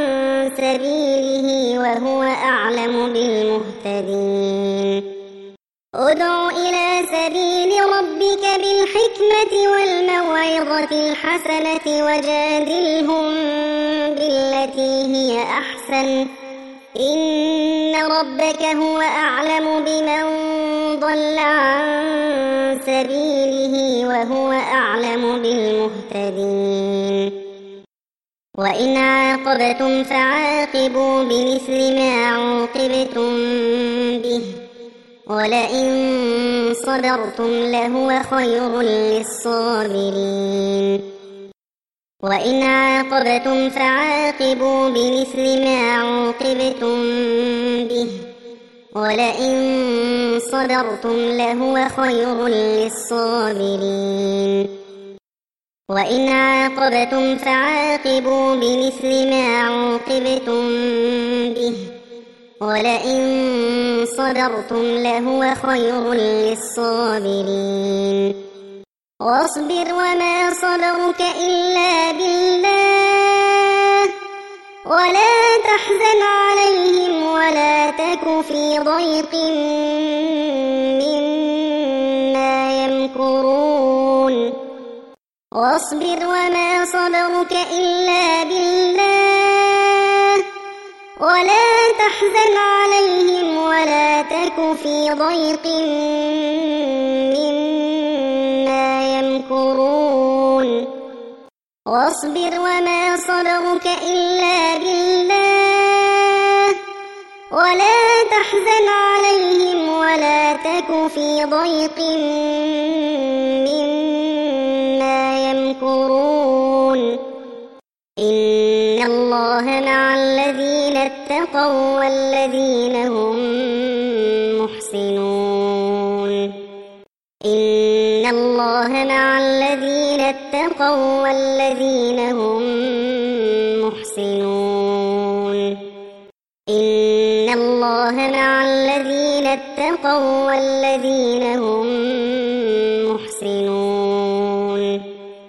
سبيله وهو أعلم بالمهتدين ادع إلى سبيل ربك بالحكمة والموعظة الحسنة وجادلهم بالتي هي أحسن إن ربك هو أعلم بمن ضل عن سبيله وهو أعلم بالمهتدين وإن عاقبتم فعاقبوا بمثل ما عوقبتم به ولئن صبرتم لهو خير للصابرين وإن عاقبتم فعاقبوا بمثل ما عوقبتم به ولئن صبرتم لهو خير للصابرين وإن عاقبتم فعاقبوا بمثل ما عوقبتم به ولئن صبرتم لهو خير للصابرين واصبر وما صبرك إلا بالله ولا تحزن عليهم ولا تك في ضيق مما يمكرون واصبر وما صبرك إلا بالله ولا تحزن عليهم ولا تك في ضيق مما يمكرون واصبر وما صبرك إلا بالله ولا تحزن عليهم ولا تك في ضيق مما يمكرون إن الله مع الذين اتقوا والذين هم محسنون إن الله مع الذين اتقوا والذين هم محسنون إن الله مع الذين اتقوا والذين هم محسنون